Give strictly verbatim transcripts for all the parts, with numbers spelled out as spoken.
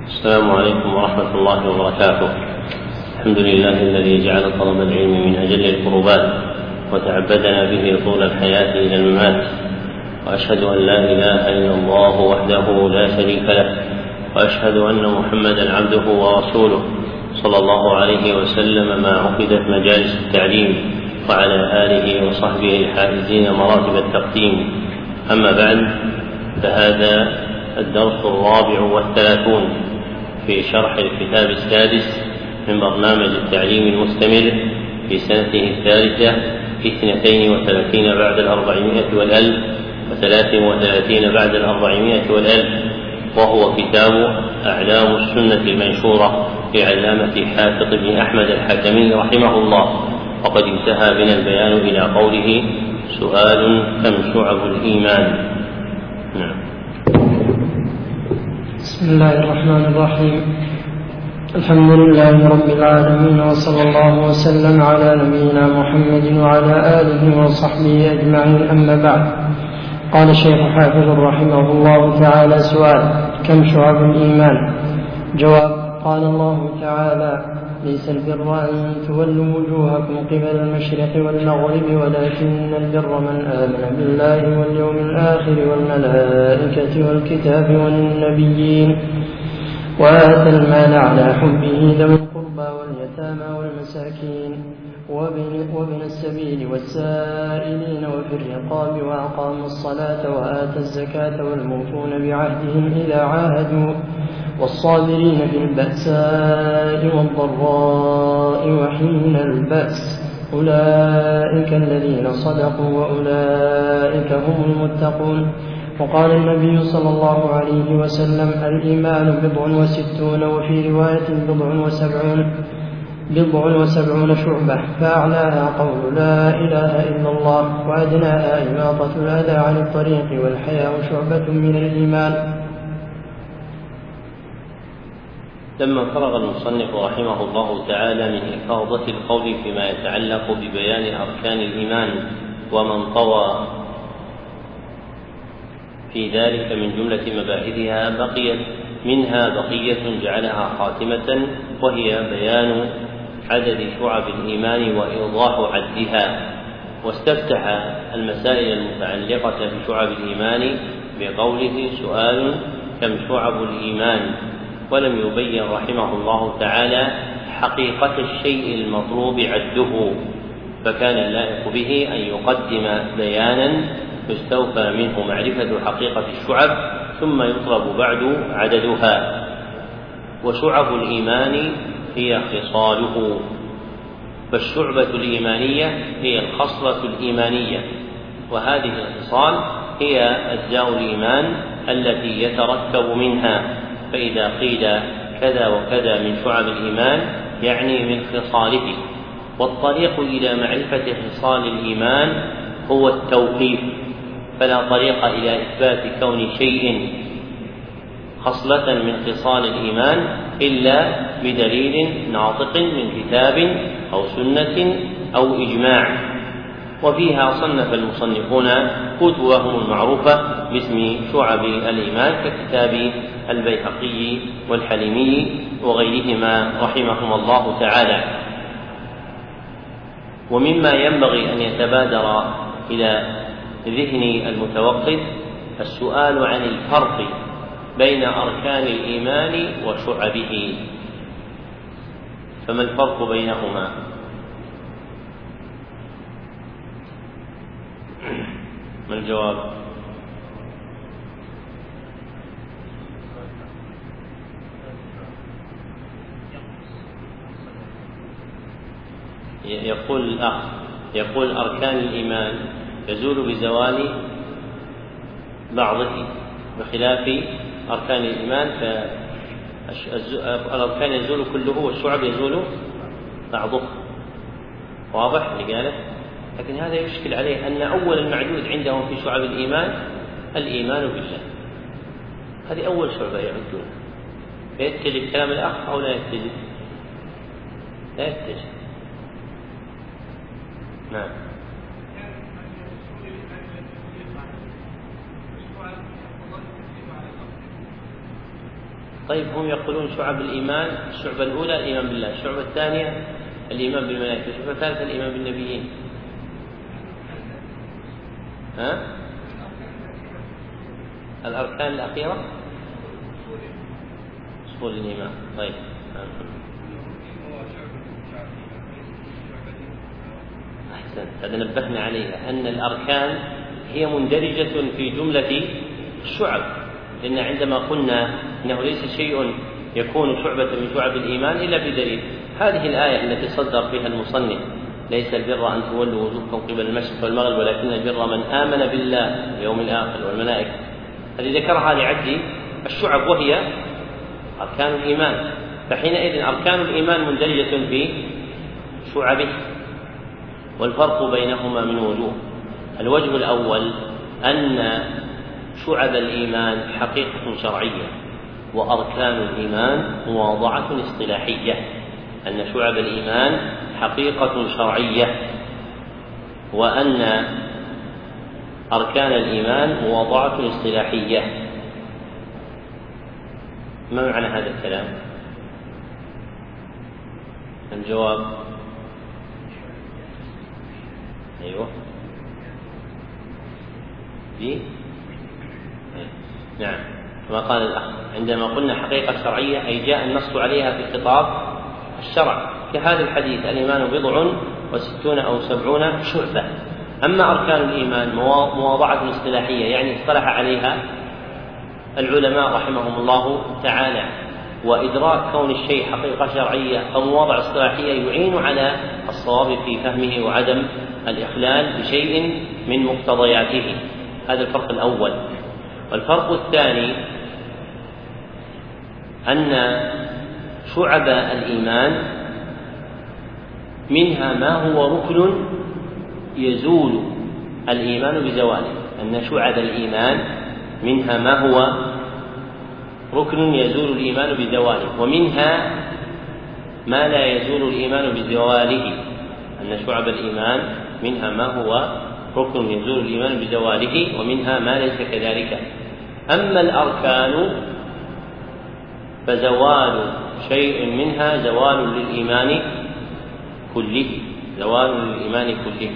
السلام عليكم ورحمة الله وبركاته. الحمد لله الذي جعل طلب العلم من أجل القربات وتعبدنا به طول الحياة إلى الممات، وأشهد أن لا إله إلا الله وحده لا شريك له، وأشهد أن محمدا عبده ورسوله صلى الله عليه وسلم ما عقدت مجالس التعليم، وعلى آله وصحبه الحائزين مراتب التقديم. أما بعد، فهذا الدرس الرابع والثلاثون في شرح الكتاب السادس من برنامج التعليم المستمر في سنته الثالثة في اثنتين وثلاثين بعد الأربعمائة والألف وثلاث وثلاثين بعد الأربعمائة والألف، وهو كتاب أعلام السنة المنشورة لعلامة حافظ بن أحمد الحكمي رحمه الله. وقد انتهى بنا البيان إلى قوله: سؤال: كم شعب الإيمان؟ نعم. بسم الله الرحمن الرحيم. الحمد لله رب العالمين، وصلى الله وسلم على نبينا محمد وعلى آله وصحبه أجمعين. أما بعد، قال الشيخ حافظ رحمه الله تعالى: سؤال: كم شعب الإيمان؟ جواب: قال الله تعالى: ليس البر أن تولوا وجوهكم قبل المشرق والمغرب، ولكن البر من آمن بالله واليوم الآخر والملائكة والكتاب والنبيين، وآتى المال على حبه ذوي القربى واليتامى والمساكين وابن السبيل والسائلين وفي الرقاب، وأقاموا الصلاة وآتى الزكاة والموفون بعهدهم إذا عاهدوا، والصابرين في البأساء والضراء وحين البأس، أولئك الذين صدقوا وأولئك هم المتقون. وقال النبي صلى الله عليه وسلم: الإيمان بضع وستون، وفي رواية بضع وسبعون بضع وسبعون شعبة، فأعلاها قول لا إله إلا الله، وأدناها إماطة الأذى عن الطريق، والحياء شعبة من الإيمان. لما فرغ المصنف رحمه الله تعالى من إفاضة القول فيما يتعلق ببيان أركان الإيمان ومن طوى في ذلك من جملة مباحثها، بقيت منها بقية جعلها خاتمة، وهي بيان عدد شعب الإيمان وإيضاح عدها. واستفتح المسائل المتعلقة بشعب الإيمان بقوله: سؤال: كم شعب الإيمان؟ ولم يبين رحمه الله تعالى حقيقة الشيء المطلوب عده، فكان اللائق به أن يقدم بيانا يستوفى منه معرفة حقيقة الشعب، ثم يطلب بعد عددها. وشعب الإيمان هي خصاله، فالشعبة الإيمانية هي الخصلة الإيمانية، وهذه الخصال هي أجزاء الإيمان التي يتركب منها. فإذا قيل كذا وكذا من شعب الإيمان يعني من خصاله. والطريق إلى معرفة خصال الإيمان هو التوقيف، فلا طريق إلى إثبات كون شيء خصلة من خصال الإيمان إلا بدليل ناطق من كتاب أو سنة أو إجماع. وفيها صنف المصنفون كتبهم المعروفة باسم شعب الإيمان ككتاب البيهقي والحليمي وغيرهما رحمهم الله تعالى. ومما ينبغي أن يتبادر إلى ذهن المتوقف السؤال عن الفرق بين أركان الإيمان وشعبه، فما الفرق بينهما؟ ما الجواب؟ يقول الأخ يقول أركان الإيمان يزول بزوال بعضه، بخلاف أركان الإيمان فالأركان يزول كله والشعب يزول بعضه. واضح اللي قاله؟ لكن هذا يشكل عليه أن أول المعدود عندهم في شعب الإيمان الإيمان بالله، هذه أول شعبة يعدون. يتجه كلام الأخ أو لا يتجه؟ لا يتجه. نعم. طيب هم يقولون شعب الإيمان، الشعبة الأولى الإيمان بالله، الشعبة الثانية الإيمان بالملائكة، الشعبة الثالثة الإيمان بالنبيين. ها؟ الأركان الأخيرة أصول الإيمان. طيب أحسن، هذا نبهنا عليها أن الأركان هي مندرجة في جملة الشعب، لأن عندما قلنا إنه ليس شيء يكون شعبة من شعب الإيمان إلا بدليل. هذه الآية التي صدر فيها المصنف ليس البر أن تولوا وجوهكم قبل المشرق والمغرب ولكن البر من آمن بالله واليوم الآخر والملائكة، هذه ذكرها لعد الشعب وهي أركان الإيمان، فحينئذ أركان الإيمان مندرجة في شعبه. والفرق بينهما من وجوه. الوجه الأول أن شعب الإيمان حقيقة شرعية وأركان الإيمان مواضعة اصطلاحية، أن شعب الإيمان حقيقة شرعية وأن أركان الإيمان مواضعة اصطلاحية. ما معنى هذا الكلام؟ الجواب أيوه دي نعم كما قال الأخ، عندما قلنا حقيقة شرعية أي جاء النص عليها في خطاب الشرع، كهذا الحديث الإيمان بضع وستون أو سبعون شعبة. أما أركان الإيمان مواضعة اصطلاحية، يعني اصطلح عليها العلماء رحمهم الله تعالى، وإدراك كون الشيء حقيقة شرعية أو مواضع اصطلاحية يعين على الصواب في فهمه وعدم الإخلال بشيء من مقتضياته. هذا الفرق الأول. والفرق الثاني أن شعب الإيمان منها ما هو ركن يزول الإيمان بزواله، أن شعب الإيمان منها ما هو ركن يزول الإيمان بزواله، ومنها ما لا يزول الإيمان بزواله، أن شعب الإيمان منها ما هو ركن يزول الإيمان بزواله ومنها ما ليس كذلك. أما الأركان فزوال شيء منها زوال للإيمان كله، زوال للإيمان كله.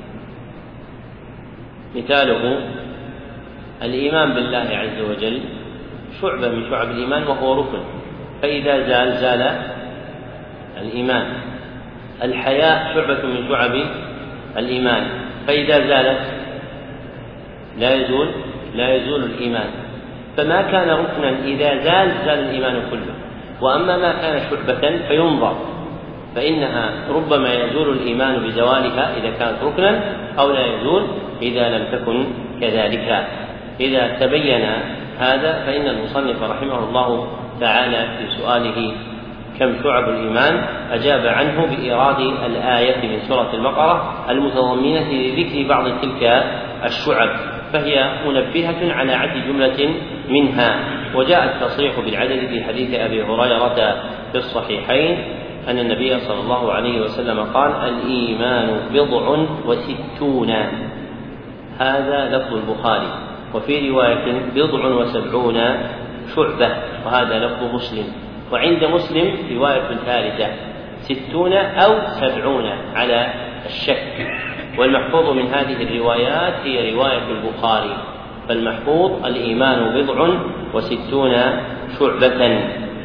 مثاله الإيمان بالله عز وجل شعبة من شعب الإيمان وهو ركن، فإذا زال زال الإيمان. الحياء شعبة من شعب الإيمان، فإذا زالت لا يزول لا يزول الإيمان. فما كان ركنا إذا زال زال الإيمان كله، وأما ما كان شعبة فينظر، فإنها ربما يزول الإيمان بزوالها إذا كانت ركنا أو لا يزول إذا لم تكن كذلك. إذا تبين هذا فإن المصنف رحمه الله تعالى في سؤاله كم شعب الإيمان أجاب عنه بإيراد الآية من سورة البقرة المتضمنة لذكر بعض تلك الشعب، فهي منبهة على عد جملة منها. وجاء التصريح بالعدد في حديث أبي هريرة في الصحيحين أن النبي صلى الله عليه وسلم قال: الإيمان بضع وستون، هذا لفظ البخاري، وفي رواية بضع وسبعون شعبة، وهذا لفظ مسلم. وعند مسلم رواية ثالثة ستون أو سبعون على الشك، والمحفوظ من هذه الروايات هي رواية البخاري، فالمحفوظ الإيمان بضع وستون شعبة.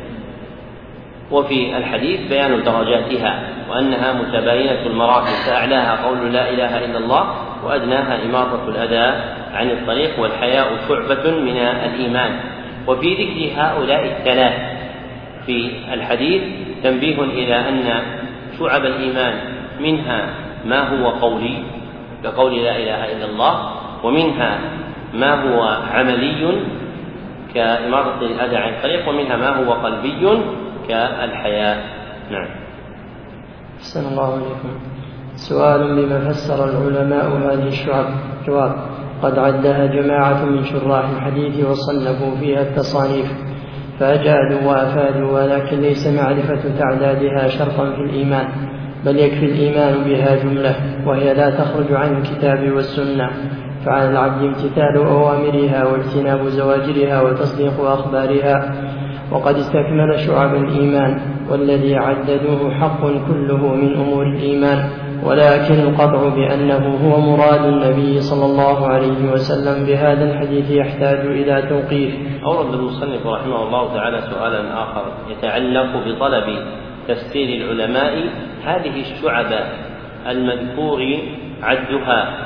وفي الحديث بيان درجاتها وأنها متباينة المراتب، فأعلاها قول لا إله إلا الله، وأدناها إماطة الأذى عن الطريق، والحياء شعبة من الإيمان. وفي ذكر هؤلاء الثلاث في الحديث تنبيه إلى أن شعب الإيمان منها ما هو قولي كقول لا إله إلا الله، ومنها ما هو عملي كإماطة الأذى عن الطريق، ومنها ما هو قلبي كالحياء. نعم. أحسن الله عليكم. سؤال: بما فسر العلماء هذه الشعب؟ جواب: قد عدها جماعة من شراح الحديث وصنفوا فيها التصانيف فأجادوا وأفادوا، ولكن ليس معرفة تعدادها شرطا في الإيمان، بل يكفي الإيمان بها جملة، وهي لا تخرج عن الكتاب والسنة، فعلى العبد امتثال أوامرها واجتناب زواجرها وتصديق أخبارها، وقد استكمل شعب الإيمان، والذي عددوه حق كله من أمور الإيمان، ولكن القطع بأنه هو مراد النبي صلى الله عليه وسلم بهذا الحديث يحتاج إلى توقيف. أورد المصنف رحمه الله تعالى سؤالا آخر يتعلق بطلب تفسير العلماء هذه الشعب المذكور عدها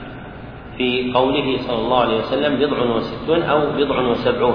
في قوله صلى الله عليه وسلم بضع وستون أو بضع وسبعون،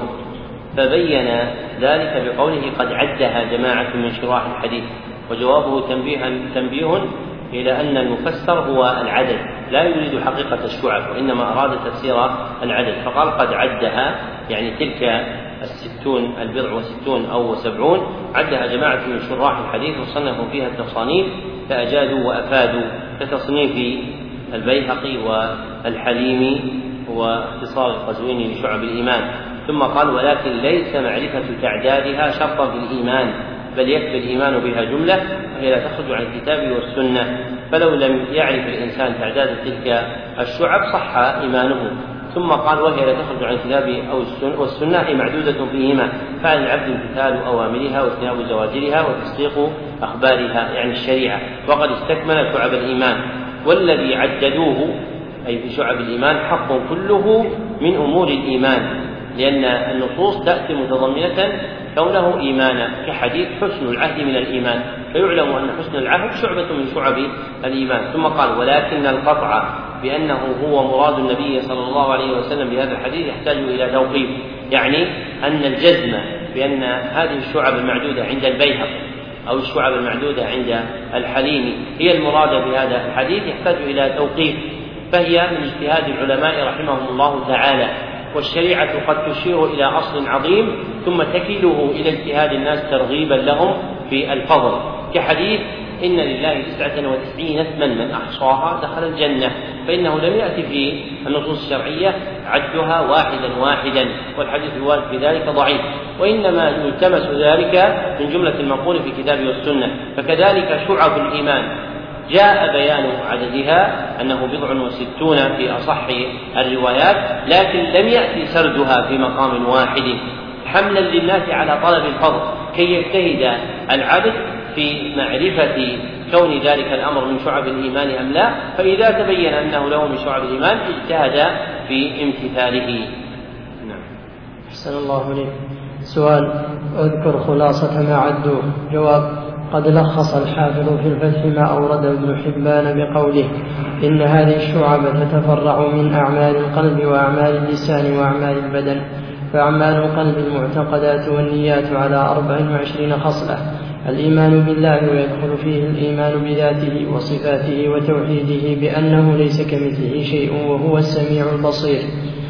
فبين ذلك بقوله قد عدها جماعة من شراح الحديث، وجوابه تنبيه إلى أن المفسر هو العدد، لا يريد حقيقة الشعب وإنما أراد تفسير العدد، فقال قد عدها يعني تلك الستون البضع وستون أو سبعون عدها جماعة من شراح الحديث وصنفوا فيها التصانيف فأجادوا وأفادوا كتصنيف البيهقي والحليمي واختصار القزويني لشعب الإيمان. ثم قال ولكن ليس معرفة تعدادها شرطا في الإيمان، بل يكفي الإيمان بها جملة وهي لا تخرج عن الكتاب والسنة، فلو لم يعرف الإنسان تعداد تلك الشعب صح إيمانه. ثم قال وهي لا تخرج عن الكتاب أو السنة والسنة هي معدودة فيهما، فعلى العبد امتثال أوامرها واجتناب زواجرها وتصديق أخبارها يعني الشريعة، وقد استكمل شعب الإيمان، والذي عددوه أي في شعب الإيمان حق كله من أمور الإيمان، لأن النصوص تأتي متضمنة كونه إيمانا، كحديث حسن العهد من الإيمان، فيعلم أن حسن العهد شعبة من شعب الإيمان. ثم قال ولكن القطع بأنه هو مراد النبي صلى الله عليه وسلم بهذا الحديث يحتاج إلى توقيف، يعني أن الجزم بأن هذه الشعب المعدودة عند البيهقي أو الشعب المعدودة عند الحليمي هي المرادة بهذا الحديث يحتاج إلى توقيف، فهي من اجتهاد العلماء رحمهم الله تعالى، والشريعة قد تشير إلى أصل عظيم ثم تكيله إلى اجتهاد الناس ترغيبا لهم في الفضل، كحديث إن لله تسعة وتسعين اسما من أحصاها دخل الجنة، فإنه لم يأتي في النصوص الشرعية عدها واحدا واحدا، والحديث الوارد في ذلك ضعيف، وإنما يلتمس ذلك من جملة المنقول في الكتاب والسنة. فكذلك شعب الإيمان جاء بيان عددها أنه بضع وستون في أصح الروايات، لكن لم يأتي سردها في مقام واحد حملا للناس على طلب الفضل كي يجتهد العبد في معرفة كون ذلك الأمر من شعب الإيمان أم لا، فإذا تبين أنه له من شعب الإيمان اجتهد في امتثاله. نعم. أحسن الله عليك. سؤال: اذكر خلاصة ما عدوه. جواب: قد لخص الحافظ في الفتح ما أورد ابن حبان بقوله إن هذه الشعب تتفرع من أعمال القلب وأعمال اللسان وأعمال البدن، فأعمال القلب المعتقدات والنيات على أربع وعشرين خصلة: الإيمان بالله ويدخل فيه الإيمان بذاته وصفاته وتوحيده بأنه ليس كمثله شيء وهو السميع البصير،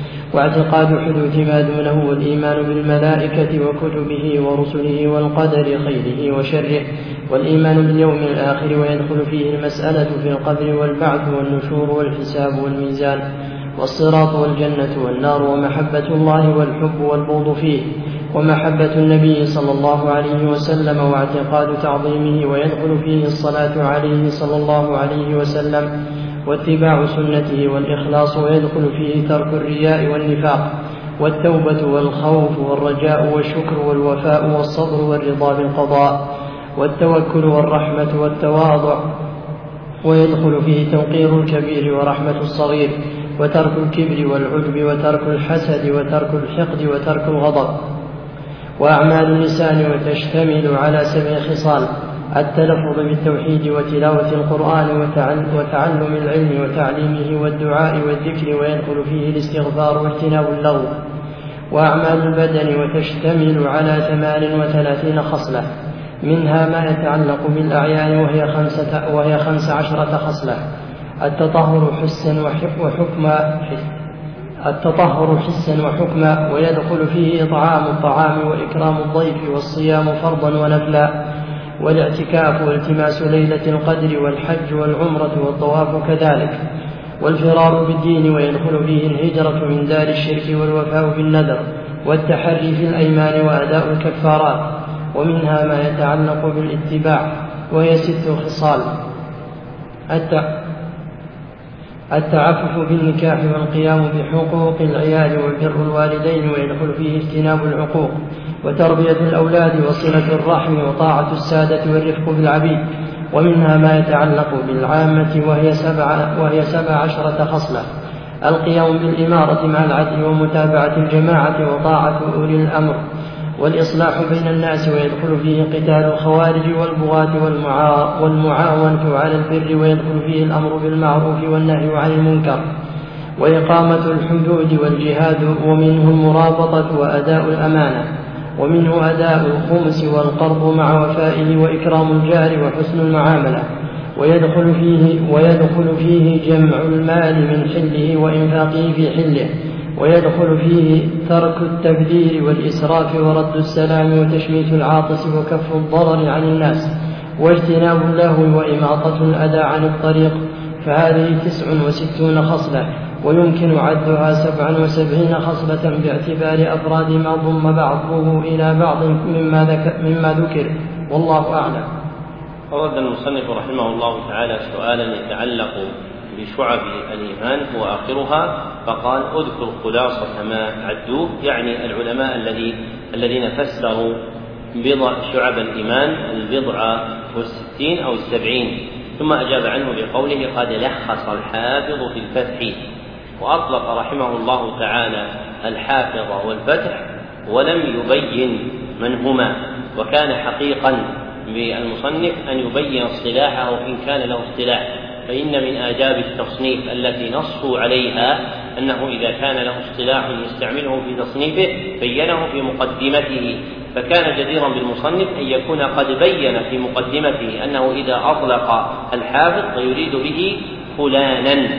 واعتقاد حدوث ما دونه، والإيمان بالملائكة وكتبه ورسله والقدر خيره وشره، والإيمان باليوم الآخر ويدخل فيه المسألة في القبر والبعث والنشور والحساب والميزان والصراط والجنة والنار، ومحبة الله والحب والبغض فيه، ومحبة النبي صلى الله عليه وسلم واعتقاد تعظيمه ويدخل فيه الصلاة عليه صلى الله عليه وسلم واتباع سنته، والإخلاص ويدخل فيه ترك الرياء والنفاق، والتوبة والخوف والرجاء والشكر والوفاء والصبر والرضا بالقضاء، والتوكل والرحمة والتواضع، ويدخل فيه توقير الكبير ورحمة الصغير، وترك الكبر والعجب وترك الحسد وترك الحقد وترك الغضب. وأعمال اللسان وتشتمل على سبع خصال: التلفظ بالتوحيد وتلاوة القرآن وتعلم العلم وتعليمه والدعاء والذكر، ويدخل فيه الاستغفار واجتناب اللغو. وأعمال البدن وتشتمل على ثمان وثلاثين خصلة، منها ما يتعلق بالأعيان وهي خمسة وهي خمس عشرة خصلة: التطهر حسا وحكما التطهر حسا وحكما، ويدخل فيه إطعام الطعام وإكرام الضيف، والصيام فرضا ونفلا، والاعتكاف والتماس ليلة القدر، والحج والعمرة والطواف كذلك، والفرار بالدين، ويدخل فيه الهجرة من دار الشرك والوفاء بالنذر، والتحري في الأيمان وأداء الكفارات. ومنها ما يتعلق بالاتباع وهي ست خصال: التعفف بالنكاح والقيام بحقوق العيال وبر الوالدين، ويدخل فيه اجتناب العقوق وتربية الأولاد وصلة الرحم وطاعة السادة والرفق بالعبيد. ومنها ما يتعلق بالعامة وهي سبع, وهي سبع عشرة خصلة: القيام بالإمارة مع العدل ومتابعة الجماعة وطاعة أولي الأمر والإصلاح بين الناس، ويدخل فيه قتال الخوارج والبغاة والمعاونة على البر، ويدخل فيه الأمر بالمعروف والنهي عن المنكر وإقامة الحدود والجهاد. ومنه المرابطة وأداء الأمانة، ومنه أداء الخمس والقرض مع وفائه وإكرام الجار وحسن المعاملة. ويدخل فيه, ويدخل فيه جمع المال من حله وإنفاقه في حله، ويدخل فيه ترك التبذير والإسراف ورد السلام وتشميت العاطس وكف الضرر عن الناس واجتناب اللهو وإماطة الأذى عن الطريق. فهذه تسع وستون خصلة، ويمكن عدها سبعا وسبعين خصلة باعتبار أفراد ما ضم بعضه إلى بعض مما ذكر, مما ذكر والله أعلم. أورد المصنف رحمه الله تعالى سؤالا يتعلق بشعب الإيمان وآخرها، فقال: أذكر خلاصة ما عدوه، يعني العلماء الذي الذين فسروا بضع شعب الإيمان البضع والستين أو السبعين، ثم أجاب عنه بقوله: قد لخص الحافظ في الفتح. وأطلق رحمه الله تعالى الحافظ والفتح ولم يبين من هما، وكان حقيقا بالمصنف أن يبين اصطلاحه إن كان له اصطلاح، فإن من آداب التصنيف التي نصوا عليها أنه إذا كان له اصطلاح يستعمله في تصنيفه بينه في مقدمته، فكان جديرا بالمصنف أن يكون قد بين في مقدمته أنه إذا أطلق الحافظ فيريد به فلانا،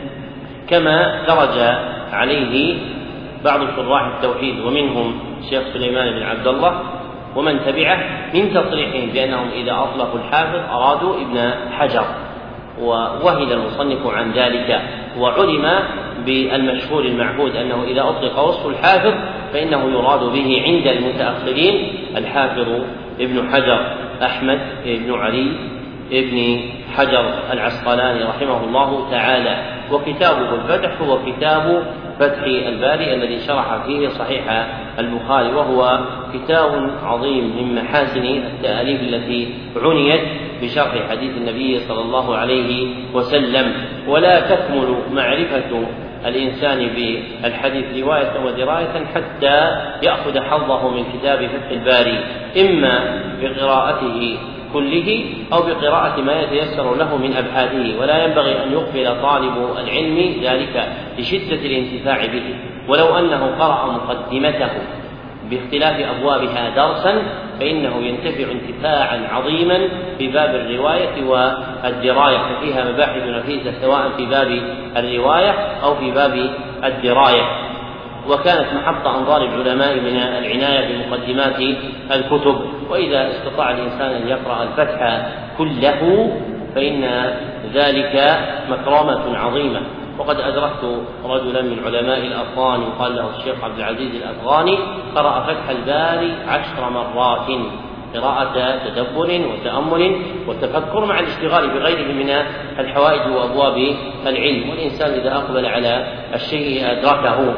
كما درج عليه بعض شراح التوحيد ومنهم الشيخ سليمان بن عبد الله ومن تبعه من تصريحهم بأنهم إذا أطلقوا الحافظ أرادوا ابن حجر، ووهل المصنف عن ذلك. وعلم بالمشهور المعهود أنه إذا أطلق وصف الحافظ فإنه يراد به عند المتأخرين الحافظ ابن حجر أحمد بن علي ابن حجر العسقلاني رحمه الله تعالى. وكتابه الفتح هو كتاب فتح الباري الذي شرح فيه صحيح البخاري، وهو كتاب عظيم من محاسن التأليف التي عنيت بشرح حديث النبي صلى الله عليه وسلم. ولا تكمل معرفة الإنسان بالحديث رواية ودراية حتى يأخذ حظه من كتاب فتح الباري، إما بقراءته كله أو بقراءة ما يتيسر له من أبحاثه، ولا ينبغي أن يغفل طالب العلم ذلك لشدة الانتفاع به، ولو أنه قرأ مقدمته باختلاف أبوابها درسا فإنه ينتفع انتفاعا عظيما بباب الرواية والدراية، ففيها مباحث نفيسة سواء في باب الرواية أو في باب الدراية. وكانت محط أنظار العلماء من العناية بمقدمات الكتب، وإذا استطاع الإنسان أن يقرأ الفتح كله فإن ذلك مكرمة عظيمة. وقد أدركت رجلا من علماء الأفغان يقال له الشيخ عبد العزيز الأفغاني قرأ فتح الباري عشر مرات قراءة تدبر وتأمل وتفكر مع الاشتغال بغيره من الحوائج وأبواب العلم، والإنسان إذا أقبل على الشيء أدركه.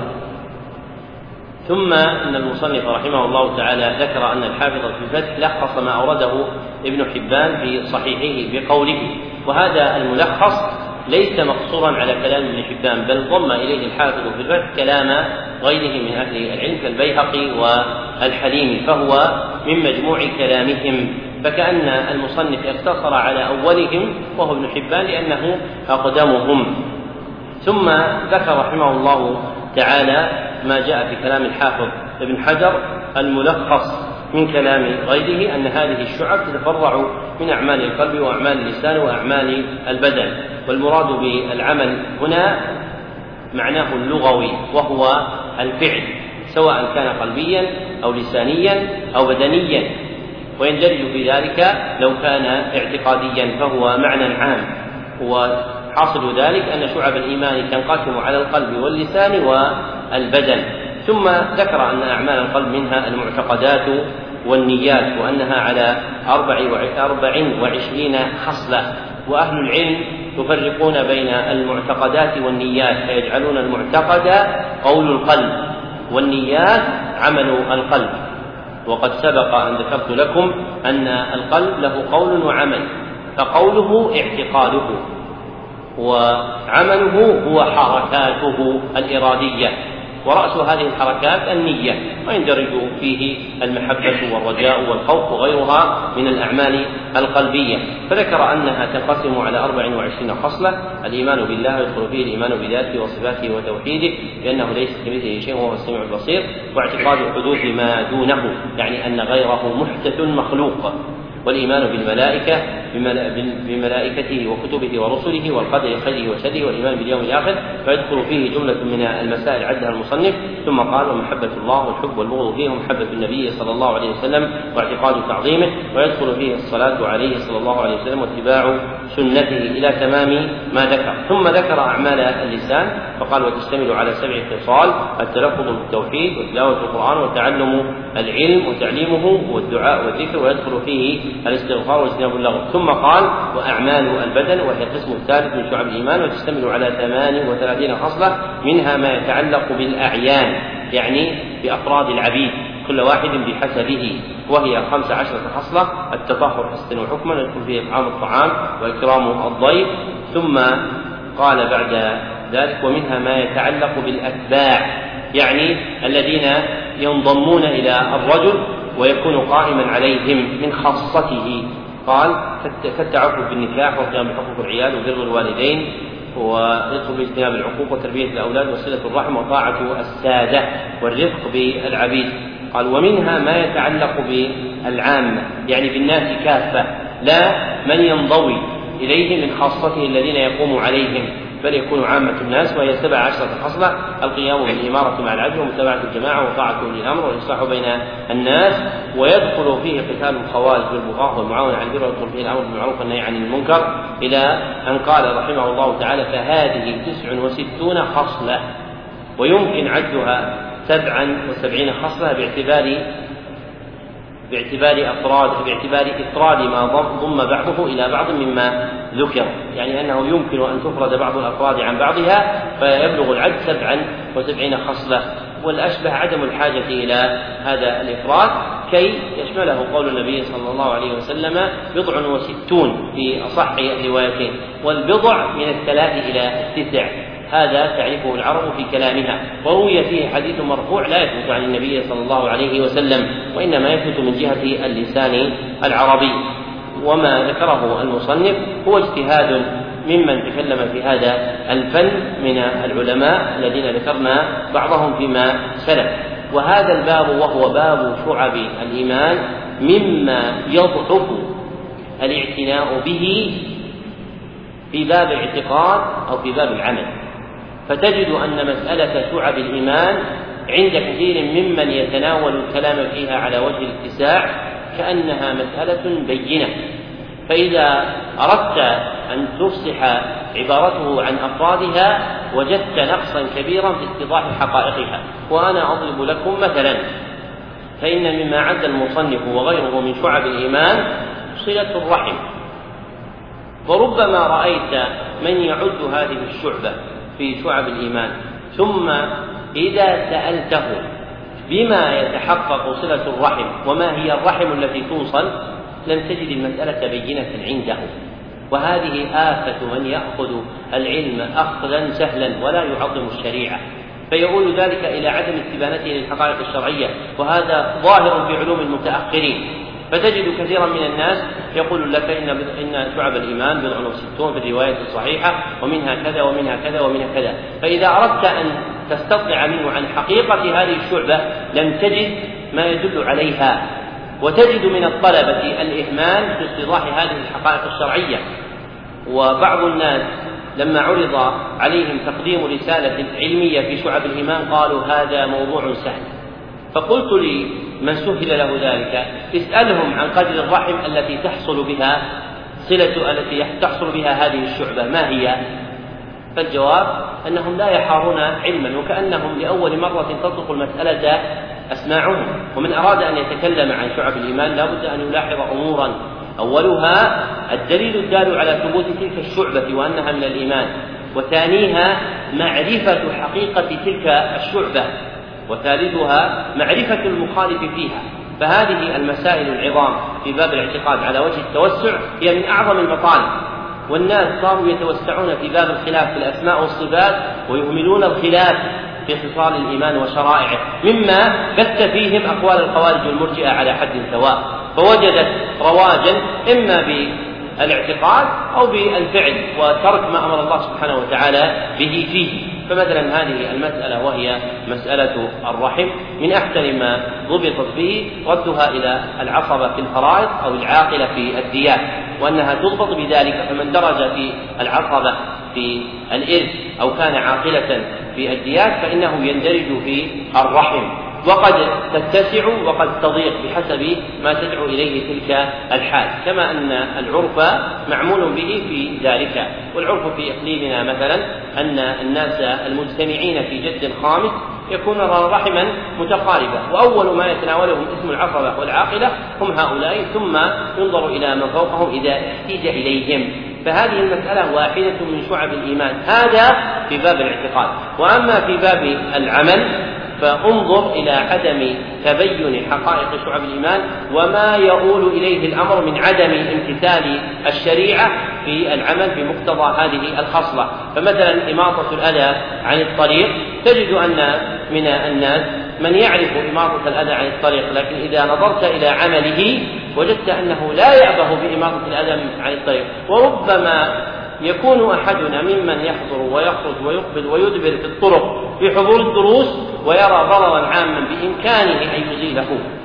ثم إن المصنف رحمه الله تعالى ذكر أن الحافظ في الفتح لخص ما أورده ابن حبان في صحيحه بقوله، وهذا الملخص ليس مقصورا على كلام ابن حبان، بل ضم إليه الحافظ في الفتح كلام غيره من أهل العلم كالبيهقي والحليمي، فهو من مجموع كلامهم، فكأن المصنف اقتصر على أولهم وهو ابن حبان لأنه أقدمهم. ثم ذكر رحمه الله تعالى ما جاء في كلام الحافظ ابن حجر الملخص من كلام غيره أن هذه الشعب تتفرع من أعمال القلب وأعمال اللسان وأعمال البدن، والمراد بالعمل هنا معناه اللغوي وهو الفعل سواء كان قلبيا أو لسانيا أو بدنيا، ويندرج في ذلك لو كان اعتقاديا فهو معنى عام. وحاصل ذلك أن شعب الإيمان تنقسم على القلب واللسان والبدن. ثم ذكر أن أعمال القلب منها المعتقدات والنيات، وأنها على أربع وعشرين خصلة. وأهل العلم يفرقون بين المعتقدات والنيات، فيجعلون المعتقد قول القلب والنيات عمل القلب. وقد سبق أن ذكرت لكم أن القلب له قول وعمل، فقوله اعتقاده وعمله هو حركاته الإرادية، ورأس هذه الحركات النية، ويندرج فيه المحبة والرجاء والخوف وغيرها من الأعمال القلبية. فذكر أنها تنقسم على أربع وعشرين خصلة: الإيمان بالله يدخل فيه الإيمان بذاته وصفاته وتوحيده لأنه ليس كمثله شيء وهو السميع البصير، واعتقاد حدوث ما دونه يعني أن غيره محدث مخلوق، والإيمان بالملائكة بملائكته وكتبه ورسله والقدر خيره وشره، والإيمان باليوم الآخر، فيدخل فيه جملة من المسائل عدها المصنف. ثم قال: ومحبة الله والحب والبغض فيه، ومحبة النبي صلى الله عليه وسلم واعتقاد تعظيمه، ويدخل فيه الصلاة عليه صلى الله عليه وسلم واتباع سنته إلى تمام ما ذكر. ثم ذكر أعمال اللسان فقال: وتشتمل على سبع خصال: التلفظ بالتوحيد وتلاوة القرآن وتعلم العلم وتعليمه والدعاء والذكر، ويدخل فيه الاستغفار واجتناب اللغو. ثم قال: وأعمال البدن، وهي القسم الثالث من شعب الإيمان، وتشتمل على ثمان وثلاثين خصلة، منها ما يتعلق بالأعيان يعني بأفراد العبيد كل واحد بحسبه، وهي خمس عشرة خصلة: التطهر حسنا وحكما، يدخل فيه إطعام الطعام وإكرام الضيف. ثم قال بعد ذلك: ومنها ما يتعلق بالأتباع يعني الذين ينضمون إلى الرجل ويكون قائما عليهم من خاصته، قال: كالتعفف بالنكاح والقيام بحقوق العيال وبر الوالدين، ويدخل في اجتناب العقوق وتربية الأولاد وصلة الرحم وطاعة السادة والرفق بالعبيد. قال: ومنها ما يتعلق بالعامة يعني بالناس كافة، لا من ينضوي إليه من خاصته الذين يقوم عليهم، بل يكون عامة الناس، وهي سبع عشرة خصلة: القيام بالإمارة مع العدل ومتابعة الجماعة وطاعة أولي الأمر والإصلاح بين الناس، ويدخل فيه قتال الخوارج والبغاة والمعاونة على البر، ويدخل فيه الأمر بالمعروف والنهي عن المنكر، إلى أن قال رحمه الله تعالى: فهذه تسع وستون خصلة، ويمكن عدها سبعا وسبعين خصلة باعتبار باعتبار أفراد باعتبار إفراد ما ضم بعضه إلى بعض مما ذكر، يعني أنه يمكن أن تفرد بعض الأفراد عن بعضها فيبلغ العد سبعا وسبعين خصلة. والأشبه عدم الحاجة إلى هذا الإفراد كي يشمله قول النبي صلى الله عليه وسلم: بضع وستون في أصح الروايتين، والبضع من الثلاث إلى التسع، هذا تعرفه العرب في كلامها. وروي فيه حديث مرفوع لا يثبت عن النبي صلى الله عليه وسلم، وإنما يثبت من جهة اللسان العربي. وما ذكره المصنف هو اجتهاد ممن تكلم في هذا الفن من العلماء الذين ذكرنا بعضهم فيما سلف. وهذا الباب وهو باب شعب الإيمان مما يضعف الاعتناء به في باب الاعتقاد أو في باب العمل، فتجد أن مسألة شعب الإيمان عند كثير ممن يتناول الكلام فيها على وجه الاتساع كأنها مسألة بينة، فإذا أردت أن تفصح عبارته عن أفرادها وجدت نقصا كبيرا في اتضاح حقائقها. وأنا أضرب لكم مثلا: فإن مما عد المصنف وغيره من شعب الإيمان صلة الرحم، وربما رأيت من يعد هذه الشعبة في شعب الإيمان، ثم إذا سألته بما يتحقق صلة الرحم وما هي الرحم التي توصل لم تجد المسألة بينة عنده. وهذه آفة من يأخذ العلم أخذا سهلا ولا يعظم الشريعة، فيقول ذلك إلى عدم استبانته للحقائق الشرعية، وهذا ظاهر في علوم المتأخرين. فتجد كثيرا من الناس يقول لك إن إن شعب الإيمان بضع وستون في الرواية الصحيحة، ومنها كذا ومنها كذا ومنها كذا. فإذا أردت أن تستطلع منه عن حقيقة هذه الشعبة لم تجد ما يدل عليها، وتجد من الطلبة الإهمال في استيضاح هذه الحقائق الشرعية. وبعض الناس لما عرض عليهم تقديم رسالة علمية في شعب الإيمان قالوا هذا موضوع سهل، فقلت لي من سهل له ذلك اسألهم عن قدر الرحم التي تحصل بها صلة التي تحصل بها هذه الشعبة ما هي؟ فالجواب أنهم لا يحارون علما، وكأنهم لأول مرة تطرق المسألة أسماعهم. ومن أراد أن يتكلم عن شعب الإيمان لا بد أن يلاحظ أمورا، أولها الدليل الدال على ثبوت تلك الشعبة وأنها من الإيمان، وثانيها معرفة حقيقة تلك الشعبة، وثالثها معرفة المخالف فيها. فهذه المسائل العظام في باب الاعتقاد على وجه التوسع هي من أعظم المطالب، والناس صاروا يتوسعون في باب الخلاف في الأسماء والصفات ويهملون الخلاف في خصال الإيمان وشرائعه، مما بث فيهم أقوال الخوارج والمرجئة على حد سواء، فوجدت رواجا إما بالاعتقاد أو بالفعل وترك ما أمر الله سبحانه وتعالى به فيه. فمثلا هذه المسألة وهي مسألة الرحم من أحسن ما ضبطت به ردها إلى العصبة في الفرائض أو العاقلة في الديات، وأنها تضبط بذلك، فمن درج في العصبة في الإرث أو كان عاقلة في الديات فإنه يندرج في الرحم، وقد تتسع وقد تضيق بحسب ما تدعو إليه تلك الحال، كما أن العرف معمول به في ذلك. والعرف في إقليمنا مثلا أن الناس المجتمعين في جد خامس يكون رحما متقاربة، وأول ما يتناولهم اسم العصبة والعاقلة هم هؤلاء، ثم ينظر إلى من فوقهم إذا احتيج إليهم. فهذه المسألة واحدة من شعب الإيمان، هذا في باب الاعتقاد. وأما في باب العمل فانظر إلى عدم تبين حقائق شعب الإيمان وما يؤول إليه الأمر من عدم امتثال الشريعة في العمل بمقتضى هذه الخصلة. فمثلا إماطة الأذى عن الطريق، تجد أن من الناس من يعرف إماطة الأذى عن الطريق، لكن إذا نظرت إلى عمله وجدت أنه لا يأبه بإماطة الأذى عن الطريق. وربما يكون أحدنا ممن يحضر ويخرج ويقبل ويدبر في الطرق في حضور الدروس ويرى ضررا عاما بإمكانه أن يزيله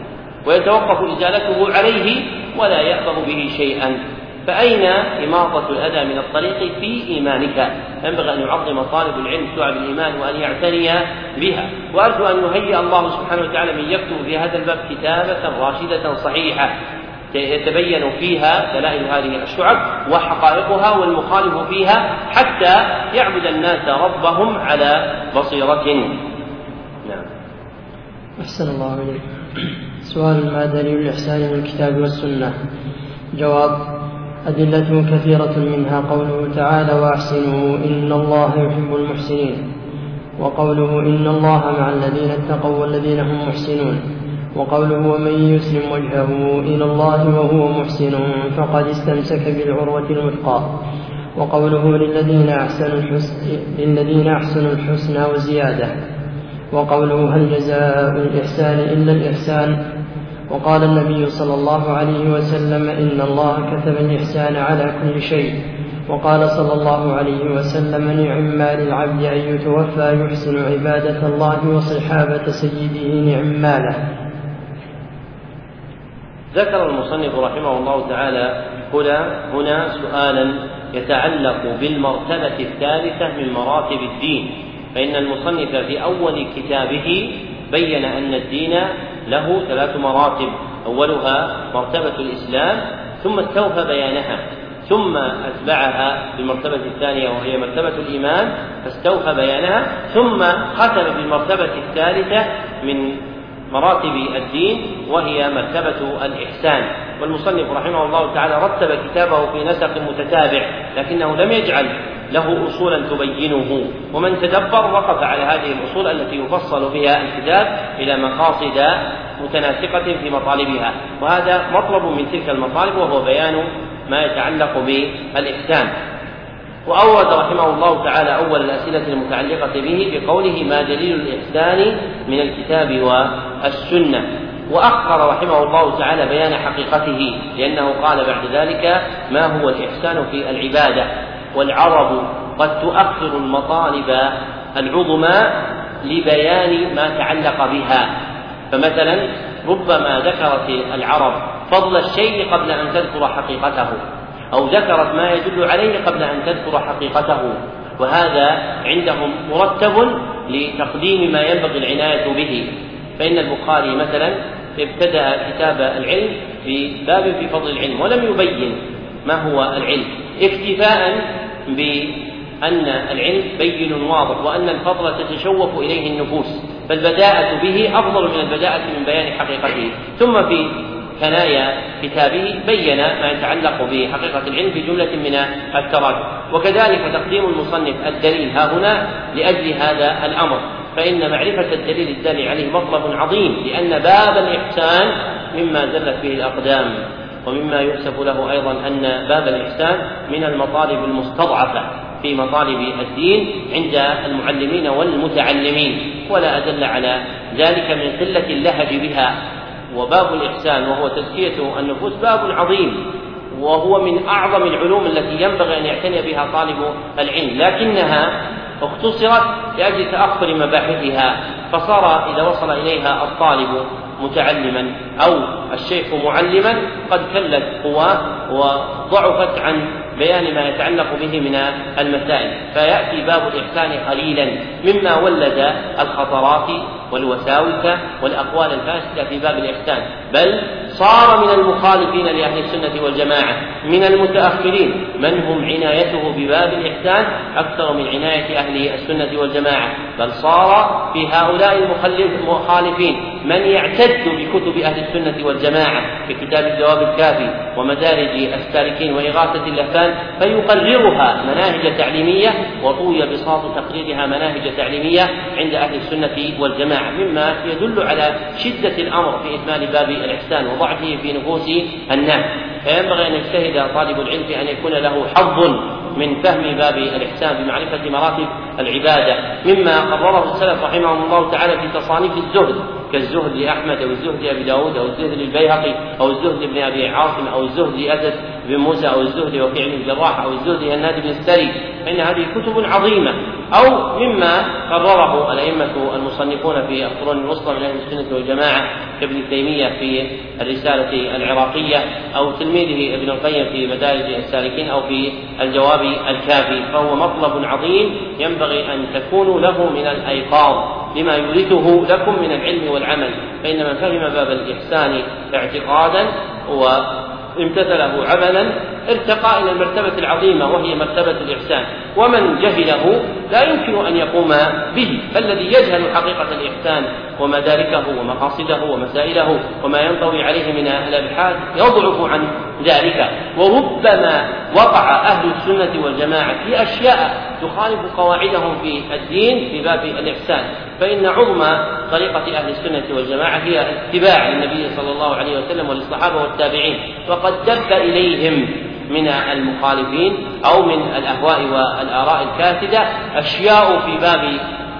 ويتوقف إزالته عليه ولا يأبه به شيئا، فأين إماطة الأذى من الطريق في إيمانك؟ ينبغي أن يعظم طالب العلم شعب الإيمان وأن يعتني بها. وأرجو أن يهيئ الله سبحانه وتعالى من يكتب في هذا الباب كتابة راشدة صحيحة يتبين فيها دلائل هذه الشعب وحقائقها والمخالف فيها، حتى يعبد الناس ربهم على بصيرة. نعم. أحسن الله إليك. سؤال: ما دليل الإحسان من الكتاب والسنة؟ جواب: أدلة كثيرة، منها قوله تعالى: وأحسنوا إن الله يحب المحسنين، وقوله إن الله مع الذين اتقوا والذين هم محسنون، وقوله: ومن يسلم وجهه إلى الله وهو محسن فقد استمسك بالعروة الوثقى، وقوله: للذين أحسنوا الحسن للذين أحسنوا الحسنى وزيادة، وقوله: هل جزاء الإحسان إلا الإحسان. وقال النبي صلى الله عليه وسلم: إن الله كتب الإحسان على كل شيء. وقال صلى الله عليه وسلم: نعم ما للعبد أن يتوفى يحسن عبادة الله وصحابة سيده نعم ماله. ذكر المصنف رحمه الله تعالى هنا هنا سؤالا يتعلق بالمرتبة الثالثة من مراتب الدين، فإن المصنف في أول كتابه بين أن الدين له ثلاث مراتب، أولها مرتبة الإسلام، ثم استوفى بيانها، ثم أتبعها بالمرتبة الثانية وهي مرتبة الإيمان فاستوفى بيانها، ثم ختم بالمرتبة الثالثة من مراتب الدين وهي مرتبة الإحسان. والمصنف رحمه الله تعالى رتب كتابه في نسق متتابع، لكنه لم يجعل له أصولا تبينه، ومن تدبر وقف على هذه الأصول التي يفصل بها الكتاب إلى مقاصد متناسقة في مطالبها، وهذا مطلب من تلك المطالب وهو بيان ما يتعلق بالإحسان. وأورد رحمه الله تعالى أول الأسئلة المتعلقة به بقوله: ما دليل الإحسان من الكتاب والسنة؟ وأخر رحمه الله تعالى بيان حقيقته، لأنه قال بعد ذلك: ما هو الإحسان في العبادة؟ والعرب قد تؤخر المطالب العظمى لبيان ما تعلق بها، فمثلا ربما ذكرت العرب فضل الشيء قبل أن تذكر حقيقته، أو ذكرت ما يدل عليه قبل أن تذكر حقيقته، وهذا عندهم مرتب لتقديم ما ينبغي العناية به. فإن البخاري مثلا ابتدأ كتاب العلم في باب في فضل العلم ولم يبين ما هو العلم، اكتفاء بأن العلم بين واضح وأن الفضل تتشوف إليه النفوس، فالبداءة به أفضل من البداءة من بيان حقيقته. ثم في ثنايا كتابه بين ما يتعلق بحقيقة العلم في جملة من التراجم. وكذلك تقديم المصنف الدليل ها هنا لأجل هذا الأمر، فإن معرفة الدليل الدال عليه مطلب عظيم، لأن باب الإحسان مما زلت به الأقدام، ومما يحسب له أيضا أن باب الإحسان من المطالب المستضعفة في مطالب الدين عند المعلمين والمتعلمين، ولا أدل على ذلك من قلة اللهج بها. وباب الإحسان وهو تزكية النفوس باب عظيم، وهو من أعظم العلوم التي ينبغي أن يعتني بها طالب العلم، لكنها اختصرت لأجل تأخر مباحثها، فصار إذا وصل إليها الطالب متعلما أو الشيخ معلما قد كلت قواه وضعفت عن بيان ما يتعلق به من المسائل، فيأتي باب الإحسان قليلا، مما ولد الخطرات والوساوس والأقوال الفاسدة في باب الإحسان، بل صار من المخالفين لأهل السنة والجماعة من المتأخرين من هم عنايته بباب الإحسان أكثر من عناية أهل السنة والجماعة، بل صار في هؤلاء المخالفين من يعتد بكتب أهل السنة والجماعة ككتاب الجواب الكافي ومدارج السالكين وإغاثة اللهفان فيقررها مناهج تعليمية، وطوي بساط تقريرها مناهج تعليمية عند أهل السنة والجماعة، مما يدل على شدة الأمر في إكمال باب الإحسان وضعفه في نفوس الناس. فينبغي أن يجتهد طالب العلم في أن يكون له حظ من فهم باب الإحسان بمعرفة مراتب العبادة، مما قرره السلف رحمهم الله تعالى في تصانيف الزهد، كالزهد لأحمد أو الزهد لأبي داود أو الزهد للبيهقي أو الزهد لابن أبي عاصم أو الزهد لأسد بن موسى أو الزهد لوكيع بن الجراح أو الزهد لهناد بن السري، فإن هذه كتب عظيمة. أو مما قرره الأئمة المصنفون في القرون الوسطى من أهل السنة والجماعة كابن تيمية في الرسالة العراقية أو تلميذه ابن القيم في مدارج السالكين أو في الجواب الكافي، فهو مطلب عظيم ينبغي أن تكونوا له من الأيقاظ لما يورثه لكم من العلم والعمل، فإن من فهم باب الإحسان اعتقادا وامتثله عملا ارتقى إلى المرتبة العظيمة وهي مرتبة الإحسان، ومن جهله لا يمكن أن يقوم به، فالذي يجهل حقيقة الإحسان ومداركه ومقاصده ومسائله وما ينطوي عليه من الأبحاث يضعف عن ذلك. وربما وقع أهل السنة والجماعة في أشياء تخالف قواعدهم في الدين في باب الإحسان، فإن عظم طريقة أهل السنة والجماعة هي اتباع النبي صلى الله عليه وسلم وللصحابة والتابعين، وقد دب إليهم من المخالفين أو من الأهواء والآراء الكاسدة أشياء في باب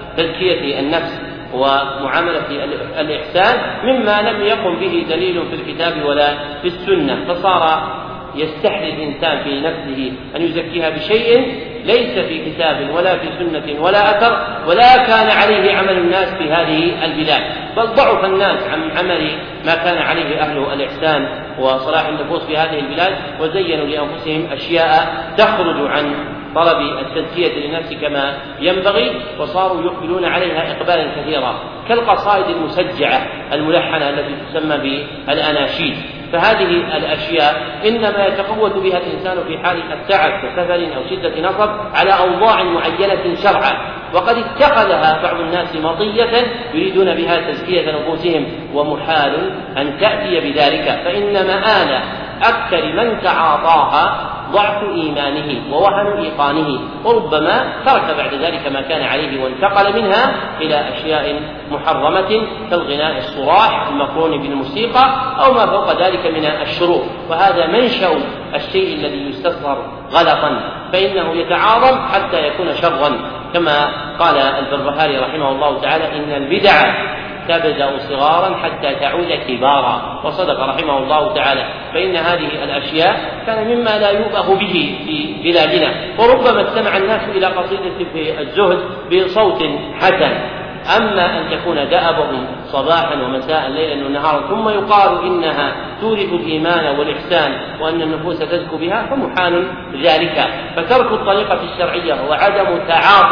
تزكية النفس ومعاملة الإحسان مما لم يقم به دليل في الكتاب ولا في السنة، فصار يستحري الإنسان في نفسه أن يزكيها بشيء ليس في كتاب ولا في سنة ولا أثر ولا كان عليه عمل الناس في هذه البلاد، بل ضعف الناس عن عمل ما كان عليه أهل الإحسان وصلاح النفوس في هذه البلاد، وزينوا لأنفسهم أشياء تخرج عن طلب التزكية للنفس كما ينبغي، وصاروا يقبلون عليها إقبالا كثيرا كالقصائد المسجعة الملحنة التي تسمى بالأناشيد. فهذه الأشياء إنما يتقوت بها الإنسان في حال التعب كسفر أو شدة نصب على أوضاع معينة شرعا، وقد اتخذها بعض الناس مطية يريدون بها تزكية نفوسهم، ومحال أن تأتي بذلك، فإن مآل أكثر من تعاطاها ضعف إيمانه ووهن إيقانه، وربما ترك بعد ذلك ما كان عليه وانتقل منها إلى أشياء محرمة كالغناء الصراح المقرون بالموسيقى أو ما فوق ذلك من الشرور، وهذا منشأ الشيء الذي يستصغر غلطا، فإنه يتعاظم حتى يكون شرا، كما قال البربهاري رحمه الله تعالى: إن البدع تبدأ صغارا حتى تعود كبارا، وصدق رحمه الله تعالى، فإن هذه الأشياء كان مما لا يؤبه به في بلادنا، وربما استمع الناس إلى قصيدة في الزهد بصوت حسن، أما أن تكون دأبهم صباحا ومساء ليلا ونهارا ثم يقال إنها تورث الإيمان والإحسان وأن النفوس تزكو بها فمحال ذلك. فترك الطريقة الشرعية وعدم تعاطي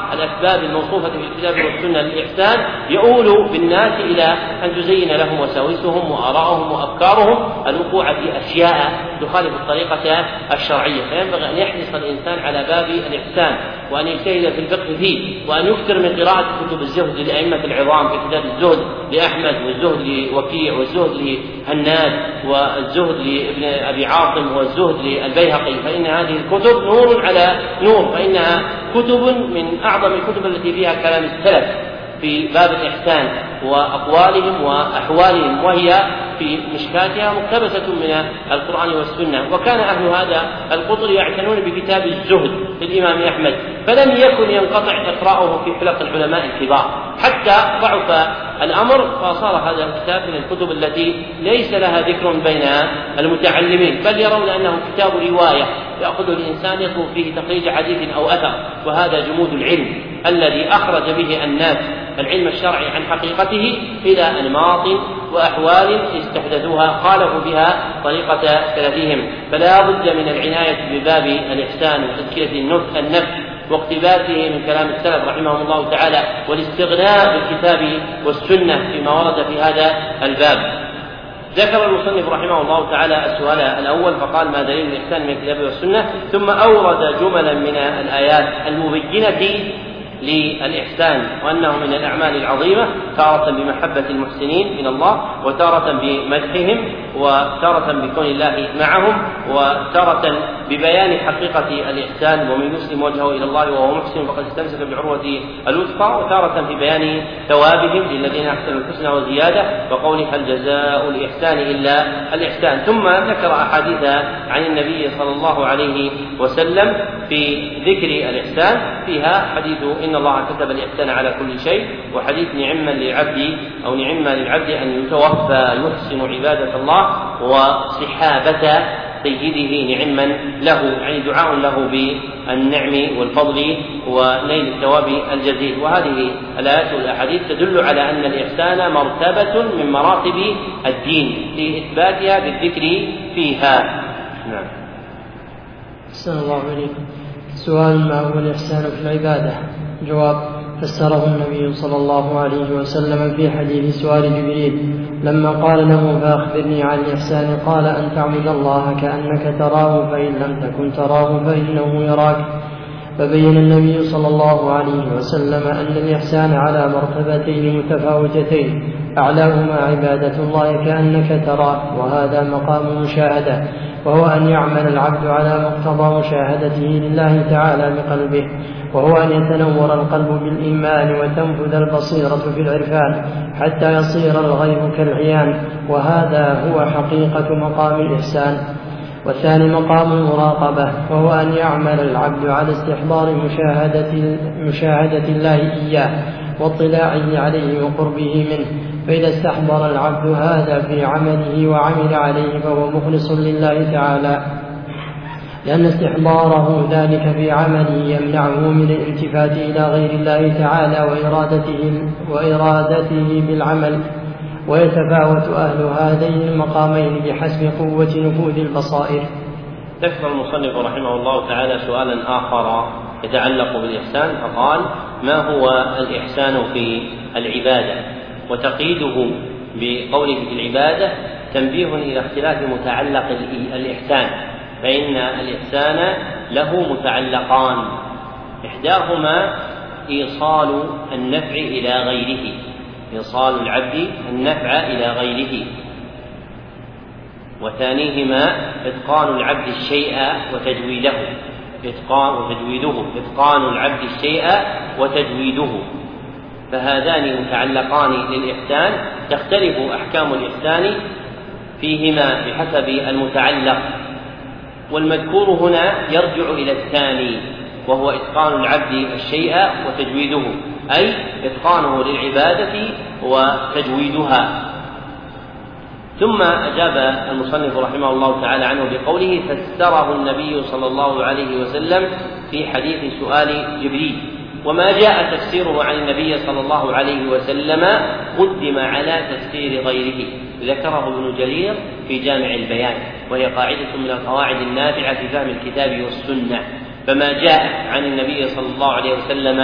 الأسباب الموصوفة في الكتاب والسنة للإحسان يؤول بالناس إلى أن تزين لهم وساوسهم وآراءهم وأفكارهم الوقوع في أشياء تخالف الطريقة الشرعية، فينبغي أن يحرص الإنسان على باب الإحسان وأن يجتهد في الفقه فيه، وأن يكثر من قراءة كتب الزهد للأئمة العظام ككتاب الزهد لأحمد، والزهد لوكيع، والزهد لهناد، والزهد لابن أبي عاصم، والزهد للبيهقي، فإن هذه الكتب نور على نور، فإنها كتب من أعظم الكتب التي فيها كلام السلف في باب الإحسان وأقوالهم وأحوالهم، وهي في مشكاتها مقتبسة من القرآن والسنة. وكان أهل هذا القطر يعتنون بكتاب الزهد للإمام أحمد، فلم يكن ينقطع إقراؤه في حلق العلماء الكبار حتى ضعف الأمر، فصار هذا الكتاب من الكتب التي ليس لها ذكر بين المتعلمين، بل يرون أنه كتاب رواية يأخذ الإنسان يطلب فيه تخريج حديث أو أثر، وهذا جمود العلم الذي أخرج به الناس العلم الشرعي عن حقيقته إلى أنماط وأحوال استحدثوها خالفوا بها طريقة سلفهم. فلا بد من العناية بباب الإحسان وتزكية النفس واقتباسه من كلام السلف رحمهم الله تعالى، والاستغناء بالكتاب والسنة فيما ورد في هذا الباب. ذكر المصنف رحمه الله تعالى السؤال الأول فقال: ما دليل الإحسان من الكتاب والسنة؟ ثم أورد جملا من الآيات المبينة للإحسان وأنه من الأعمال العظيمة، تارة بمحبة المحسنين من الله، وتارة بمدحهم، وتارة بكون الله معهم، وتارة ببيان حقيقة الإحسان ومن يسلم وجهه إلى الله وهو محسن فقد استمسك بعروة الوثقى، وتارة في بيان ثوابهم للذين أحسنوا الحسنى وزيادة، وقول هل جزاء الإحسان إلا الإحسان. ثم ذكر أحاديث عن النبي صلى الله عليه وسلم في ذكر الإحسان، فيها حديث إن الله كتب الإحسان على كل شيء، وحديث نعم للعبد أو نعم للعبد أن يتوفى يحسن عبادة الله، وصحابة سيده نعما له، يعني دعاء له بالنعم والفضل ونيل الثواب الجزيل. وهذه الآيات والأحاديث تدل على أن الإحسان مرتبة من مراتب الدين لإثباتها بالذكر فيها. نعم. أحسن الله إليكم. سؤال: ما هو الإحسان في العبادة؟ جواب: فسره النبي صلى الله عليه وسلم في حديث سؤال جبريل لما قال له: فأخبرني عن الإحسان، قال: أن تعبد الله كأنك تراه فإن لم تكن تراه فإنه يراك. فبين النبي صلى الله عليه وسلم أن الإحسان على مرتبتين متفاوتتين، أعلاهما عبادة الله كأنك تراه، وهذا مقام مشاهدة، وهو أن يعمل العبد على مقتضى مشاهدته لله تعالى بقلبه، وهو أن يتنور القلب بالإيمان وتنفذ البصيرة في العرفان حتى يصير الغيب كالعيان، وهذا هو حقيقة مقام الإحسان. والثاني مقام المراقبة، وهو أن يعمل العبد على استحضار مشاهدة, مشاهدة الله إياه واطلاعه عليه وقربه منه، فإذا استحضر العبد هذا في عمله وعمل عليه فهو مخلص لله تعالى، لأن استحضاره ذلك في عمله يمنعه من الالتفات إلى غير الله تعالى وإرادته, وإرادته بالعمل. ويتفاوت أهل هذين المقامين بحسب قوة نفوذ البصائر. ذكر المصنف رحمه الله تعالى سؤالا آخر يتعلق بالإحسان، فقال: ما هو الإحسان في العبادة؟ وتقييده بقوله في العبادة تنبيه إلى اختلاف متعلق الإحسان، فإن الإحسان له متعلقان، إحداهما إيصال النفع إلى غيره، إيصال العبد النفع إلى غيره، وثانيهما إتقان العبد الشيء وتجويده، إتقان وتجويده، إتقان العبد الشيء وتجويده. فهذان متعلقان للإحسان، تختلف أحكام الإحسان فيهما بحسب المتعلق، والمذكور هنا يرجع إلى الثاني، وهو إتقان العبد الشيء وتجويده، أي إتقانه للعبادة وتجويدها. ثم أجاب المصنف رحمه الله تعالى عنه بقوله: فسره النبي صلى الله عليه وسلم في حديث سؤال جبريل. وما جاء تفسيره عن النبي صلى الله عليه وسلم قدم على تفسير غيره، ذكره ابن جرير في جامع البيان، وهي قاعدة من القواعد النافعة في فهم الكتاب والسنة. فما جاء عن النبي صلى الله عليه وسلم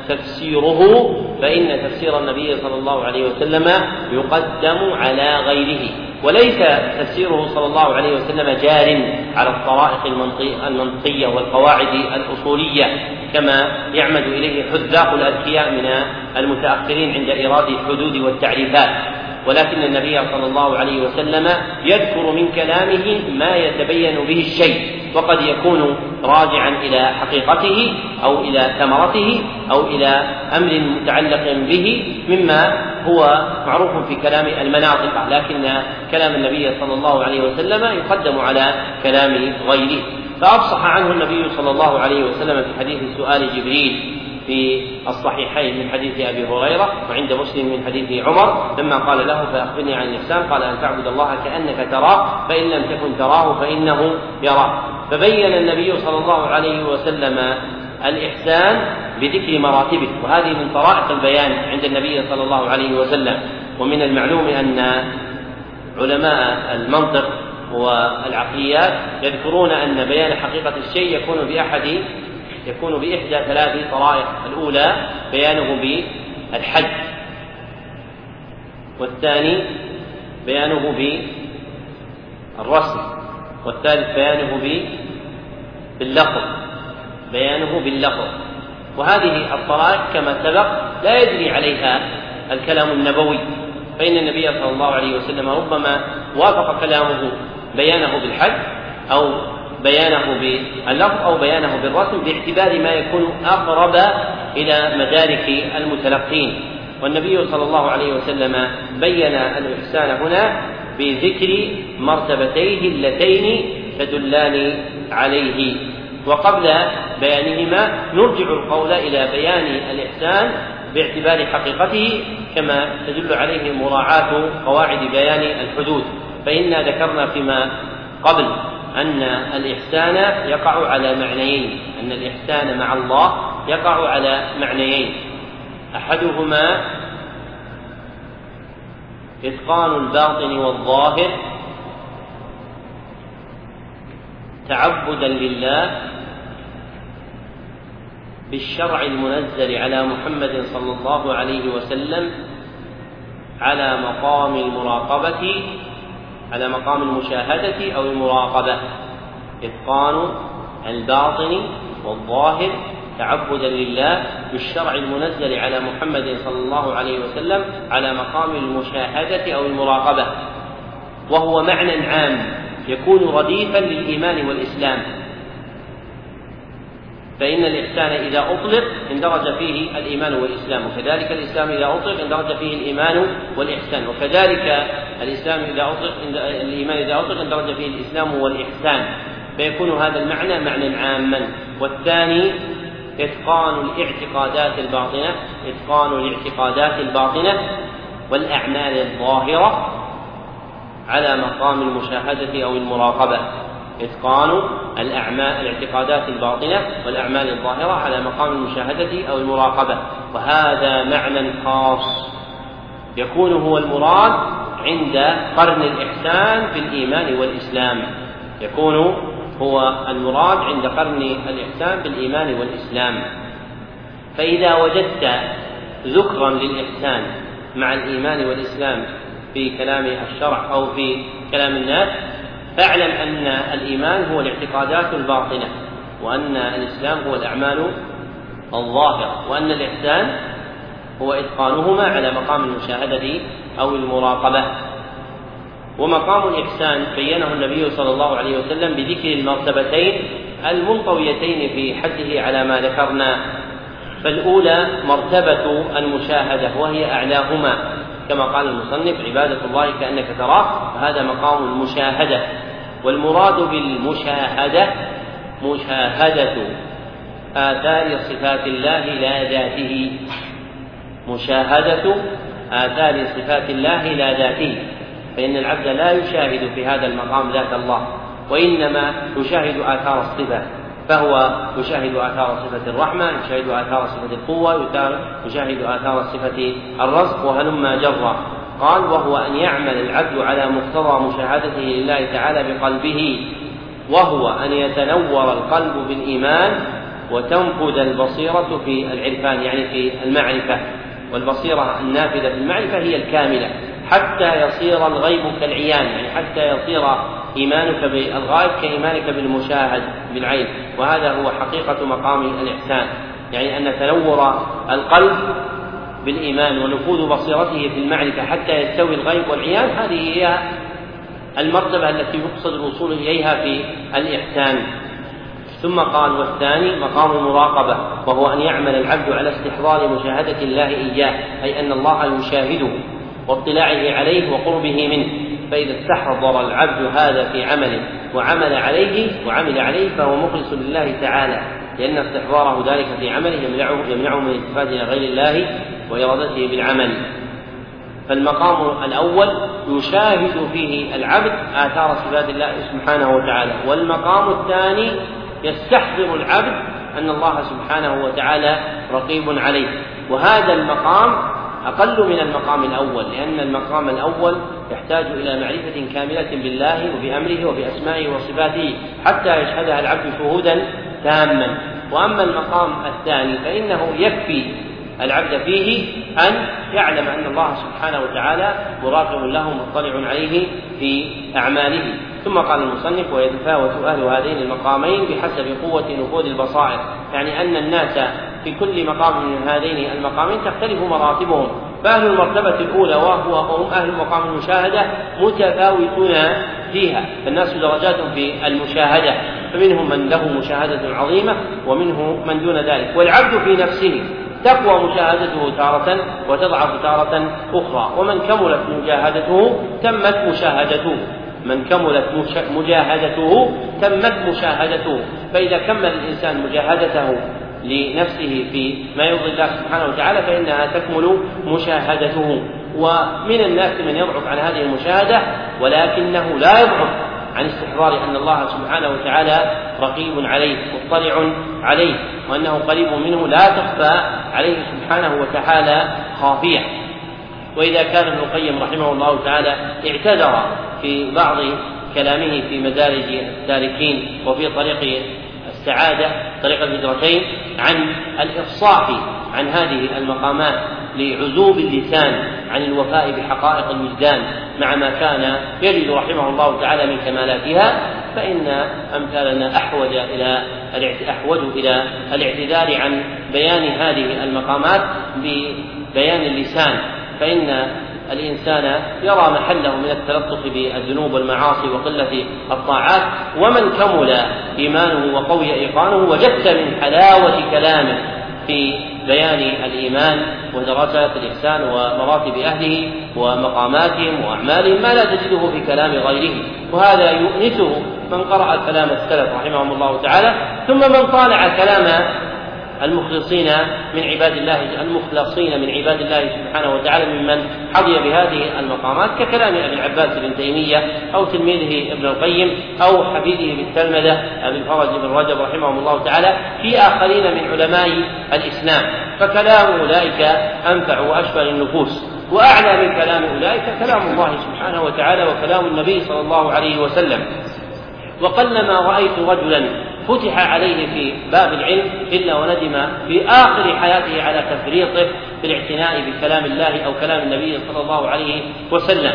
تفسيره فإن تفسير النبي صلى الله عليه وسلم يقدم على غيره، وليس تفسيره صلى الله عليه وسلم جار على الطرائق المنطقية والقواعد الأصولية كما يعمد إليه حذاق الأذكياء من المتأخرين عند إيراد الحدود والتعريفات، ولكن النبي صلى الله عليه وسلم يذكر من كلامه ما يتبين به الشيء، وقد يكون راجعا إلى حقيقته أو إلى ثمرته أو إلى أمر متعلق به مما هو معروف في كلام المناطق، لكن كلام النبي صلى الله عليه وسلم يقدم على كلام غيره. فأفصح عنه النبي صلى الله عليه وسلم في حديث سؤال جبريل في الصحيحين من حديث أبي هريرة وعند مسلم من حديث عمر لما قال له فأخبرني عن الإحسان، قال أن تعبد الله كأنك تراه فإن لم تكن تراه فإنه يراك. فبين النبي صلى الله عليه وسلم الإحسان بذكر مراتبه، وهذه من طرائق البيان عند النبي صلى الله عليه وسلم. ومن المعلوم أن علماء المنطق والعقليات يذكرون أن بيان حقيقة الشيء يكون بأحد يكون بإحدى ثلاث طرائق: الأولى بيانه بالحد، والثاني بيانه بالرسم، والثالث بيانه باللفظ بيانه باللفظ وهذه الطرائق كما سبق لا يجري عليها الكلام النبوي، فإن النبي صلى الله عليه وسلم ربما وافق كلامه بيانه بالحد أو بيانه باللفظ أو بيانه بالرسم باعتبار ما يكون أقرب إلى مدارك المتلقين. والنبي صلى الله عليه وسلم بين الإحسان هنا بذكر مرتبتيه اللتين تدلان عليه. وقبل بيانهما نرجع القول إلى بيان الإحسان باعتبار حقيقته كما تدل عليه مراعاة قواعد بيان الحدود، فإنا ذكرنا فيما قبل أن الإحسان يقع على معنيين، أن الإحسان مع الله يقع على معنيين: أحدهما إتقان الباطن والظاهر تعبدا لله بالشرع المنزل على محمد صلى الله عليه وسلم على مقام المراقبة على مقام المشاهدة أو المراقبة. إتقان الباطن والظاهر تعبدا لله بالشرع المنزل على محمد صلى الله عليه وسلم على مقام المشاهدة أو المراقبة، وهو معنى عام يكون رديفا للإيمان والإسلام، فإن الإحسان إذا أطلق اندرج فيه الإيمان والإسلام، وكذلك الإسلام إذا أطلق اندرج فيه الإيمان والإحسان، وكذلك الإسلام إذا أطلق الإيمان إذا أطلق اندرج فيه الإسلام والإحسان، فيكون هذا المعنى معنى عاما. والثاني إتقان الاعتقادات الباطنة إتقان الاعتقادات الباطنة والأعمال الظاهرة على مقام المشاهدة أو المراقبة. إتقان الأعمال الاعتقادات الباطنة والأعمال الظاهرة على مقام المشاهدة أو المراقبة، وهذا معنى خاص يكون هو المراد عند قرن الإحسان في الإيمان والإسلام يكون هو المراد عند قرن الإحسان في الإيمان والإسلام. فإذا وجدت ذكرا للإحسان مع الإيمان والإسلام في كلام الشرع أو في كلام الناس فاعلم أن الإيمان هو الاعتقادات الباطنة، وأن الإسلام هو الأعمال الظاهرة، وأن الإحسان هو إتقانهما على مقام المشاهدة أو المراقبة. ومقام الإحسان بينه النبي صلى الله عليه وسلم بذكر المرتبتين المنطويتين في حده على ما ذكرنا. فالأولى مرتبة المشاهدة وهي أعلاهما، كما قال المصنف: عبادة الله كأنك تراه، وهذا مقام المشاهدة. والمراد بالمشاهدة مشاهدة آثار صفات الله لا ذاته مشاهدة آثار صفات الله لا ذاته فإن العبد لا يشاهد في هذا المقام ذات الله، وإنما يشاهد آثار الصفة، فهو يشاهد آثار صفة الرحمة، يشاهد آثار صفة القوة، يشاهد آثار صفة الرزق، وهلما جرا. قال: وهو أن يعمل العبد على مقتضى مشاهدته لله تعالى بقلبه، وهو أن يتنور القلب بالإيمان وتنفذ البصيرة في العرفان، يعني في المعرفة، والبصيرة النافذة في المعرفة هي الكاملة، حتى يصير الغيب كالعيان، يعني حتى يصير إيمانك بالغائب كإيمانك بالمشاهد بالعين. وهذا هو حقيقة مقام الإحسان، يعني أن تنور القلب بالإيمان ونفوذ بصيرته في المعرفة حتى يستوي الغيب والعيان، هذه هي المرتبة التي يقصد الوصول إليها في الإحسان. ثم قال: والثاني مقام المراقبة، وهو أن يعمل العبد على استحضار مشاهدة الله إياه، أي أن الله يشاهده واطلاعه عليه وقربه منه. فإذا استحضر العبد هذا في عمله وعمل عليه وعمل عليه فهو مخلص لله تعالى، لأن استحضاره ذلك في عمله يمنعه, يمنعه من الالتفات إلى غير الله وإرادته بالعمل. فالمقام الأول يشاهد فيه العبد آثار صفات الله سبحانه وتعالى، والمقام الثاني يستحضر العبد أن الله سبحانه وتعالى رقيب عليه. وهذا المقام أقل من المقام الأول، لأن المقام الأول يحتاج إلى معرفة كاملة بالله وبأمره وبأسمائه وصفاته حتى يشهدها العبد شهودا تاما. وأما المقام الثاني فإنه يكفي العبد فيه أن يعلم أن الله سبحانه وتعالى مراقب له مطلع عليه في أعماله. ثم قال المصنف: ويتفاوت أهل هذين المقامين بحسب قوة نفوذ البصائر، يعني أن الناس في كل مقام من هذين المقامين تختلف مراتبهم. فأهل المرتبة الأولى وهو هم أهل مقام المشاهدة متفاوتون فيها، فالناس درجات في المشاهدة، فمنهم من له مشاهدة عظيمة ومنه من دون ذلك. والعبد في نفسه تقوى مشاهدته تارة وتضعف تارة أخرى، ومن كملت مجاهدته تمت مشاهدته من كملت مجاهدته تمت مشاهدته. فإذا كمل الإنسان مجاهدته لنفسه في ما يرضي الله سبحانه وتعالى فإنها تكمل مشاهدته. ومن الناس من يضعف عن هذه المشاهدة ولكنه لا يضعف عن استحضار أن الله سبحانه وتعالى رقيب عليه مطلع عليه، وأنه قريب منه لا تخفى عليه سبحانه وتعالى خافية. وإذا كان ابن القيم رحمه الله تعالى اعتذر في بعض كلامه في مدارج السالكين وفي طريق السعادة طريق الهجرتين عن الإفصاح عن هذه المقامات لعزوب اللسان عن الوفاء بحقائق الوجدان مع ما كان يجد رحمه الله تعالى من كمالاتها، فإن أمثالنا أحوج إلى أحوج إلى الاعتذار عن بيان هذه المقامات ببيان اللسان، فإن الإنسان يرى محله من التلطف بالذنوب والمعاصي وقلة الطاعات. ومن كمل إيمانه وقوي إيقانه وجدت من حلاوة كلامه في بيان الإيمان ودرجات الإحسان ومراتب أهله ومقاماتهم وأعمالهم ما لا تجده في كلام غيره. وهذا يؤنسه من قرأ كلام السلف رحمهم الله تعالى، ثم من طالع كلام المخلصين من عباد الله المخلصين من عباد الله سبحانه وتعالى ممن حظي بهذه المقامات، ككلام أبي العباس بن تيمية أو تلميذه ابن القيم أو حفيده بالتلمذة أبي الفرج بن رجب رحمهم الله تعالى في آخرين من علماء الإسلام، فكلام أولئك أنفع وأشفى للنفوس. وأعلى من كلام أولئك كلام الله سبحانه وتعالى وكلام النبي صلى الله عليه وسلم. وقلما رأيت رجلا فتح عليه في باب العلم إلا وندم في آخر حياته على تفريطه في الاعتناء بكلام الله أو كلام النبي صلى الله عليه وسلم.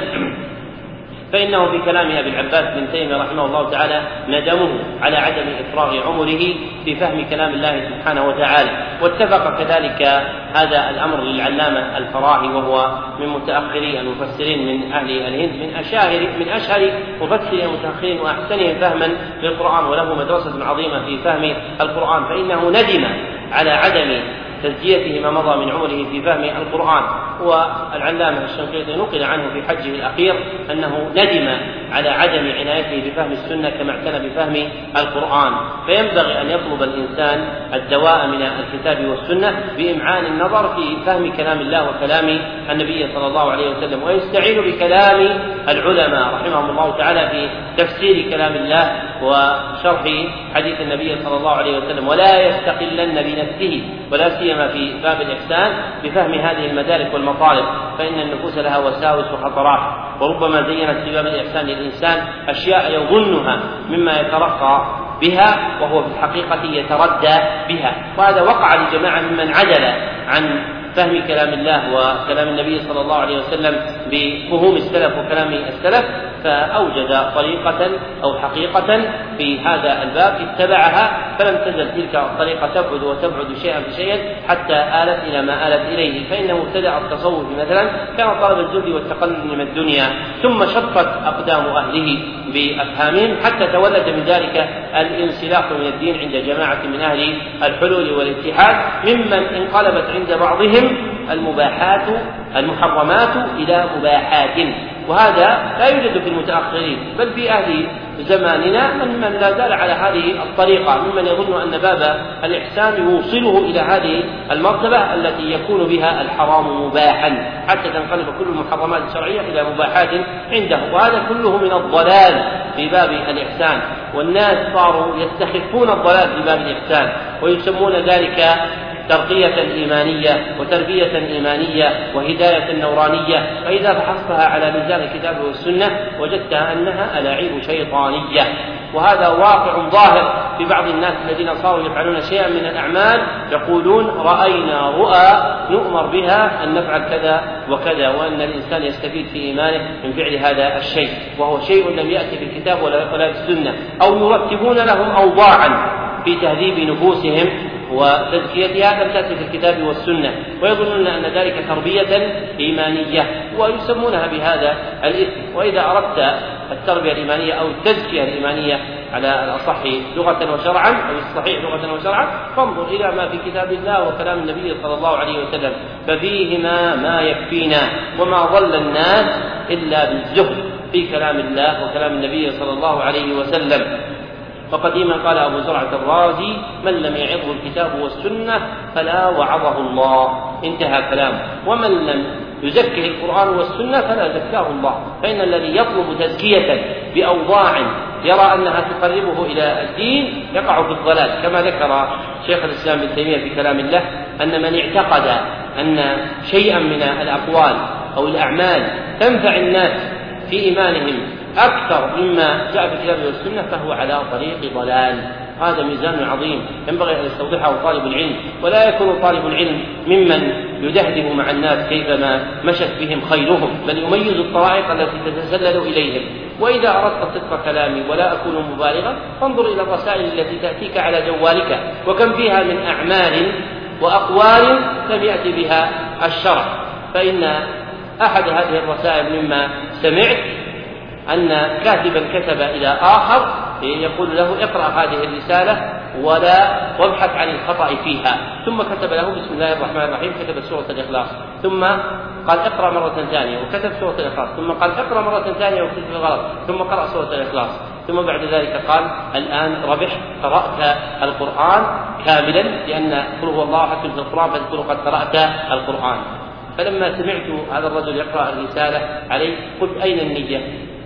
فإنه في كلام أبي العباس بن تيمية رحمه الله تعالى ندمه على عدم إفراغ عمره في فهم كلام الله سبحانه وتعالى. واتفق كذلك هذا الأمر للعلامة الفراهي وهو من متأخري المفسرين من أهل الهند من أشهر من أشهر مفسري المتأخرين وأحسنهم فهما للقرآن، وله مدرسة عظيمة في فهم القرآن، فإنه ندم على عدم تزكيته ما مضى من عمره في فهم القرآن. والعلامة الشنقيطي نقل عنه في حجه الأخير أنه ندم على عدم عنايته بفهم السنة كما اعتنى بفهم القرآن. فينبغي أن يطلب الإنسان الدواء من الكتاب والسنة بإمعان النظر في فهم كلام الله وكلام النبي صلى الله عليه وسلم، ويستعين بكلام العلماء رحمهم الله تعالى في تفسير كلام الله وشرح حديث النبي صلى الله عليه وسلم، ولا يستقلن بنفسه ولا سيما في باب الإحسان بفهم هذه المدارك والمطالب، فإن النفوس لها وساوس وخطرات، وربما زينت في باب الإحسان للإنسان أشياء يظنها مما يترقى بها وهو في الحقيقة يتردى بها. وهذا وقع لجماعة ممن عدل عن فهم كلام الله وكلام النبي صلى الله عليه وسلم بفهوم السلف وكلام السلف، فأوجد طريقة أو حقيقة في هذا الباب اتبعها، فلم تزل تلك الطريقة تبعد وتبعد شيئا فشيئا حتى آلت إلى ما آلت إليه. فإن مبتدع التصوف مثلا كان طلب الزهد والتقلل من الدنيا، ثم شطت أقدام أهله بأفهامهم حتى تولد من ذلك الانسلاخ من الدين عند جماعة من أهل الحلول والاتحاد، ممن انقلبت عند بعضهم المباحات المحرمات إلى مباحات. وهذا لا يوجد في المتأخرين، بل في أهل زماننا من, من لا زال على هذه الطريقة، ممن يظن أن باب الإحسان يوصله إلى هذه المرتبة التي يكون بها الحرام مباحا حتى تنقلب كل المحرمات الشرعية إلى مباحات عنده. وهذا كله من الضلال في باب الإحسان، والناس صاروا يستخفون الضلال في باب الإحسان ويسمون ذلك ترقية إيمانية وتربية إيمانية وهداية نورانية، فإذا فحصتها على ميزان الكتاب والسنة وجدتها أنها ألاعيب شيطانية. وهذا واقع ظاهر في بعض الناس الذين صاروا يفعلون شيئا من الأعمال يقولون رأينا رؤى نؤمر بها أن نفعل كذا وكذا، وأن الإنسان يستفيد في إيمانه من فعل هذا الشيء، وهو شيء لم يأتي في الكتاب ولا في السنة، أو يرتبون لهم أوضاعا في تهذيب نفوسهم وتزكيتها لم تأتي في الكتاب والسنة، ويظنون أن ذلك تربية إيمانية ويسمونها بهذا الاسم. وإذا أردت التربية الإيمانية أو التزكية الإيمانية على الأصح لغة وشرعا أو الصحيح لغة وشرعا فانظر إلى ما في كتاب الله وكلام النبي صلى الله عليه وسلم، ففيهما ما يكفينا، وما ضل الناس إلا بالزهد في كلام الله وكلام النبي صلى الله عليه وسلم. وقديما قال أبو زرعة الرازي من لم يعظه الكتاب والسنة فلا وعظه الله، انتهى كلامه. ومن لم يزكه القرآن والسنة فلا زكاه الله. فإن الذي يطلب تزكية بأوضاع يرى أنها تقربه إلى الدين يقع في الضلال، كما ذكر شيخ الإسلام ابن تيمية في كلام الله أن من اعتقد أن شيئا من الأقوال أو الأعمال تنفع الناس في إيمانهم أكثر مما جاء في الكتاب والسنة فهو على طريق ضلال. هذا ميزان عظيم ينبغي أن يستوضحه طالب العلم، ولا يكون طالب العلم ممن يدهده مع الناس كيفما مشت بهم خيلهم، بل يميز الطرائق التي تتسلل إليهم. وإذا أردت صدق كلامي ولا أكون مبالغا فانظر إلى الرسائل التي تأتيك على جوالك، وكم فيها من أعمال وأقوال لم يأتي بها الشرع. فإن أحد هذه الرسائل مما سمعت أن كاتبا كتب إلى آخر يقول له اقرأ هذه الرسالة ولا وابحث عن الخطأ فيها، ثم كتب له بسم الله الرحمن الرحيم، كتب سورة الإخلاص، ثم قال اقرأ مرة ثانية وكتب سورة الإخلاص، ثم قال اقرأ مرة ثانية وكتب الغلط، ثم قرأ سورة الإخلاص، ثم بعد ذلك قال الآن ربح قرأت القرآن كاملا، لأن قل هو الله أحد في القرآن فتقول قد قرأت القرآن. فلما سمعت هذا الرجل يقرأ الرسالة عليه قلت أين النية؟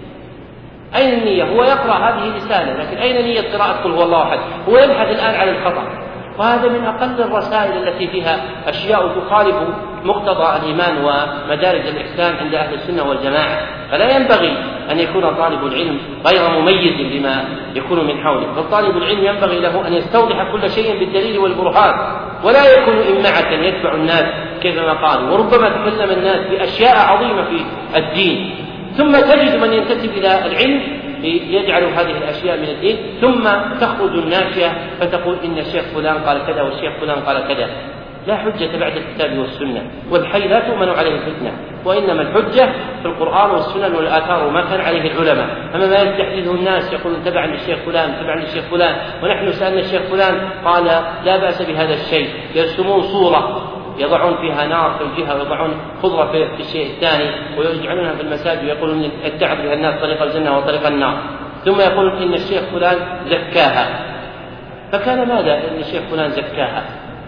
أين النية؟ هو يقرأ هذه الرسالة، لكن أين نية قراءة قل هو الله أحد؟ هو يبحث الآن عن الخطأ. وهذا من أقل الرسائل التي فيها أشياء تخالف مقتضى الإيمان ومدارج الإحسان عند أهل السنة والجماعة. فلا ينبغي أن يكون طالب العلم غير مميز بما يكون من حوله، فالطالب العلم ينبغي له أن يستوضح كل شيء بالدليل والبرهان، ولا يكون إمعة يتبع الناس كيفما قالوا. وربما تكلم الناس بأشياء عظيمة في الدين، ثم تجد من ينتسب إلى العلم يجعل هذه الأشياء من الدين، ثم تخرج الناشئة فتقول إن الشيخ فلان قال كذا والشيخ فلان قال كذا. لا حجة بعد الكتاب والسنة، والحي لا تؤمن عليه الفتنة، وإنما الحجة في القرآن والسنن والآثار وما كان عليه العلماء. أما ما يستحدثه الناس يقولون تبعا للشيخ فلان تبعا للشيخ فلان، ونحن سألنا الشيخ فلان قال لا بأس بهذا الشيء. يرسمون صورة يضعون فيها نار في الجهة ويضعون خضرة في الشيء الثاني ويجعلونها في المساجد ويقولون اتعظ بها الناس طريق الجنة وطريق النار، ثم يقولون إن الشيخ فلان زكاها. فكان ماذا إن الشيخ فلان زكاها؟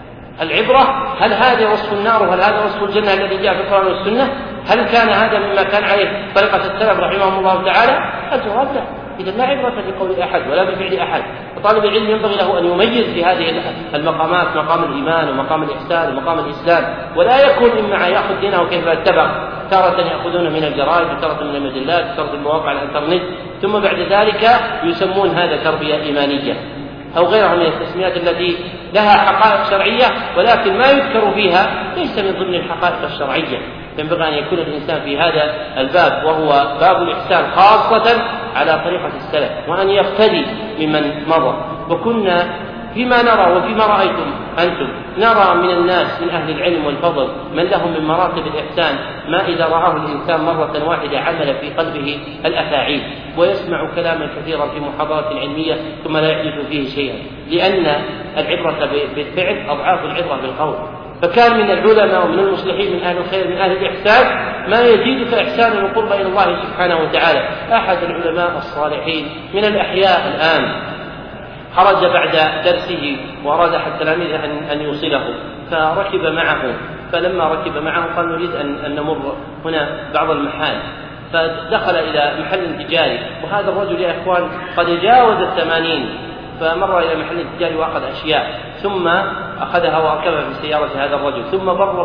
العبرة هل هذا وصف النار وهل هذا وصف الجنة الذي جاء في القرآن والسنة؟ هل كان هذا مما كان عليه طريقة السلف رحمهم الله تعالى؟ الجواب لا. إذا لا عبرة بقول أحد ولا بفعل أحد. وطالب العلم ينبغي له أن يميز في هذه المقامات، مقام الإيمان ومقام الإحسان ومقام الإسلام، ولا يكون إما يأخذ دينه كيف اتبع، تارة يأخذون من الجرائد وتارة من المجلات وتارة من مواقع الإنترنت، ثم بعد ذلك يسمون هذا تربية إيمانية. أو غيرها من التسميات التي لها حقائق شرعية ولكن ما يذكر فيها ليس من ضمن الحقائق الشرعية. ينبغي أن يكون الإنسان في هذا الباب وهو باب الإحسان خاصة على طريقة السلف، وأن يقتدي بمن مضى. وكنا فيما نرى وفيما رأيتم أنتم نرى من الناس من أهل العلم والفضل من لهم من مراتب الإحسان ما إذا رآه الإنسان مرة واحدة عمل في قلبه الأفاعيل، ويسمع كلاما كثيرا في محاضرات علمية ثم لا يحدث فيه شيئا، لأن العبرة بالفعل أضعاف العبرة بالقول. فكان من العلماء ومن المصلحين من أهل الخير من أهل الإحسان ما يزيدك إحسانا وقربا إلى الله سبحانه وتعالى. أحد العلماء الصالحين من الأحياء الآن خرج بعد درسه وأراد أحد تلاميذه أن يوصله فركب معه، فلما ركب معه قال نريد أن نمر هنا بعض المحال، فدخل إلى محل تجاري، وهذا الرجل يا إخوان قد جاوز الثمانين، فمر إلى محل تجاري وأخذ أشياء ثم أخذها وأركبها في سيارة هذا الرجل، ثم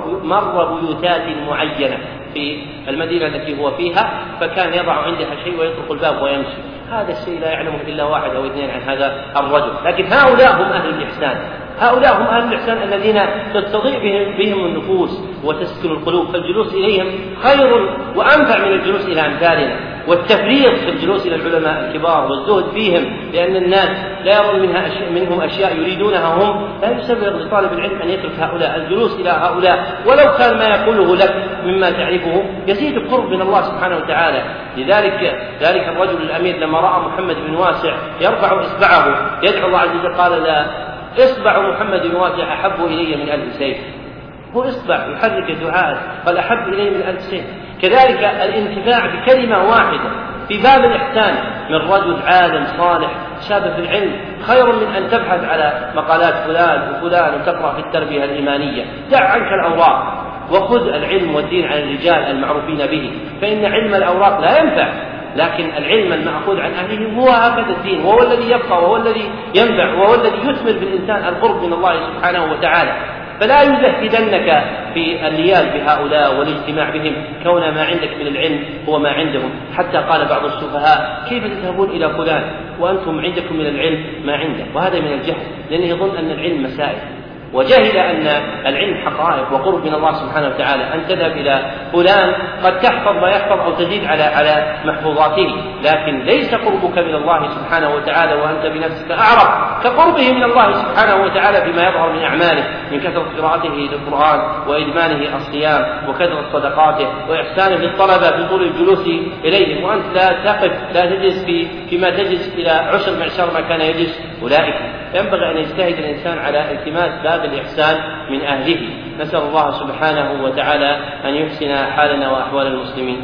مر بيوتات معينة في المدينة التي هو فيها، فكان يضع عندها شيء ويطرق الباب ويمشي. هذا الشيء لا يعلمه إلا واحد أو اثنين عن هذا الرجل، لكن هؤلاء هم أهل الإحسان، هؤلاء هم أهل الإحسان الذين تستضيء بهم, بهم النفوس وتسكن القلوب، فالجلوس إليهم خير وأنفع من الجلوس إلى أمثالنا، والتفريط في الجلوس إلى العلماء الكبار والزهد فيهم، لأن الناس لا يظن منها أشياء منهم أشياء يريدونها هم، لا يسبب لطالب العلم أن يترك هؤلاء. الجلوس إلى هؤلاء ولو كان ما يقوله لك مما تعرفه يزيد القرب من الله سبحانه وتعالى. لذلك ذلك الرجل الأمير لما رأى محمد بن واسع يرفع إصبعه يدعو الله عز وجل قال لا، إصبع محمد بن واسع أحب إلي من ألف سيف. هو إصبع يحرك دعاء قال أحب إلي من ألف سيف. كذلك الانتفاع بكلمة واحدة في باب الإحسان من رجل عالم صالح شاب في العلم خير من أن تبحث على مقالات فلان وفلان وتقرأ في التربية الإيمانية. دع عنك الأوراق وخذ العلم والدين عن الرجال المعروفين به، فإن علم الأوراق لا ينفع، لكن العلم المأخوذ عن أهله هو هكذا الدين، وهو الذي يبقى وهو الذي ينفع وهو الذي يثمر بالإنسان القرب من الله سبحانه وتعالى. فلا يزهدنك في الليال بهؤلاء والاجتماع بهم كون ما عندك من العلم هو ما عندهم. حتى قال بعض السفهاء كيف تذهبون إلى فلان وأنتم عندكم من العلم ما عنده، وهذا من الجهل، لأنه يظن أن العلم مسائل، وجهل أن العلم حقائق وقرب من الله سبحانه وتعالى. أن تذهب إلى فلان قد تحفظ ما يحفظ أو تزيد على على محفوظاته، لكن ليس قربك من الله سبحانه وتعالى وأنت بنفسك أعرف كقربه من الله سبحانه وتعالى بما يظهر من أعماله من كثرة قراءته للقرآن وإدمانه الصيام وكثرة صدقاته وإحسانه للطلبة بطول الجلوس إليهم، وأنت لا تقف لا تجلس في فيما تجلس إلى عشر معشر ما كان يجلس أولئك. ينبغي أن يجتهد الإنسان على التماس باب الإحسان من أهله. نسأل الله سبحانه وتعالى أن يحسن حالنا وأحوال المسلمين.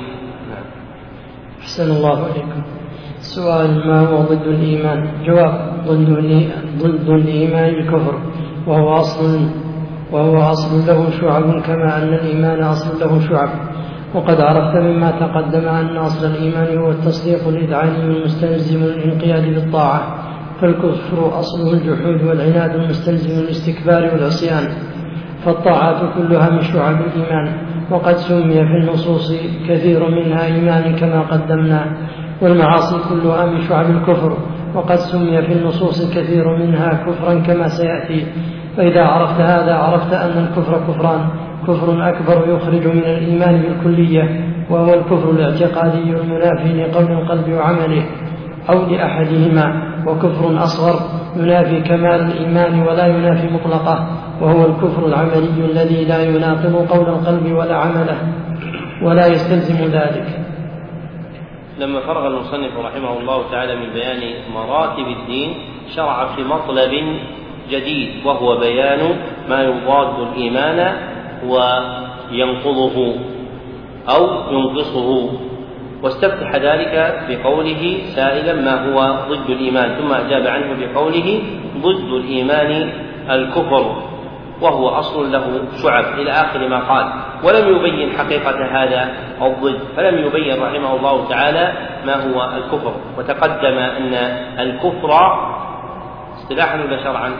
أحسن الله عليكم. السؤال: ما هو ضد الإيمان؟ جواب: ضد ضد الإيمان الكفر، وهو أصل وهو أصل له شعب، كما أن الإيمان أصل له شعب. وقد عرفت مما تقدم أن أصل الإيمان هو التصديق الإذعاني المستلزم للانقياد بالطاعة، فالكفر أصله الجحود والعناد المستلزم للاستكبار والعصيان. فالطاعات كلها من شعب الإيمان، وقد سمي في النصوص كثير منها إيمان كما قدمنا، والمعاصي كلها من شعب الكفر، وقد سمي في النصوص كثير منها كفرا كما سيأتي. فإذا عرفت هذا عرفت أن الكفر كفران: كفر أكبر يخرج من الإيمان بالكلية، وهو الكفر الاعتقادي المنافي لقول القلب وعمله أو لأحدهما، وكفر أصغر ينافي كمال الإيمان ولا ينافي مطلقه، وهو الكفر العملي الذي لا يناقض قول القلب ولا عمله ولا يستلزم ذلك. لما فرغ المصنف رحمه الله تعالى من بيان مراتب الدين شرع في مطلب جديد، وهو بيان ما يضاد الإيمان وينقضه أو ينقصه، واستفتح ذلك بقوله سائلا ما هو ضد الإيمان، ثم أجاب عنه بقوله ضد الإيمان الكفر، وهو أصل له شعب إلى آخر ما قال، ولم يبين حقيقة هذا الضد، فلم يبين رحمه الله تعالى ما هو الكفر. وتقدم أن الكفر اصطلاحا ولا شرعا؟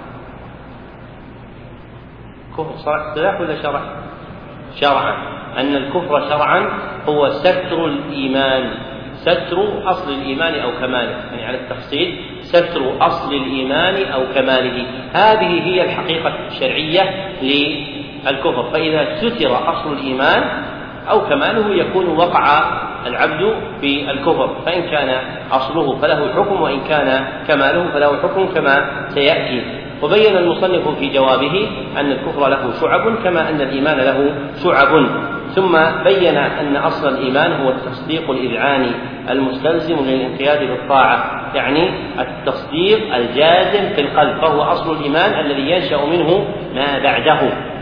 كفر اصطلاح ولا شرع؟ شرعا. أن الكفر شرعا هو ستر الإيمان، ستر أصل الإيمان أو كماله، يعني على التفصيل ستر أصل الإيمان أو كماله. هذه هي الحقيقة الشرعية للكفر. فإذا ستر أصل الإيمان أو كماله يكون وقع العبد في الكفر، فإن كان أصله فله حكم، وإن كان كماله فله حكم كما سيأتي. وبين المصنف في جوابه أن الكفر له شعب كما أن الإيمان له شعب، ثم بين أن أصل الإيمان هو التصديق الإذعاني المستلزم للانقياد بالطاعة، يعني التصديق الجازم في القلب، فهو أصل الإيمان الذي ينشأ منه ما بعده.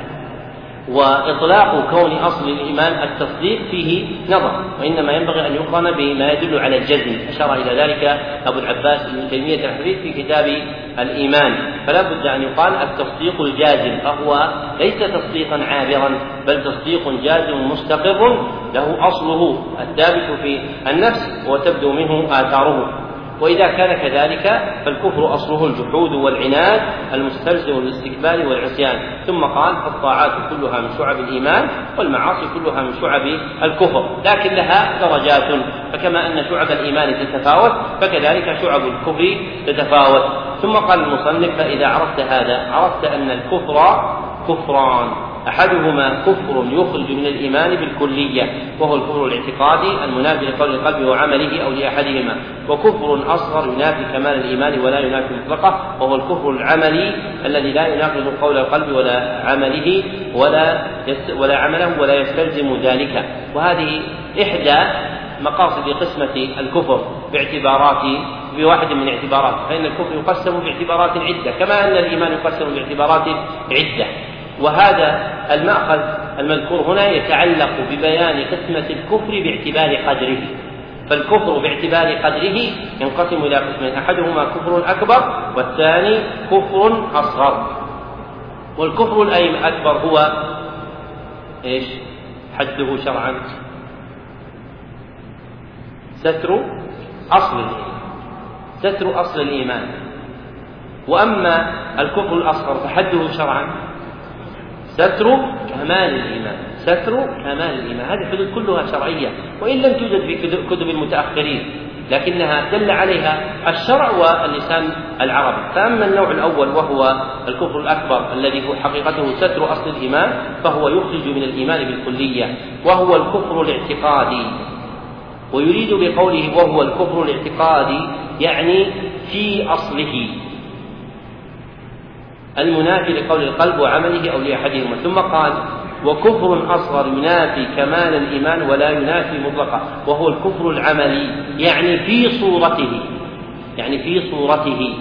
وإطلاق كون أصل الإيمان التصديق فيه نظر، وإنما ينبغي أن يقرن بما يدل على الجزم. أشار إلى ذلك أبو العباس ابن تيمية الحديث في كتاب الإيمان. فلا بد أن يقال التصديق الجازم، فهو ليس تصديقا عابرا بل تصديق جازم مستقر له أصله الثابت في النفس وتبدو منه آثاره. وإذا كان كذلك فالكفر أصله الجحود والعناد المستلزم للاستكبار والعصيان. ثم قال الطاعات كلها من شعب الإيمان والمعاصي كلها من شعب الكفر، لكن لها درجات، فكما أن شعب الإيمان تتفاوت فكذلك شعب الكفر تتفاوت. ثم قال المصنف فإذا عرفت هذا عرفت أن الكفر كفران، أحدهما كفر يخرج من الإيمان بالكلية وهو الكفر الاعتقادي المنافي لقول القلب وعمله أو لأحدهما، وكفر أصغر ينافي كمال الإيمان ولا ينافي مطلقه وهو الكفر العملي الذي لا يناقض قول القلب ولا عمله ولا ولا عمله ولا يستلزم ذلك. وهذه إحدى مقاصد قسمة الكفر باعتبارات بواحد من اعتبارات، فإن الكفر يقسم باعتبارات عدة كما أن الإيمان يقسم باعتبارات عدة. وهذا المأخذ المذكور هنا يتعلق ببيان قسمة الكفر باعتبار قدره. فالكفر باعتبار قدره ينقسم إلى قسمين، أحدهما كفر أكبر والثاني كفر أصغر. والكفر الأكبر هو إيش؟ حده شرعا ستر أصل الإيمان، ستر أصل الإيمان. وأما الكفر الأصغر فحده شرعا ستر كمال الإيمان، ستر كمال الإيمان. هذه الحدود كلها شرعية وإن لم توجد في كتب المتأخرين، لكنها دل عليها الشرع واللسان العربي. فأما النوع الأول وهو الكفر الأكبر الذي هو حقيقته ستر أصل الإيمان فهو يخرج من الإيمان بالكلية وهو الكفر الاعتقادي. ويريد بقوله وهو الكفر الاعتقادي يعني في أصله المنافي لقول القلب وعمله أو لأحدهما. ثم قال وكفر أصغر ينافي كمال الإيمان ولا ينافي مطلقه وهو الكفر العملي يعني في صورته، يعني في صورته.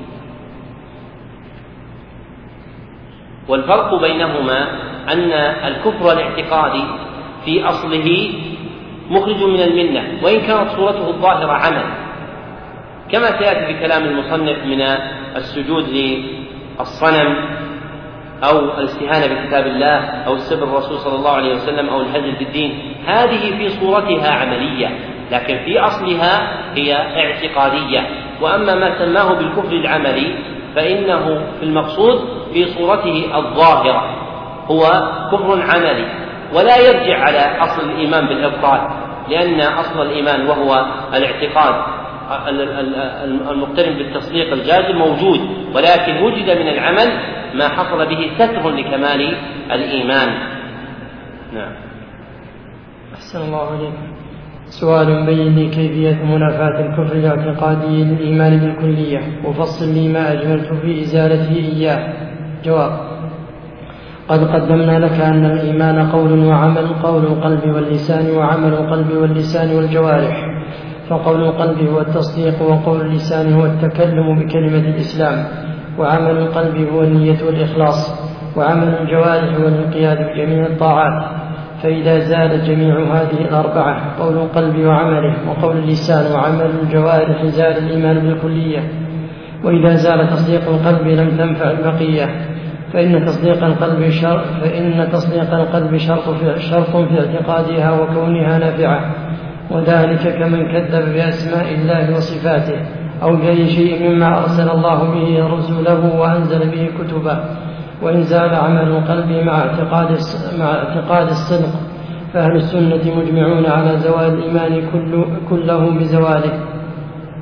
والفرق بينهما أن الكفر الاعتقادي في أصله مخرج من الملة وإن كانت صورته الظاهرة عمل، كما سيأتي في كلام المصنف من السجود للصنم أو الاستهانة بكتاب الله أو السب الرسول صلى الله عليه وسلم أو الهجر في الدين. هذه في صورتها عملية لكن في أصلها هي اعتقادية. وأما ما سماه بالكفر العملي فإنه في المقصود في صورته الظاهرة هو كفر عملي ولا يرجع على أصل الإيمان بالإبطال، لأن أصل الإيمان وهو الاعتقاد المقترن بالتصديق الجازم موجود، ولكن وجد من العمل ما حصل به ستر لكمال الإيمان. نعم. أحسن الله عليكم. سؤال بين لي كيفية منافاة الكفر الاعتقادي للإيمان بالكلية وفصل لي ما أجملت في إزالته إياه. جواب: قد قدمنا لك أن الإيمان قول وعمل، قول القلب واللسان وعمل القلب واللسان والجوارح. فقول القلب هو التصديق وقول اللسان هو التكلم بكلمة الإسلام، وعمل القلب هو النية والإخلاص، وعمل الجوارح هو الانقياد بجميع الطاعات. فإذا زال جميع هذه الأربعة قول القلب وعمله وقول اللسان وعمل الجوارح زال الإيمان بالكلية. وإذا زال تصديق القلب لم تنفع البقية، فإن تصديق القلب شرط فإن تصديق القلب شرط في شرط في اعتقادها وكونها نافعة، وذلك كمن كذب بأسماء الله وصفاته أو بأي شيء مما أرسل الله به رسله وأنزل به كتبه. وإن زال عمل القلب مع اعتقاد مع اعتقاد الصدق فأهل السنة مجمعون على زوال الإيمان كله بزواله.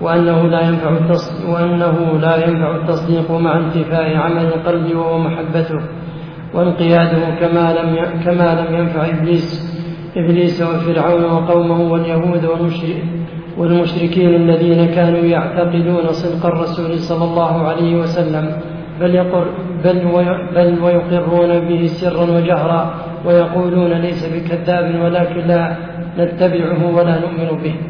وأنه لا ينفع وأنه لا ينفع التصديق مع انتفاء عمل القلب وهو محبته وانقياده كما لم كما لم ينفع إبليس إبليس وفرعون وقومه واليهود والمشركين الذين كانوا يعتقدون صدق الرسول صلى الله عليه وسلم بل, يقر بل, بل ويقرون به سرا وجهرا ويقولون ليس بكذاب ولكن لا نتبعه ولا نؤمن به.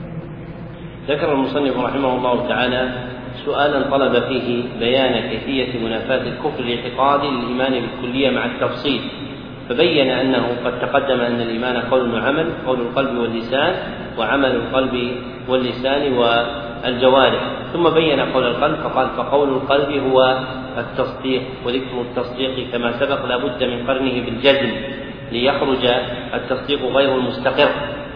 ذكر المصنف رحمه الله تعالى سؤالا طلب فيه بيان كيفية منافاة الكفر الاعتقادي للإيمان بالكلية مع التفصيل، فبين أنه قد تقدم أن الإيمان قول وعمل، قول القلب واللسان، وعمل القلب واللسان والجوارح، ثم بين قول القلب فقال فقول القلب هو التصديق، وذكر التصديق كما سبق لا بد من قرنه بالجزم ليخرج التصديق غير المستقر.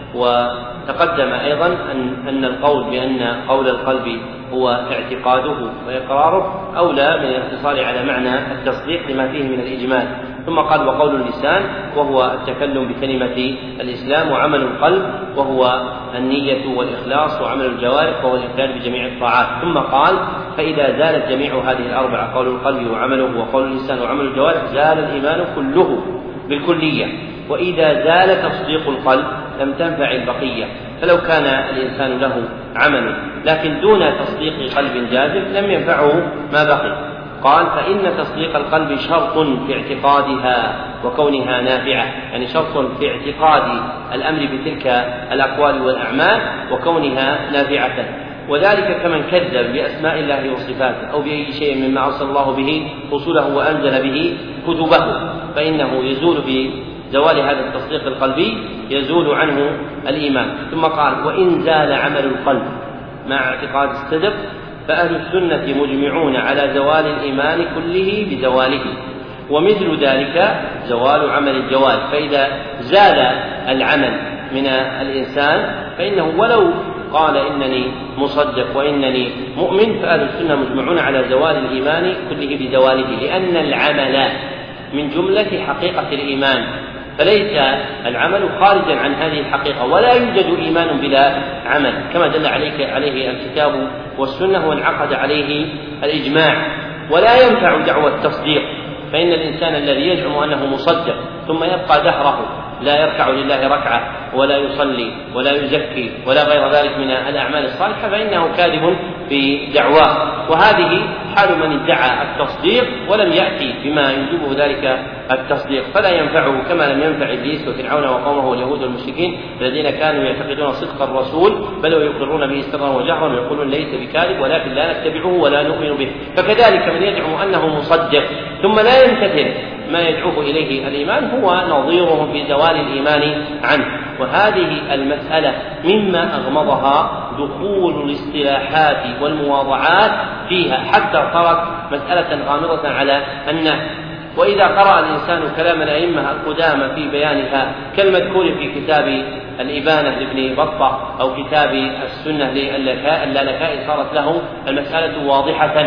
وتقدم أيضا أن, أن القول بأن قول القلب هو اعتقاده وإقراره أولى من الاقتصار على معنى التصديق لما فيه من الإجمال. ثم قال وقول اللسان وهو التكلم بكلمة الإسلام، وعمل القلب وهو النية والإخلاص، وعمل الجوارح وهو الإقرار بجميع الطاعات. ثم قال فإذا زالت جميع هذه الأربعة قول القلب وعمله وقول اللسان وعمل الجوارح زال الإيمان كله بالكلية. وإذا زال تصديق القلب لم تنفع البقية، فلو كان الإنسان له عمل لكن دون تصديق قلب جازم لم ينفعه ما بقي. قال فإن تصديق القلب شرط في اعتقادها وكونها نافعة، يعني شرط في اعتقاد الأمر بتلك الأقوال والأعمال وكونها نافعة، وذلك كمن كذب بأسماء الله وصفاته أو بأي شيء مما أرسل الله به رسله وأنزل به كتبه، فإنه يزول بزوال هذا التصديق القلبي يزول عنه الإيمان. ثم قال وإن زال عمل القلب مع اعتقاد الصدق فأهل السنة مجمعون على زوال الإيمان كله بزواله، ومثل ذلك زوال عمل الجوارح. فإذا زال العمل من الإنسان فإنه ولو قال إنني مصدق وإنني مؤمن فأهل السنة مجمعون على زوال الإيمان كله بزواله، لأن العمل من جملة حقيقة الإيمان، فليس العمل خارجا عن هذه الحقيقة، ولا يوجد إيمان بلا عمل كما دل عليك عليه الكتاب والسنة وانعقد عليه الإجماع. ولا ينفع دعوى التصديق، فإن الإنسان الذي يزعم أنه مصدق ثم يبقى دهره لا يركع لله ركعة ولا يصلي ولا يزكي ولا غير ذلك من الأعمال الصالحة فإنه كاذب في دعواه. وهذه حال من ادعى التصديق ولم يأتي بما يوجبه ذلك التصديق، فلا ينفعه كما لم ينفع إبليس وفرعون وقومه واليهود والمشركين الذين كانوا يعتقدون صدق الرسول بل ويقرون به سرا وجهرا ويقولون ليس بكاذب ولكن لا نتبعه ولا نؤمن به. فكذلك من يدعو أنه مصدق ثم لا يمتثل ما يدعوه إليه الإيمان هو نظيرهم في زوال الإيمان عنه. وهذه المسألة مما أغمضها دخول الاصطلاحات والمواضعات فيها حتى صارت مسألة غامضة على الناس. وإذا قرأ الإنسان كلام الأئمة القدامى في بيانها كالمذكور في كتاب الإبانة لابن بطة أو كتاب السنة للالكائي صارت له المسألة واضحة،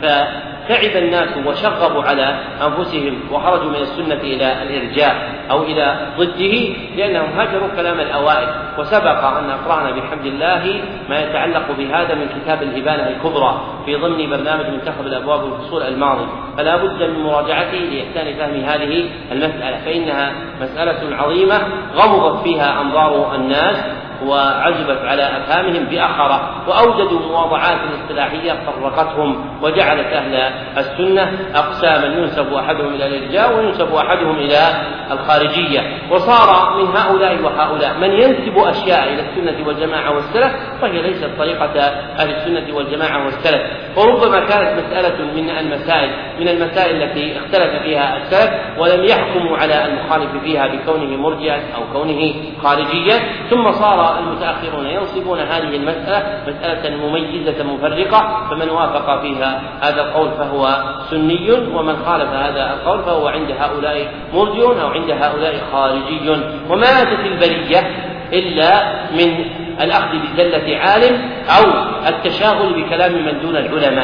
فتعب الناس وشغبوا على أنفسهم وخرجوا من السنة إلى الإرجاء أو إلى ضده لأنهم هجروا كلام الأوائل. وسبق أن أقرأنا بحمد الله ما يتعلق بهذا من كتاب الإبانة الكبرى في ضمن برنامج منتخب الأبواب والفصول الماضي، فلا بد من مراجعته لإحسان فهم هذه المسألة، فإنها مسألة عظيمة غمضت فيها أنظار الناس وعزبت على أفهامهم بأخرة، وأوجدوا مواضعات اصطلاحية فرقتهم وجعلت أهل السنة أقساما ينسب أحدهم إلى الإرجاء وينسب أحدهم إلى الخارجية. وصار من هؤلاء وهؤلاء من ينسب أشياء إلى السنة والجماعة والسلف فهي ليست طريقة أهل السنة والجماعة والسلف. وربما كانت مسألة من المسائل من المسائل التي اختلف فيها السلف ولم يحكموا على المخالف فيها بكونه مرجئا أو كونه خارجيا، ثم صار المتأخرون ينصبون هذه المسألة مسألة مميزة مفرقة، فمن وافق فيها هذا القول فهو سني ومن خالف هذا القول فهو عند هؤلاء مرجئ أو عند هؤلاء خارجي. وما أتت البرية إلا من الأخذ بزلة عالم أو التشاغل بكلام من دون العلماء،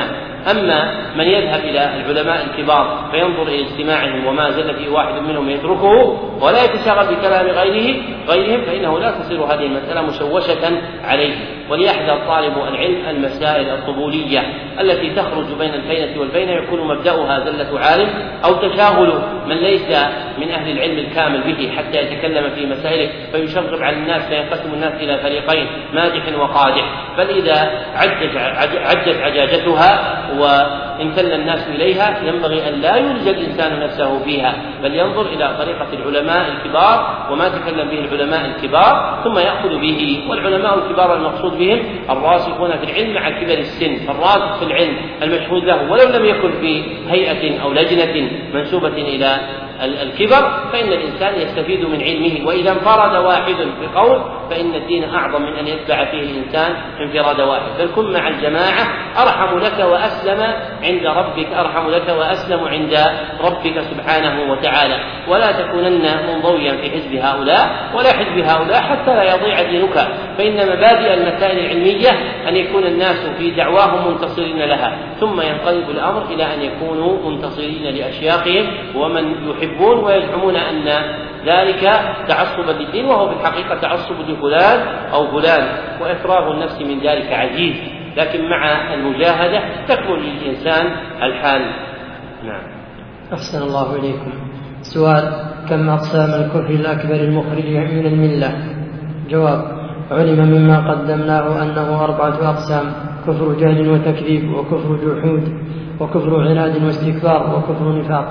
أما من يذهب إلى العلماء الكبار فينظر إلى اجتماعهم وما زل فيه واحد منهم يتركه ولا يتشاغل بكلام غيره غيرهم فإنه لا تصير هذه المسألة مشوشة عليه. وليحذر طالب العلم المسائل القبولية التي تخرج بين الفينة والفينة يكون مبدأها زلة عالم أو تشاغل من ليس من أهل العلم الكامل به حتى يتكلم في مسائله فيشغب على الناس فينقسم الناس إلى فريقين مادح وقادح. بل إذا عجز عجز عجاجتها وامتل الناس إليها ينبغي أن لا يلجأ الإنسان نفسه فيها بل ينظر إلى طريقة العلماء الكبار وما تكلم به العلماء الكبار ثم يأخذ به. والعلماء الكبار المقصود بهم الراسخون في العلم مع كبر السن. فالراسخ في العلم المشهود له ولو لم يكن في هيئة أو لجنة منسوبة إلى الكبر فإن الإنسان يستفيد من علمه. وإذا انفرد واحد بقول فإن الدين أعظم من أن يتبع فيه الإنسان انفراد واحد. بل كن مع الجماعة أرحم لك وأسلم عند ربك أرحم لك وأسلم عند ربك سبحانه وتعالى. ولا تكونن منضويا في حزب هؤلاء ولا حزب هؤلاء حتى لا يضيع دينك. فإن مبادئ المسائل العلمية أن يكون الناس في دعواهم منتصرين لها ثم ينقلب الأمر إلى أن يكونوا منتصرين لأشياخهم ومن يحبون ويزعمون أن ذلك تعصبا للدين وهو في الحقيقة تعصب لفلان أو فلان وإفراغ النفس من ذلك عزيز. لكن مع المجاهدة تكمل للإنسان الحال. نعم. أحسن الله إليكم. سؤال: كم أقسام الكفر الأكبر المخرج من الملة؟ جواب: علم مما قدمناه أنه أربعة أقسام: كفر جهل وتكذيب وكفر جحود وكفر عناد واستكبار وكفر نفاق.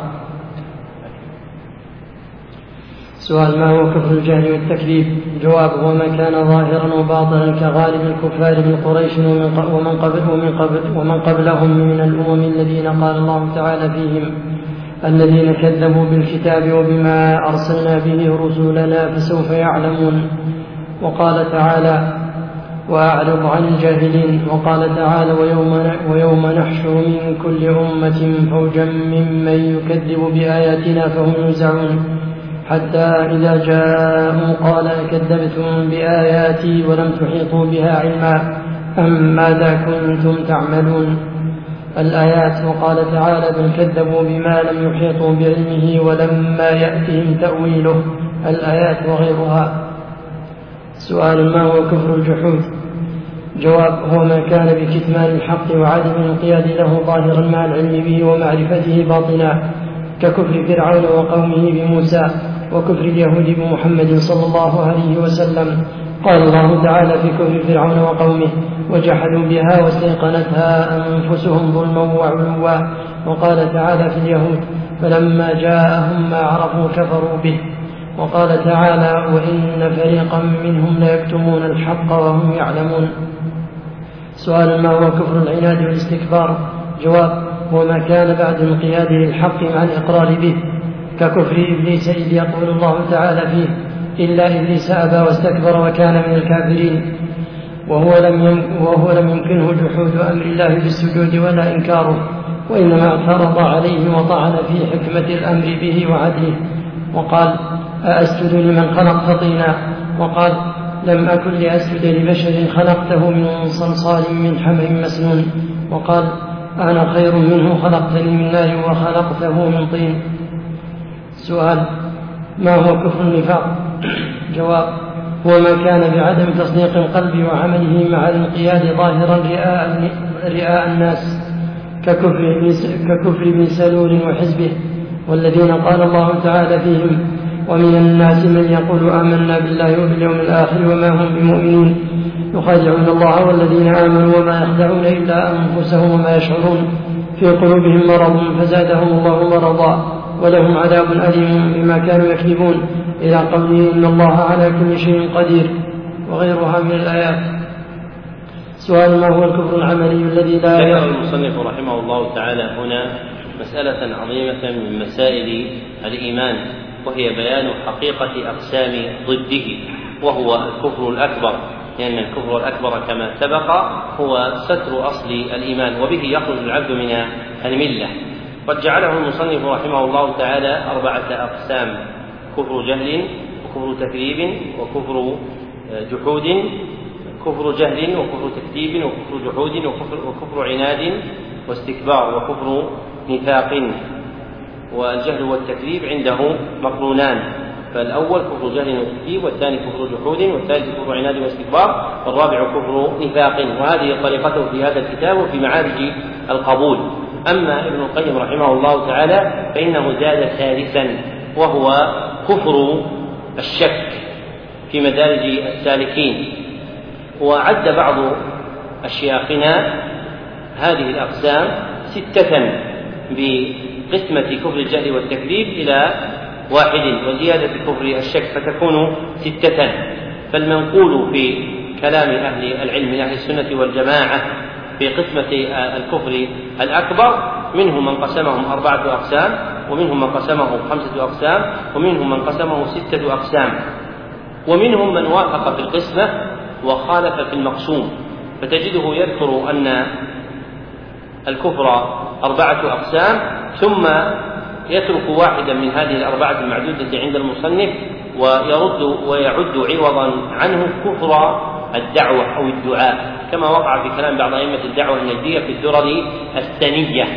سؤال: ما هو كفر الجهل والتكذيب؟ جواب: هو ما كان ظاهرا وباطنا كغالب الكفار من قريش ومن, قبل ومن, قبل ومن قبلهم من الأمم الذين قال الله تعالى فيهم: الذين كذبوا بالكتاب وبما أرسلنا به رسولنا فسوف يعلمون. وقال تعالى: وأعرض عن الجاهلين. وقال تعالى: ويوم, ويوم نحشر من كل أمة فوجا ممن يكذب بآياتنا فهم يوزعون حتى إذا جاءوا قال كذبتم بآياتي ولم تحيطوا بها علما أم ماذا كنتم تعملون. الآيات. وقال تعالى: بل كذبوا بما لم يحيطوا بعلمه ولما يأتهم تأويله. الآيات وغيرها. سؤال: ما هو كفر الجحود؟ جواب: هو ما كان بكتمان الحق وعدم الانقياد له ظاهرا مع العلم به ومعرفته باطنا ككفر فرعون وقومه بموسى وكفر اليهود بمحمد صلى الله عليه وسلم. قال الله تعالى في كفر فرعون وقومه: وجحدوا بها واستيقنتها أنفسهم ظلما وعلوا. وقال تعالى في اليهود: فلما جاءهم ما عرفوا كفروا به. وقال تعالى: وإن فريقا منهم ليكتمون الحق وهم يعلمون. سؤال: ما هو كفر العناد والاستكبار؟ جواب: هو ما كان بعد انقياده للحق مع الإقرار به ككفر إبليس إذ يقول الله تعالى فيه: إلا إبليس أبى واستكبر وكان من الكافرين. وهو لم, وهو لم يمكنه جحود أمر الله بالسجود ولا إنكاره وإنما اعترض عليه وطعن في حكمة الأمر به وعدله وقال: أأسجد لمن خلقت طينا؟ وقال: لم أكن لأسجد لبشر خلقته من صلصال من حمأ مسنون. وقال: أنا خير منه خلقتني من نار وخلقته من طين. سؤال: ما هو كفر النفاق؟ جواب: هو ما كان بعدم تصديق القلب وعمله مع الانقياد ظاهرا رئاء, رئاء الناس ككفر, ككفر ابن سلول وحزبه والذين قال الله تعالى فيهم: ومن الناس من يقول آمنا بالله وباليوم الآخر وما هم بمؤمنين يخادعون الله والذين آمنوا وما يخدعون إلا أنفسهم وما يشعرون في قلوبهم مرض فزادهم الله مرضا ولهم عذاب أليم بما كانوا يكذبون إلى قوله: إن الله على كل شيء قدير وغيرها من الآيات. سؤال: ما هو الكفر العملي الذي لا ذكر المصنف رحمه الله تعالى هنا مسألة عظيمة من مسائل الإيمان وهي بيان حقيقة أقسام ضده وهو الكفر الأكبر، لأن الكفر الأكبر كما سبق هو ستر أصل الإيمان وبه يخرج العبد من الملة. قد جعله المصنف رحمه الله تعالى أربعة أقسام: كفر جهل وكفر تكذيب وكفر جحود كفر جهل وكفر تكذيب وكفر جحود وكفر, وكفر عناد واستكبار وكفر نفاق. والجهل والتكذيب عنده مقرونان، فالأول كفر جهل وتكذيب، والثاني كفر جحود، والثالث كفر عناد واستكبار، والرابع كفر نفاق. وهذه طريقته في هذا الكتاب وفي معارج القبول. أما ابن القيم رحمه الله تعالى فإنه زاد ثالثا، وهو كفر الشك في مدارج السالكين. وعد بعض أشياخنا هذه الأقسام ستة بقسمة كفر الجهل والتكذيب إلى واحد وزيادة كفر الشك، فتكون ستة. فالمنقول في كلام أهل العلم من أهل السنة والجماعة في قسمة الكفر الأكبر منهم من قسمهم أربعة أقسام، ومنهم من قسمه خمسة أقسام، ومنهم من قسمه ستة أقسام، ومنهم من وافق في القسمة وخالف في المقسوم، فتجده يذكر أن الكفر أربعة أقسام ثم يترك واحدا من هذه الأربعة المعدودة عند المصنف ويرد ويعد عوضا عنه كفر الدعوة أو الدعاء، كما وقع في كلام بعض أئمة الدعوة النجدية في الدرر الثنية.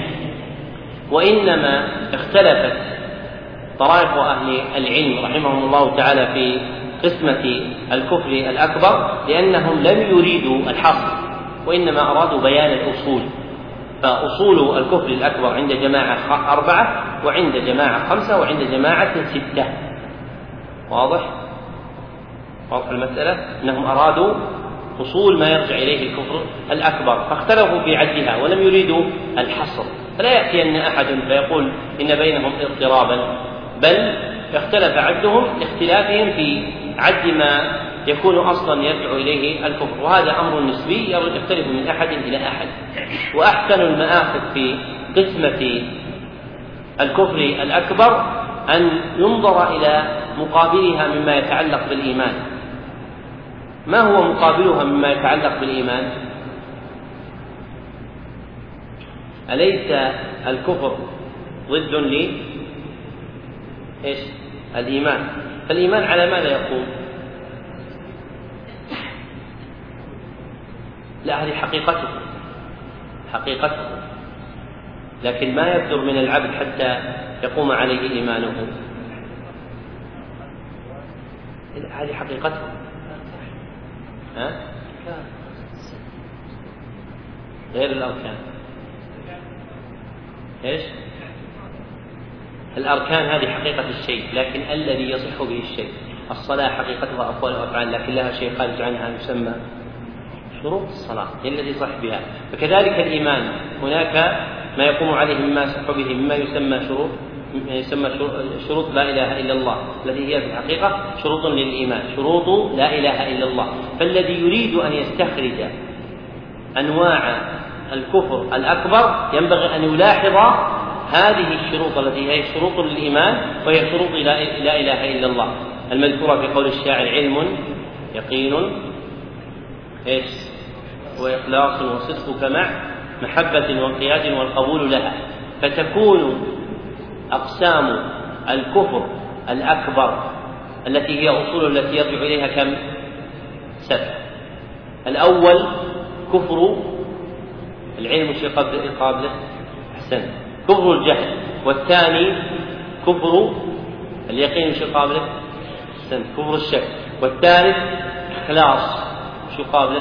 وإنما اختلفت طرائق أهل العلم رحمهم الله تعالى في قسمة الكفر الأكبر، لأنهم لم يريدوا الحصر وإنما أرادوا بيان الأصول. فأصول الكفر الأكبر عند جماعة أربعة، وعند جماعة خمسة، وعند جماعة ستة. واضح؟ واضح المسألة؟ أنهم أرادوا أصول ما يرجع إليه الكفر الأكبر، فاختلفوا في عدها ولم يريدوا الحصر. فلا يأتي أن أحد فيقول إن بينهم اضطرابا، بل اختلف عدهم لاختلافهم في عد ما يكون أصلا يرجع إليه الكفر، وهذا أمر نسبي يختلف من أحد إلى أحد. وأحسن المآخذ في قسمة الكفر الأكبر أن ينظر إلى مقابلها مما يتعلق بالإيمان. ما هو مقابلها مما يتعلق بالإيمان؟ أليس الكفر ضد لي إيش؟ الإيمان. فالإيمان على ماذا يقوم؟ لا، هذه حقيقته حقيقته لكن ما يبدر من العبد حتى يقوم عليه إيمانه. هذه حقيقته. ها؟ غير الأركان. إيش؟ الأركان هذه حقيقة الشيء، لكن الذي يصح به الشيء. الصلاة حقيقتها أقوال وأفعال، لكن لها شيء خارج عنها يسمى شروط الصلاة، هي التي يصح بها. فكذلك الإيمان هناك ما يقوم عليه مما يصح به مما يسمى شروط يسمى شروط لا إله إلا الله، التي هي في الحقيقة شروط للإيمان، شروط لا إله إلا الله. فالذي يريد أن يستخرج أنواع الكفر الأكبر ينبغي أن يلاحظ هذه الشروط التي هي شروط للإيمان، وهي شروط لا إله إلا الله المذكورة في قول الشاعر: علم يقين إيش وإخلاص وصدق مع محبة وانقياد والقبول لها. فتكون أقسام الكفر الأكبر التي هي أصول التي يرجع إليها كم؟ سبع. الأول كفر العلم شيء قابله أحسن كفر الجهل، والثاني كفر اليقين شيء قابله أحسن كفر الشك، والثالث إخلاص شيء قابله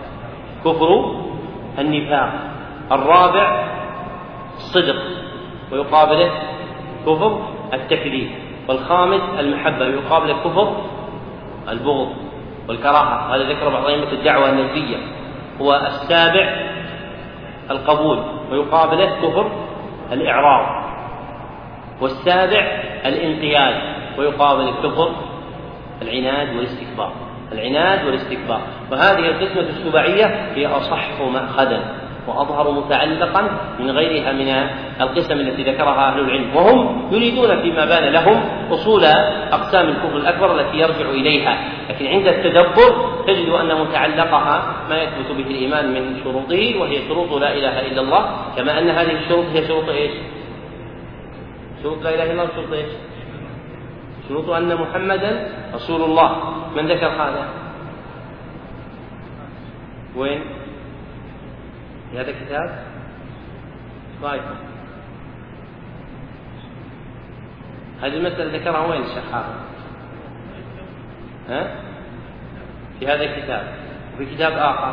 كفر النفاق، الرابع الصدق ويقابله كفر التكذيب، والخامس المحبة ويقابله كفر البغض والكراهة. هذا ذكر بعض أئمة الدعوة النجدية. والسابع القبول ويقابله كفر الإعراض، والسابع الانقياد ويقابل كفر العناد والاستكبار العناد والاستكبار. وهذه القسمة السباعية هي أصح مأخذا وأظهر متعلقا من غيرها من القسم التي ذكرها أهل العلم، وهم يريدون فيما بان لهم أصول أقسام الكفر الأكبر التي يرجع إليها، لكن عند التدبر تجد أن متعلقها ما يثبت به الإيمان من شروطه، وهي شروط لا إله إلا الله، كما أن هذه الشروط هي شروط إيش؟ شروط لا إله إلا الله. شروط إيش؟ شروط أن محمدا رسول الله. من ذكر هذا؟ وين؟ في هذا الكتاب؟ رايكم؟ هذه المسألة ذكرها وين الشيخ حافظ؟ ها؟ في هذا الكتاب. وفي كتاب آخر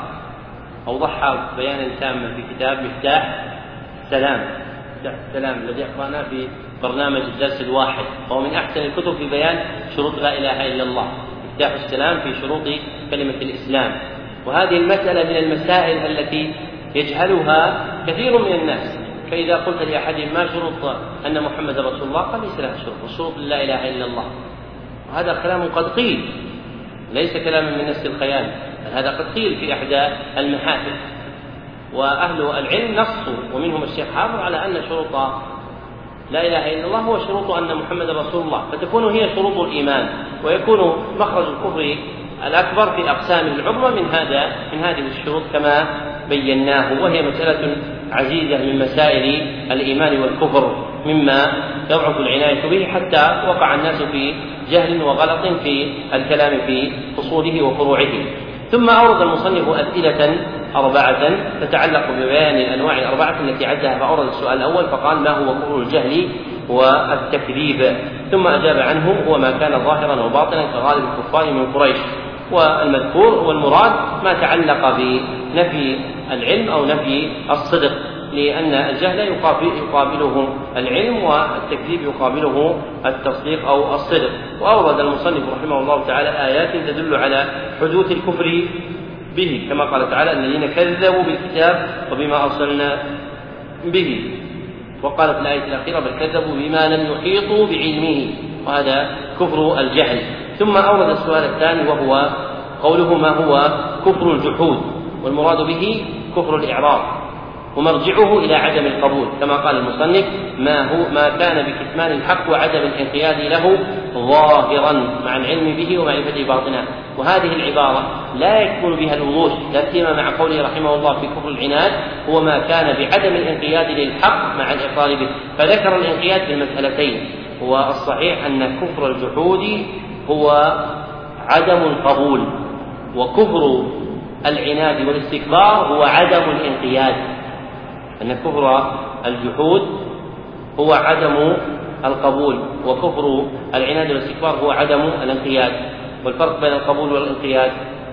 أوضحها بيانا تاما في كتاب مفتاح السلام، مفتاح السلام الذي أقرأناه في برنامج الدرس الواحد، وهو من أحسن الكتب في بيان شروط لا إله إلا الله، مفتاح السلام في شروط كلمة الإسلام. وهذه المسألة من المسائل التي يجهلها كثير من الناس، فإذا قلت لأحد ما شروط أن محمد رسول الله قال ليس لها شروط، والشروط لا إله إلا الله. وهذا كلام قد قيل، ليس كلاما من نفس الخيال، هذا قد قيل في إحدى المحافل، وأهل العلم نصوا ومنهم الشيخ حافظ على أن شروط لا إله إلا الله هو شروط أن محمد رسول الله، فتكون هي شروط الإيمان، ويكون مخرج الكفر الأكبر في أقسام العظمى من هذا من هذه الشروط كما بيناه، وهي مسألة عزيزة من مسائل الإيمان والكفر، مما يضعف العناية به حتى وقع الناس في جهل وغلط في الكلام في فصوله وفروعه. ثم أورد المصنف أسئلة أربعة تتعلق ببيان الأنواع الأربعة التي عدها، فأورد السؤال الأول فقال: ما هو كفر الجهل والتكذيب؟ ثم أجاب عنه: هو ما كان ظاهرا وباطنا كغالب الكفار من قريش. والمذكور والمراد ما تعلق بنفي العلم أو نفي الصدق، لأن الجهل يقابله العلم والتكذيب يقابله التصديق أو الصدق. وأورد المصنف رحمه الله تعالى آيات تدل على حدوث الكفر به، كما قال تعالى: الذين كذبوا بالكتاب وبما أرسلنا به. وقال في الآية الأخيرة: بل كذبوا بما لم يحيطوا بعلمه، وهذا كفر الجهل. ثم أورد السؤال الثاني وهو قوله: ما هو كفر الجحود؟ والمراد به كفر الإعراض، ومرجعه إلى عدم القبول، كما قال المصنف: ما هو ما كان بكتمان الحق وعدم الانقياد له ظاهرا مع العلم به ومعرفته باطنا. وهذه العبارة لا يكون بها الوضوح، لا سيما مع قوله رحمه الله في كفر العناد: هو ما كان بعدم الانقياد للحق مع الإقرار به، فذكر الانقياد في المسألتين. والصحيح أن كفر الجحود هو عدم القبول، وكفر العناد والاستكبار هو عدم الانقياد. أن كفر الجحود هو عدم القبول، وكفر العناد والاستكبار هو عدم الانقياد. والفرق بين القبول والانقياد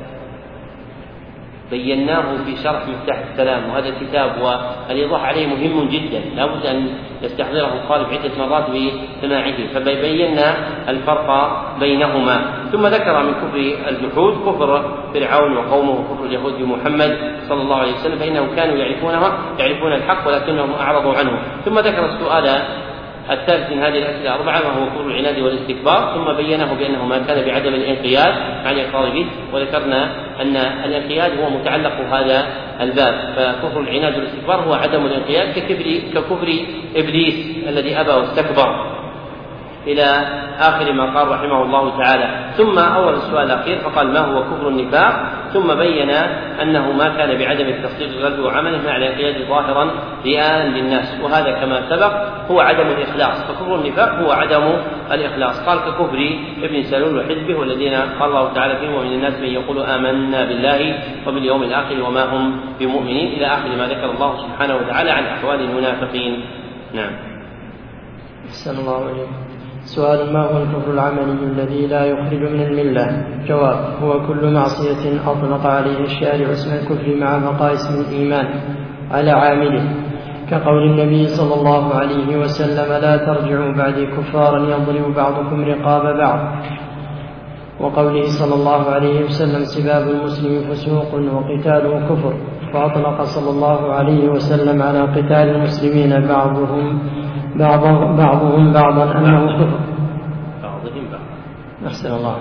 بيناه في شرح مفتاح السلام، وهذا الكتاب والإيضاح عليه مهم جدا، لا بد أن يستحضره الطالب عدة مرات بسماعه، فبينا الفرق بينهما. ثم ذكر من كفر الجحود كفر فرعون وقومه وكفر اليهود بمحمد صلى الله عليه وسلم، فإنهم كانوا يعرفونه يعرفون الحق ولكنهم أعرضوا عنه. ثم ذكر السؤال الثالث من هذه الأسئلة الأربعة وهو كفر العناد والاستكبار، ثم بينه بأنه ما كان بعدم الانقياد عن الإقرار به. وذكرنا أن الانقياد هو متعلق هذا الباب، فكفر العناد والاستكبار هو عدم الانقياد ككفر إبليس الذي أبى واستكبر، إلى آخر ما قال رحمه الله تعالى. ثم أول السؤال الأخير فقال: ما هو كفر النفاق؟ ثم بين أنه ما كان بعدم التصديق قلبه وعمله مع الانقياد ظاهرا رئاء للناس، وهذا كما سبق هو عدم الإخلاص، فكفر النفاق هو عدم الإخلاص. قال: ككفر ابن سلول وحزبه والذين قال الله تعالى فيهم: ومن الناس من يقول آمنا بالله وباليوم الآخر وما هم بمؤمنين، إلى آخر ما ذكر الله سبحانه وتعالى عن أحوال المنافقين. نعم. أحسن الله عليكم. سؤال: ما هو الكفر العملي الذي لا يخرج من الملة؟ جواب: هو كل معصية أطلق عليه الشارع اسم الكفر مع بقاء اسم الإيمان على عامله، كقول النبي صلى الله عليه وسلم: لا ترجعوا بعدي كفارا يضرب بعضكم رقاب بعض، وقوله صلى الله عليه وسلم: سباب المسلم فسوق وقتاله كفر، فأطلق صلى الله عليه وسلم على قتال المسلمين بعضهم بعضهم, بعضهم بعضا أنه كفر بعضهم بعض أحسن الله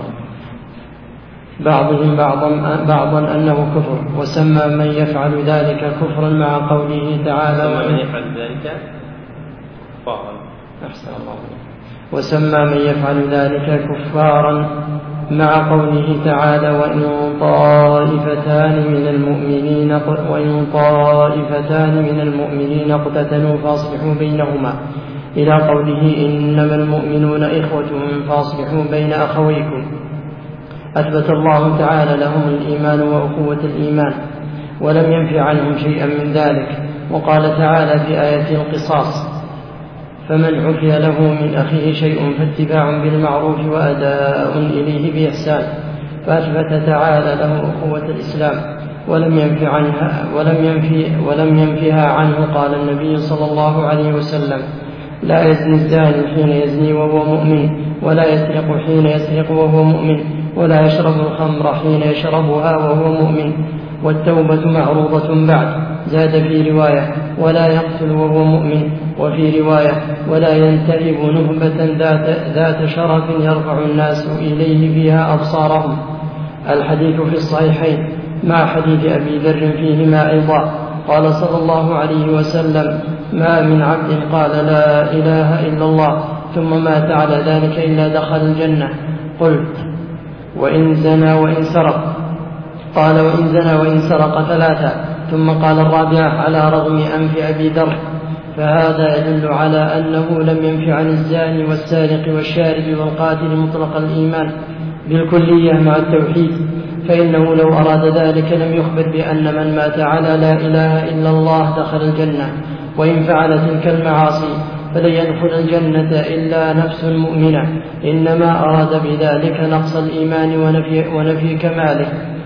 بعضهم بعضا, بعضا أنه كفر، وسمى من يفعل ذلك كفرا مع قوله تعالى: وسمى من يفعل ذلك كفارا أحسن الله وسمى من يفعل ذلك كفارا مع قوله تعالى: وإن طائفتان من المؤمنين وإن طائفتان من المؤمنين اقتتلوا فاصلحوا بينهما، إلى قوله: إنما المؤمنون إخوة فاصلحوا بين أخويكم. أثبت الله تعالى لهم الإيمان وأخوة الإيمان، ولم ينفع عنهم شيئا من ذلك، وقال تعالى في آية القصاص: فمن عفي له من أخيه شيء فاتباع بالمعروف وأداء إليه بإحسان. فأثبت تعالى له أخوة الإسلام ولم ينف عنها ولم ينفي ولم ينفها عنه. قال النبي صلى الله عليه وسلم: لا يزني الزاني حين يزني وهو مؤمن، ولا يسرق حين يسرق وهو مؤمن، ولا يشرب الخمر حين يشربها وهو مؤمن، والتوبة معروضة بعد. زاد في رواية: ولا يقتل وهو مؤمن. وفي رواية: ولا ينتهب نهبة ذات, ذات شرف يرفع الناس إليه فيها أبصارهم. الحديث في الصحيحين مع حديث أبي ذر فيهما أيضا. قال صلى الله عليه وسلم: ما من عبد قال لا إله إلا الله ثم مات على ذلك إلا دخل الجنة. قلت: وإن زنى وإن سرق؟ قال: وإن زنى وإن سرق ثلاثة. ثم قال الرابعة على رغم أنف أبي ذر. فهذا يدل على أنه لم ينف عن الزاني والسارق والشارب والقاتل مطلق الإيمان بالكلية مع التوحيد، فإنه لو أراد ذلك لم يخبر بأن من مات على لا إله إلا الله دخل الجنة. وإن فعل تلك المعاصي فلن يدخل الجنة إلا نفس مؤمنة، إنما أراد بذلك نقص الإيمان ونفي, ونفي كماله.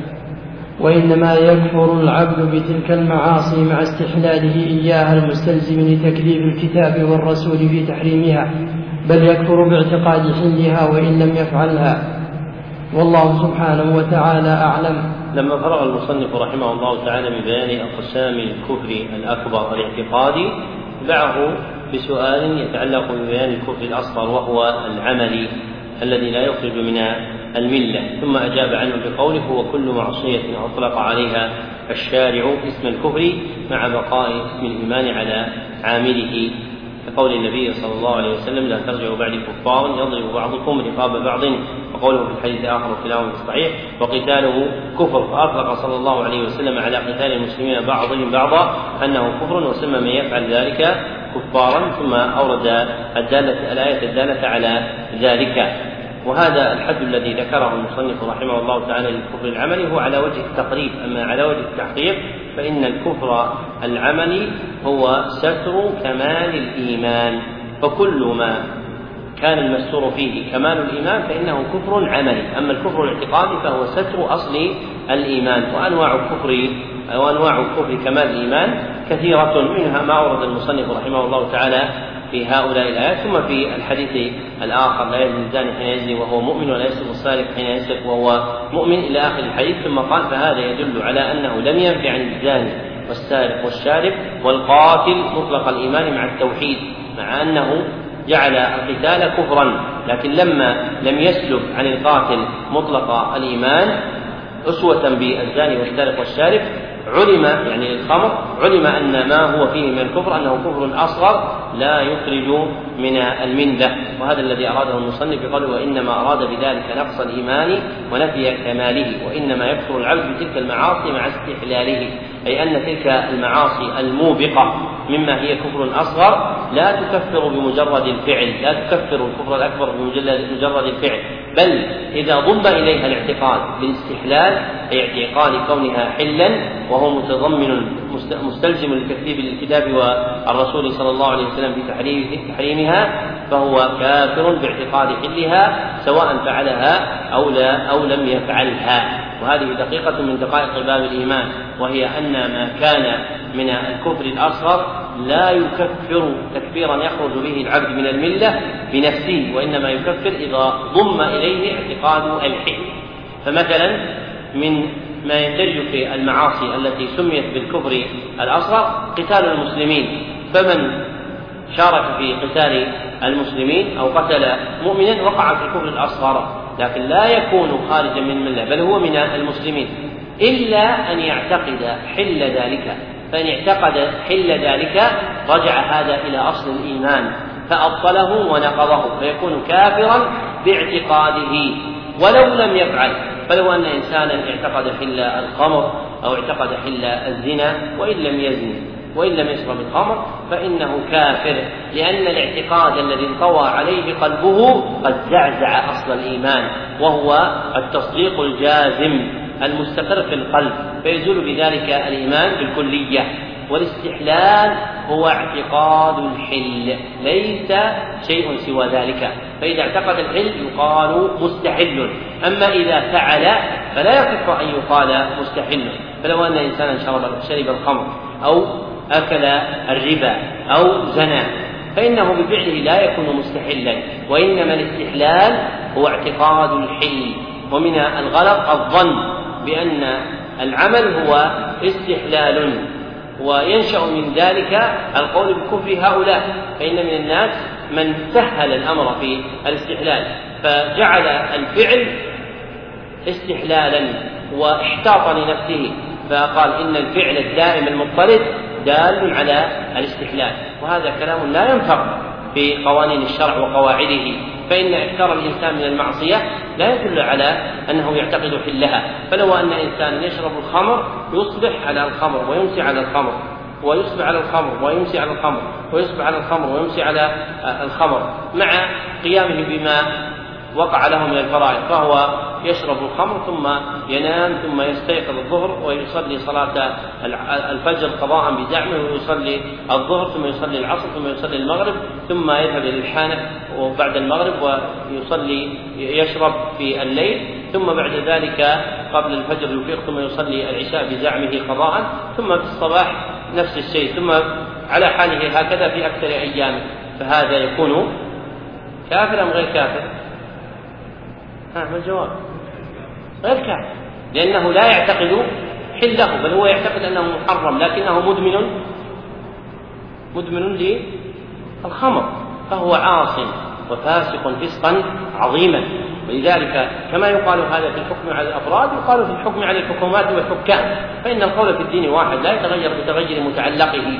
وإنما يكفر العبد بتلك المعاصي مع استحلاله إياها المستلزم لتكذيب الكتاب والرسول في تحريمها، بل يكفر باعتقاد حلها وإن لم يفعلها. والله سبحانه وتعالى أعلم. لما فرغ المصنف رحمه الله تعالى من بيان أقسام الكفر الأكبر الاعتقادي، دعه بسؤال يتعلق ببيان الكفر الأصغر وهو العملي الذي لا يخرج من الملة، ثم أجاب عنه بقوله: هو كل معصية أطلق عليها الشارع اسم الكفر مع بقاء اسم الإيمان على عامله، كقول النبي صلى الله عليه وسلم: لا ترجعوا بعد كفار يضرب بعضكم رقاب بعض، وقوله في الحديث آخر في الأمر الصحيح: وقتاله كفر. فأطلق صلى الله عليه وسلم على قتال المسلمين بعضهم بعضا أنه كفر، وسمى من يفعل ذلك كفارا، ثم أورد الدالة الآية الدالة على ذلك. وهذا الحد الذي ذكره المصنف رحمه الله تعالى للكفر العملي هو على وجه التقريب. أما على وجه التحقيق فإن الكفر العملي هو ستر كمال الإيمان، فكل ما كان المستور فيه كمال الإيمان فإنه كفر عملي. أما الكفر الاعتقادي فهو ستر أصل الإيمان. وأنواع الكفر أو أنواع الكفر كمال الإيمان كثيرة، منها ما أورد المصنف رحمه الله تعالى في هؤلاء الآيات. ثم في الحديث الآخر: لا يزني الزاني حين يزني وهو مؤمن، ولا يسرق السارق حين يسرق وهو مؤمن، إلى آخر الحديث. ثم قال: فهذا يدل على أنه لم ينفع عن الزاني والسارق والشارب والقاتل مطلق الإيمان مع التوحيد، مع أنه جعل القتال كفرا، لكن لما لم يسلب عن القاتل مطلق الإيمان أسوة بالزاني والسارق والشارب علم يعني الخمر علم أن ما هو فيه من الكفر أنه كفر أصغر لا يخرج من الملة. وهذا الذي أراده المصنف بقوله: وإنما أراد بذلك نقص الإيمان ونفي كماله، وإنما يكفر العبد بتلك المعاصي مع استحلاله، أي أن تلك المعاصي الموبقة مما هي كفر أصغر لا تكفر بمجرد الفعل، لا تكفر الكفر الأكبر بمجرد الفعل، بل إذا ضم إليها الاعتقاد بالاستحلال أي اعتقاد كونها حلا وهو متضمن مستلزم لتكذيب الكتاب والرسول صلى الله عليه وسلم في تحريمها، فهو كافر باعتقاد حلها سواء فعلها أو لا أو لم يفعلها. وهذه دقيقة من دقائق باب الإيمان، وهي أن ما كان من الكفر الأصغر لا يكفر تكفيرا يخرج به العبد من الملة بنفسه، وإنما يكفر إذا ضم إليه اعتقاد الحل. فمثلا من ما يندرج في المعاصي التي سميت بالكفر الأصغر قتال المسلمين، فمن شارك في قتال المسلمين أو قتل مؤمنا وقع في الكفر الأصغر، لكن لا يكون خارجا من الملة بل هو من المسلمين، إلا أن يعتقد حل ذلك. فإن اعتقد حل ذلك رجع هذا إلى أصل الإيمان فأبطله ونقضه، فيكون كافرا باعتقاده ولو لم يفعل. فلو أن إنسانا اعتقد حل الخمر أو اعتقد حل الزنا وإن لم يزن وإن لم يشرب الخمر فإنه كافر، لأن الاعتقاد الذي انطوى عليه قلبه قد زعزع أصل الإيمان، وهو التصديق الجازم المستقر في القلب، فيزول بذلك الإيمان بالكلية. والاستحلال هو اعتقاد الحل ليس شيء سوى ذلك، فإذا اعتقد الحل يقال مستحل، أما إذا فعل فلا يصح أن يقال مستحل. فلو أن إنسانا شرب الخمر أو أكل الربا أو زنى فإنه بفعله لا يكون مستحلا، وإنما الاستحلال هو اعتقاد الحل. ومن الغلط الظن بأن العمل هو استحلال، وينشأ من ذلك القول بكفر هؤلاء، فإن من الناس من سهل الأمر في الاستحلال فجعل الفعل استحلالا واحتاط لنفسه، فقال إن الفعل الدائم المضطرد دال على الاستحلال، وهذا كلام لا ينفع في قوانين الشرع وقواعده، فإن إكثار الإنسان من المعصية لا يدل على أنه يعتقد حلها. فلو أن إنسان يشرب الخمر يصبح على الخمر ويمسي على الخمر، ويصبح على الخمر ويمسي على الخمر، ويصبح على الخمر ويمسي على الخمر، مع قيامه بما وقع له من الفرائض، فهو يشرب الخمر ثم ينام ثم يستيقظ الظهر ويصلي صلاة الفجر قضاء بزعمه، ويصلي الظهر ثم يصلي العصر ثم يصلي المغرب، ثم يذهب إلى الحانة وبعد المغرب ويصلي يشرب في الليل، ثم بعد ذلك قبل الفجر يفيق ثم يصلي العشاء بزعمه قضاء، ثم في الصباح نفس الشيء، ثم على حاله هكذا في أكثر أيامه، فهذا يكون كافر أم غير كافر؟ ما الجواب؟ غير كافر، لأنه لا يعتقد حله، بل هو يعتقد أنه محرم، لكنه مدمن مدمن للخمر، فهو عاص وفاسق فسقا عظيما. ولذلك كما يقال هذا في الحكم على الأفراد يقال في الحكم على الحكومات والحكام، فإن القول في الدين واحد لا يتغير بتغير متعلقه.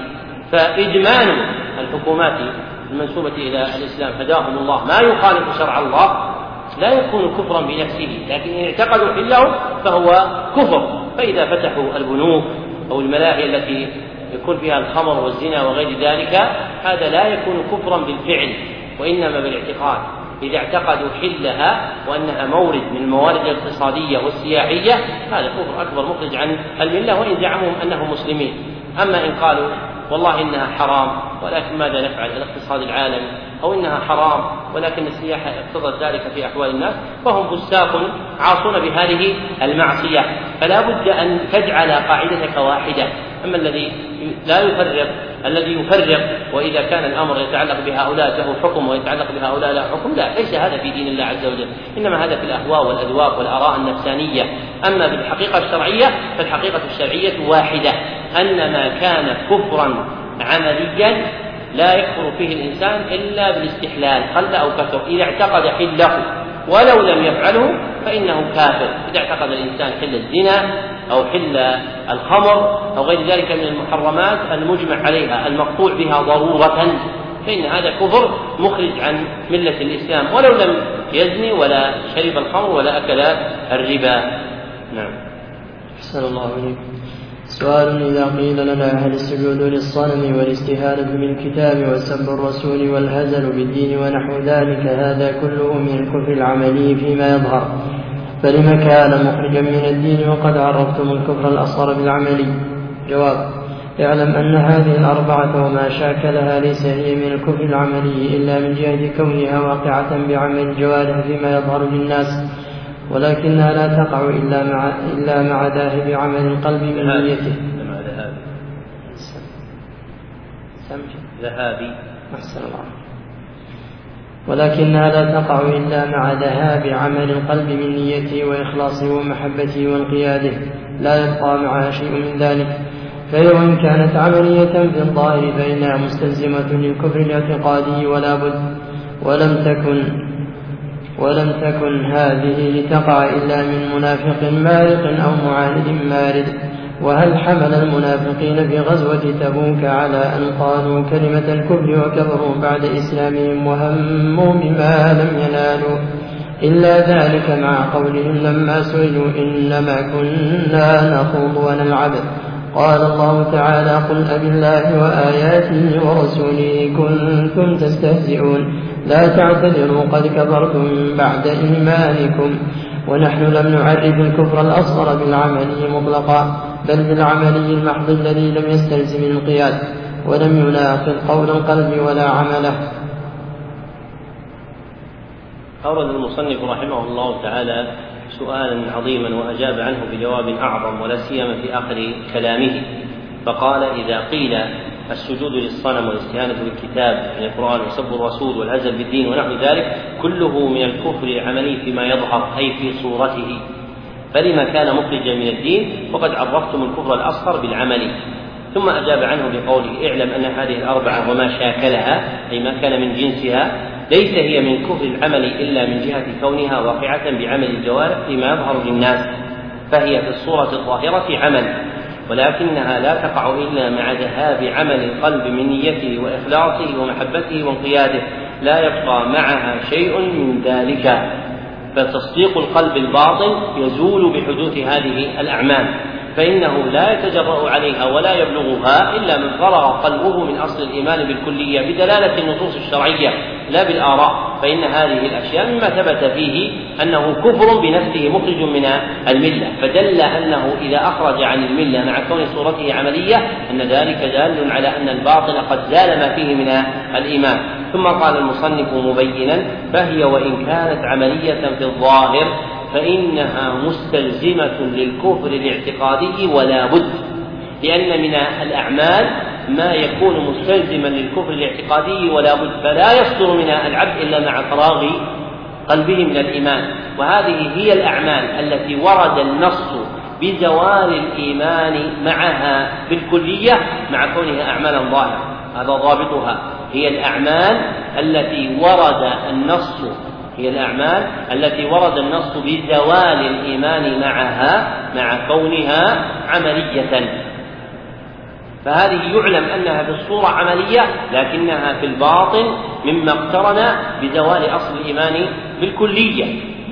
فإدمان الحكومات المنسوبة إلى الإسلام هداهم الله ما يخالف شرع الله لا يكون كفرا بنفسه، لكن إن اعتقدوا حله فهو كفر. فإذا فتحوا البنوك أو الملاهي التي يكون فيها الخمر والزنا وغير ذلك هذا لا يكون كفرا بالفعل وإنما بالاعتقاد. إذا اعتقدوا حلها وأنها مورد من الموارد الاقتصادية والسياحية هذا كفر أكبر مخرج عن الملة، وإن زعموا أنهم مسلمين. أما إن قالوا والله إنها حرام ولكن ماذا نفعل الاقتصاد العالمي، أو إنها حرام ولكن السياحة اقتضت ذلك في أحوال الناس، فهم فساق عاصون بهذه المعصية. فلا بد أن تجعل قاعدتك واحدة. أما الذي لا يفرق الذي يفرق وإذا كان الأمر يتعلق بهؤلاء له حكم ويتعلق بهؤلاء لا حكم، لا، ليس هذا في دين الله عز وجل، إنما هذا في الأهواء والأذواق والآراء النفسانية. أما بالحقيقة الشرعية فالحقيقة الشرعية واحدة، أن ما كان كفرا عمليا لا يكفر فيه الإنسان إلا بالاستحلال قل أو كثر. إذا اعتقد حله ولو لم يفعله فإنه كافر. إذا اعتقد الإنسان حل الزنا أو حل الخمر أو غير ذلك من المحرمات المجمع عليها المقطوع بها ضرورة فإن هذا كفر مخرج عن ملة الإسلام ولو لم يزني ولا شرب الخمر ولا أكل الربا. نعم. أحسن الله عليك. سؤال: إذا قيل لنا هل السجود للصنم والاستهانة بالكتاب وسب الرسول والهزل بالدين ونحو ذلك هذا كله من الكفر العملي فيما يظهر، فلما كان مخرجا من الدين وقد عرفتم الكفر الأصغر بالعملي؟ جواب: اعلم أن هذه الأربعة وما شاكلها ليس هي من الكفر العملي إلا من جهة كونها واقعة بعمل الجوارح فيما يظهر للناس، ولكنها لا تقع إلا مع, إلا مع ذاهب عمل القلب من نيته. ذهابي أحسن الله. ولكنها لا تقع إلا مع ذهاب عمل القلب من نيته وإخلاصه ومحبته وانقياده، لا يبقى معها شيء من ذلك. فهي وإن كانت عملية في الظاهر فإنها مستلزمة للكفر الاعتقادي ولا بد، ولم تكن ولم تكن هذه لتقع إلا من منافق مارق أو معاند مارد. وهل حمل المنافقين في غزوة تبوك على أن قالوا كلمة الكفر وكفروا بعد إسلامهم وهموا بما لم ينالوا إلا ذلك مع قولهم لما سئلوا إنما كنا نخوض ونلعب؟ قال الله تعالى: قل أبالله وآياته ورسوله كنتم تستهزئون لا تعتذروا قد كفرتم بعد إيمانكم. ونحن لم نعرف الكفر الأصغر بالعملي مطلقا، بل بالعملي المحض الذي لم يستلزم الانقياد ولم يناقض قول القلب ولا عمله. أورد المصنف رحمه الله تعالى سؤالا عظيما وأجاب عنه بجواب أعظم، ولا سيما في آخر كلامه، فقال: إذا قيل السجود للصنم والاستهانة بالكتاب من القرآن وسب الرسول والعزل بالدين ونحو ذلك كله من الكفر العملي فيما يظهر أي في صورته، فلما كان مخرجا من الدين وقد عرفتم الكفر الأصغر بالعمل. ثم أجاب عنه بقوله: اعلم أن هذه الأربعة وما شاكلها أي ما كان من جنسها ليس هي من كفر العمل إلا من جهة كونها واقعة بعمل الجوارح فيما يظهر للناس، فهي في الصورة الظاهرة عمل، ولكنها لا تقع إلا مع ذهاب عمل القلب من نيته وإخلاصه ومحبته وانقياده، لا يبقى معها شيء من ذلك، فتصديق القلب الباطن يزول بحدوث هذه الأعمال، فإنه لا يتجرأ عليها ولا يبلغها إلا من فرغ قلبه من أصل الإيمان بالكلية بدلالة النصوص الشرعية لا بالآراء، فإن هذه الأشياء مما ثبت فيه أنه كفر بنفسه مخرج من الملة، فدل أنه إذا أخرج عن الملة مع كون صورته عملية أن ذلك دال على أن الباطن قد زال ما فيه من الإيمان. ثم قال المصنف مبينا: فهي وإن كانت عملية في الظاهر فإنها مستلزمة للكفر الاعتقادي ولا بد، لأن من الأعمال ما يكون مستلزما للكفر الاعتقادي ولا بد، فلا يصدر من العبد إلا مع فراغ قلبه من الإيمان. وهذه هي الأعمال التي ورد النص بزوال الإيمان معها بالكلية مع كونها أعمالا ظاهرة، هذا ضابطها. هي الأعمال التي ورد النص هي الأعمال التي ورد النص بزوال الإيمان معها مع كونها عملية، فهذه يعلم أنها في الصورة عملية لكنها في الباطن مما اقترن بزوال أصل الإيمان بالكلية،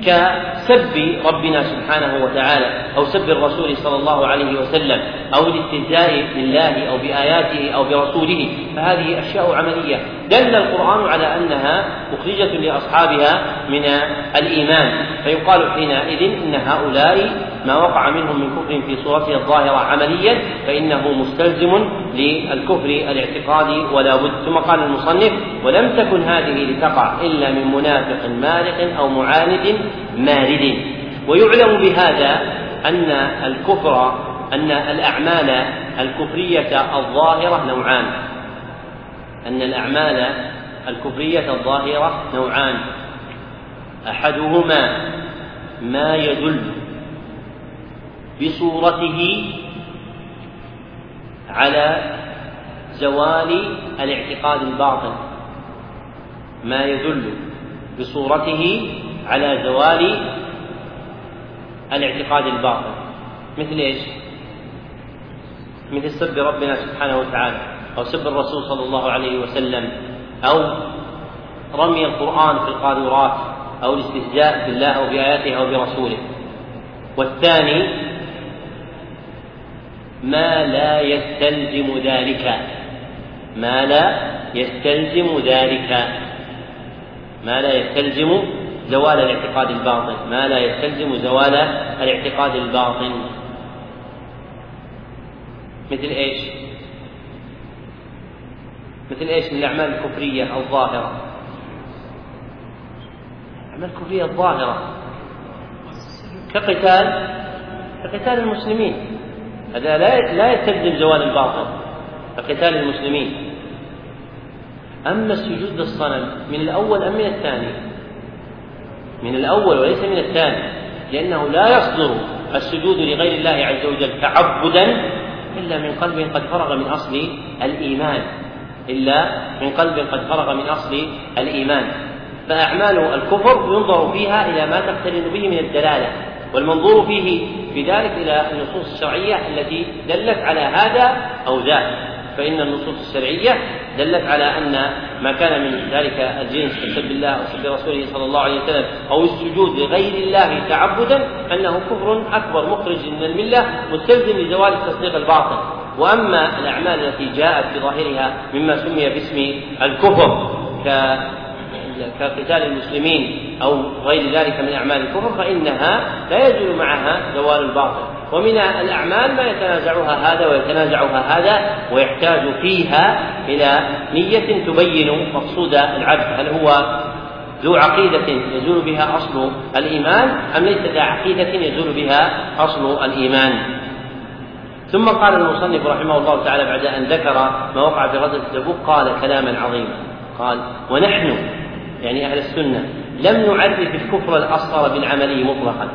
كسب ربنا سبحانه وتعالى أو سب الرسول صلى الله عليه وسلم أو الاستهزاء بالله أو بآياته أو برسوله، فهذه أشياء عملية دل القرآن على أنها مخرجة لأصحابها من الإيمان، فيقال حينئذ إن هؤلاء ما وقع منهم من كفر في صورته الظاهرة عمليا فإنه مستلزم للكفر الاعتقادي ولا بد. ثم قال المصنف: ولم تكن هذه لتقع إلا من منافق مارق أو معاند مارد. ويعلم بهذا أن الكفر أن الأعمال الكفرية الظاهرة نوعان أن الأعمال الكفرية الظاهرة نوعان أحدهما ما يدل بصورته على زوال الاعتقاد الباطن ما يدل بصورته على زوال الاعتقاد الباطن مثل ايش؟ مثل سب ربنا سبحانه وتعالى أو سب الرسول صلى الله عليه وسلم أو رمي القرآن في القاذورات أو الاستهزاء بالله أو بآياته أو برسوله. والثاني ما لا يستلزم ذلك ما لا يستلزم ذلك ما لا يستلزم زوال الاعتقاد الباطن ما لا يستلزم زوال الاعتقاد الباطن مثل ايش؟ مثل ايش من الأعمال الكفرية الظاهرة؟ الأعمال الكفرية الظاهرة كقتال كقتال المسلمين، هذا لا يستلزم زوال الباطن كقتال المسلمين. أما السجود للصنم من الأول أم من الثاني؟ من الأول وليس من الثاني، لأنه لا يصدر السجود لغير الله عز وجل تعبدا إلا من قلب قد فرغ من أصل الإيمان إلا من قلب قد فرغ من أصل الإيمان. فأعمال الكفر ينظر فيها إلى ما تقترن به من الدلالة، والمنظور فيه بذلك إلى النصوص الشرعية التي دلت على هذا أو ذاك، فإن النصوص الشرعية دلت على أن ما كان من ذلك الجنس كسب الله أو سب رسوله صلى الله عليه وسلم أو السجود لغير الله تعبدا أنه كفر أكبر مخرج من الملة مستلزم لزوال التصديق الباطن. وأما الأعمال التي جاءت بظاهرها مما سمي باسم الكفر كقتال المسلمين أو غير ذلك من أعمال الكفر فإنها لا يزول معها زوال الباطل. ومن الأعمال ما يتنازعها هذا ويتنازعها هذا ويحتاج فيها إلى نية تبين مقصود العبد، هل هو ذو عقيدة يزول بها أصل الإيمان أم ليس ذا عقيدة يزول بها أصل الإيمان. ثم قال المصنف رحمه الله تعالى بعد أن ذكر ما وقع في غزوة تبوك قال كلاما عظيما، قال: ونحن يعني أهل السنة لم نعرف الكفر الأصغر بالعملي مطلقا.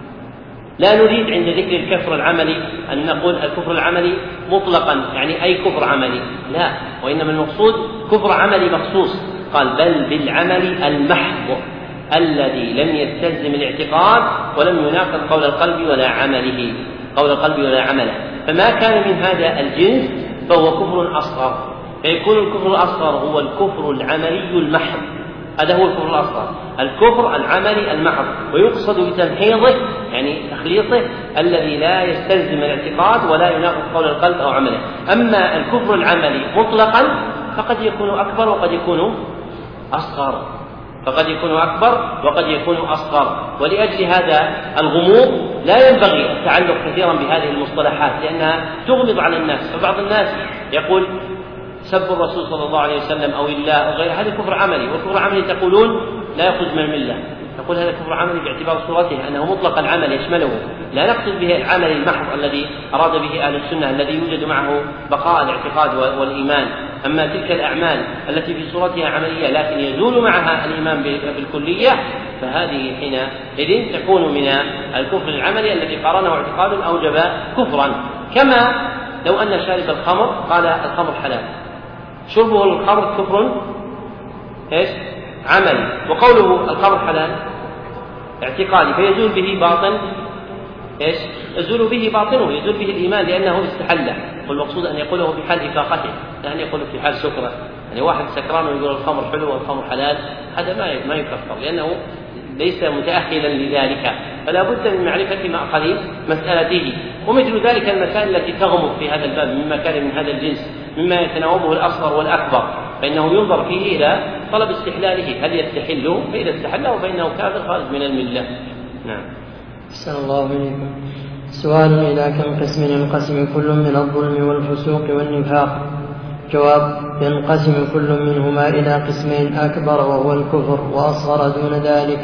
لا نريد عند ذكر الكفر العملي أن نقول الكفر العملي مطلقا يعني أي كفر عملي، لا، وإنما المقصود كفر عملي مخصوص. قال: بل بالعمل المحض الذي لم يستلزم الاعتقاد ولم يناقض قول القلب ولا عمله قول القلب ولا عمله، فما كان من هذا الجنس فهو كفر أصغر. فيكون الكفر الأصغر هو الكفر العملي المحض، هذا هو الكفر الأصغر، الكفر العملي المحض، ويقصد بتمحيضه يعني تخليطه الذي لا يستلزم الاعتقاد ولا يناقض قول القلب أو عمله. أما الكفر العملي مطلقا فقد يكون أكبر وقد يكون أصغر، فقد يكون أكبر وقد يكون أصغر. ولأجل هذا الغموض لا ينبغي التعلق كثيرا بهذه المصطلحات لأنها تغمض على الناس. فبعض الناس يقول سب الرسول صلى الله عليه وسلم أو الله أو غيره هذا كفر عملي، والكفر عملي تقولون لا يخرج من الملة. نقول هذا كفر عملي باعتبار صورته أنه مطلق العمل يشمله، لا نقصد به العمل المحض الذي أراد به أهل السنة الذي يوجد معه بقاء الاعتقاد والإيمان. أما تلك الأعمال التي في صورتها عملية لكن يزول معها الإيمان بالكلية فهذه حينئذ تكون من الكفر العملي الذي قارنه اعتقاد أوجب كفرا. كما لو أن شارب الخمر قال الخمر حلال، شربه الخمر كفر إيش؟ عملي، وقوله الخمر حلال اعتقادي فيزول به باطن إيش؟ يزول به باطنه، يزول به الإيمان لأنه استحله. والمقصود أن يقوله في حال إفاقته، لا أن يقوله في حال سكرة. يعني واحد سكران ويقول الخمر حلو والخمر حلال هذا ما ما يكفر لأنه ليس متأهلا لذلك، فلا بد من معرفة مأخذ مسألته. ومثل ذلك المسائل التي تغمض في هذا الباب مما كان من هذا الجنس مما يتناوبه الأصغر والأكبر فإنه ينظر فيه إلى طلب استحلاله، هل يستحله؟ فإذا استحله فإنه كافر خارج من الملة. نعم. أحسن الله إليكم. سؤال: إلى كم قسم ينقسم كل من الظلم والفسوق والنفاق؟ جواب: ينقسم كل منهما إلى قسمين: أكبر وهو الكفر، وأصغر دون ذلك.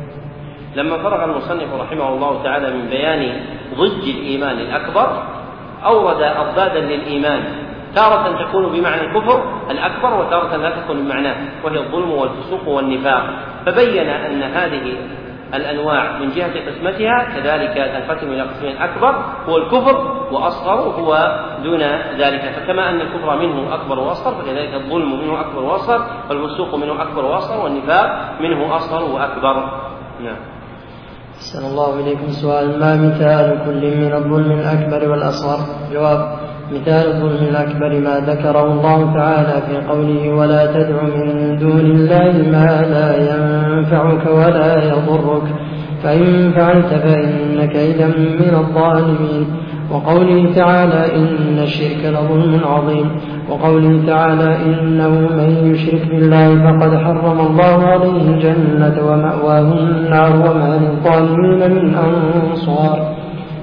لما فرغ المصنف رحمه الله تعالى من بيان ضد الإيمان الأكبر أورد أضدادا للإيمان، تارة تكون بمعنى الكفر الأكبر وتارة لا تكون بمعناه، وهي الظلم والفسوق والنفاق. فبين أن هذه الأنواع من جهة قسمتها كذلك تنقسم إلى قسمين: أكبر هو الكفر وأصغر هو دون ذلك. فكما أن الكفر منه أكبر وأصغر فكذلك الظلم منه أكبر وأصغر، والفسوق منه أكبر وأصغر، والنفاق منه أصغر وأكبر. نعم. أحسن الله إليكم. سؤال: ما مثال كل من الظلم الأكبر والأصغر؟ جواب: مثال الظلم الأكبر ما ذكره الله تعالى في قوله: ولا تدع من دون الله ما لا ينفعك ولا يضرك فإن فعلت فإنك إذا من الظالمين. وقوله تعالى: إن الشرك لظلم عظيم. وقوله تعالى: إنه من يشرك بالله فقد حرم الله عليه الجنة ومأواه النار وما للظالمين من أنصار.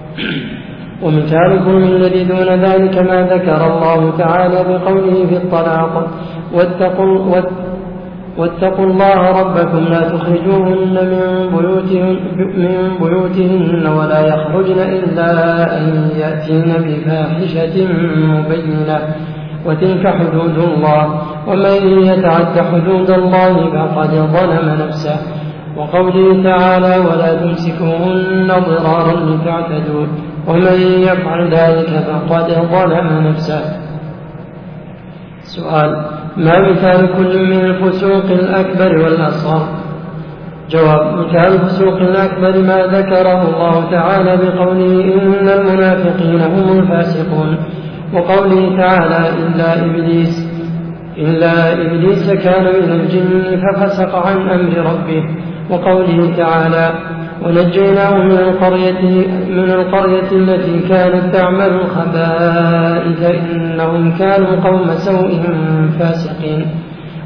ومثال الظلم الذي دون ذلك ما ذكر الله تعالى بقوله في الطلاق: واتقوا, واتقوا الله ربكم لا تخرجوهن من بيوتهن, من بيوتهن ولا يخرجن إلا أن يأتين بفاحشة مبينة وتلك حدود الله ومن يتعد حدود الله فقد ظلم نفسه. وقوله تعالى: ولا تمسكوهن ضرارا لتعتدوا ومن يفعل ذلك فقد ظلم نفسه. سؤال: ما مثال كل من الفسوق الأكبر والأصغر؟ جواب: مثال الفسوق الأكبر ما ذكره الله تعالى بقوله: إن المنافقين هم الفاسقون. وقوله تعالى: إلا إبليس إلا إبليس كان من الجن ففسق عن أمر ربه. وقوله تعالى: ونجيناه من القرية, من القرية التي كانت تعمل الخبائث إنهم كانوا قوم سوء فاسقين.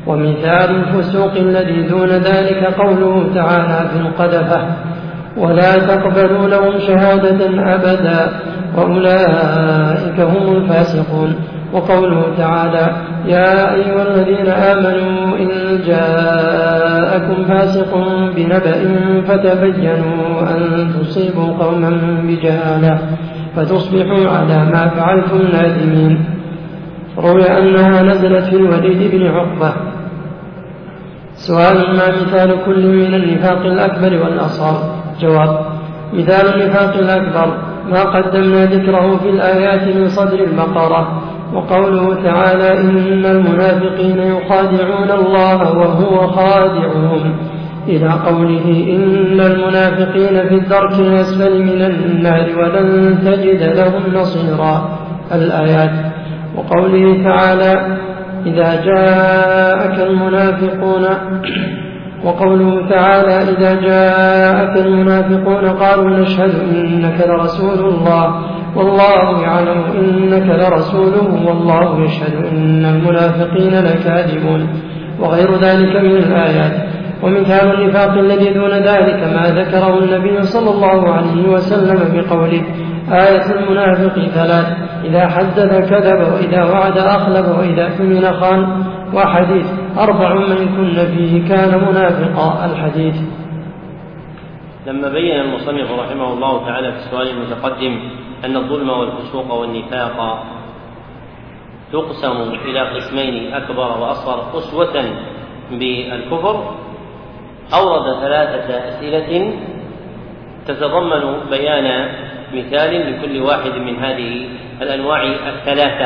ومثال الفسوق الذي دون ذلك قوله تعالى في القذفة: ولا تقبلوا لهم شهادة أبدا وأولئك هم الفاسقون. وقوله تعالى: يا أيها الذين آمنوا إن جاءكم فاسق بنبأ فتبينوا أن تصيبوا قوما بجهالة فتصبحوا على ما فعلتم نادمين. روي أنها نزلت في الوليد بن عقبة. سؤال: ما مثال كل من النفاق الأكبر والأصغر؟ جواب: مثال النفاق الأكبر ما قدمنا ذكره في الآيات من صدر البقرة، وقوله تعالى: إن المنافقين يخادعون الله وهو خادعهم، إلى قوله: إن المنافقين في الدرك الأسفل من النار ولن تجد لهم نصيرا، الآيات. وقوله تعالى: إذا جاءك المنافقون وقوله تعالى: إذا جاءك المنافقون قالوا نشهد إنك لرسول الله والله يعلم إنك لرسوله والله يشهد إن المنافقين لكاذبون، وغير ذلك من الآيات. ومثال النفاق الذي دون ذلك ما ذكره النبي صلى الله عليه وسلم بقوله: آية المنافق ثلاث: إذا حدث كذب وإذا وعد أخلف وإذا اؤتمن خان، وحديث: أربع من كن فيه كان منافقا، الحديث. لما بين المصنف رحمه الله تعالى في السؤال المتقدم أن الظلم والفسوق والنفاق تقسم إلى قسمين أكبر وأصغر أسوة بالكفر، أورد ثلاثة أسئلة تتضمن بيان مثال لكل واحد من هذه الأنواع الثلاثة.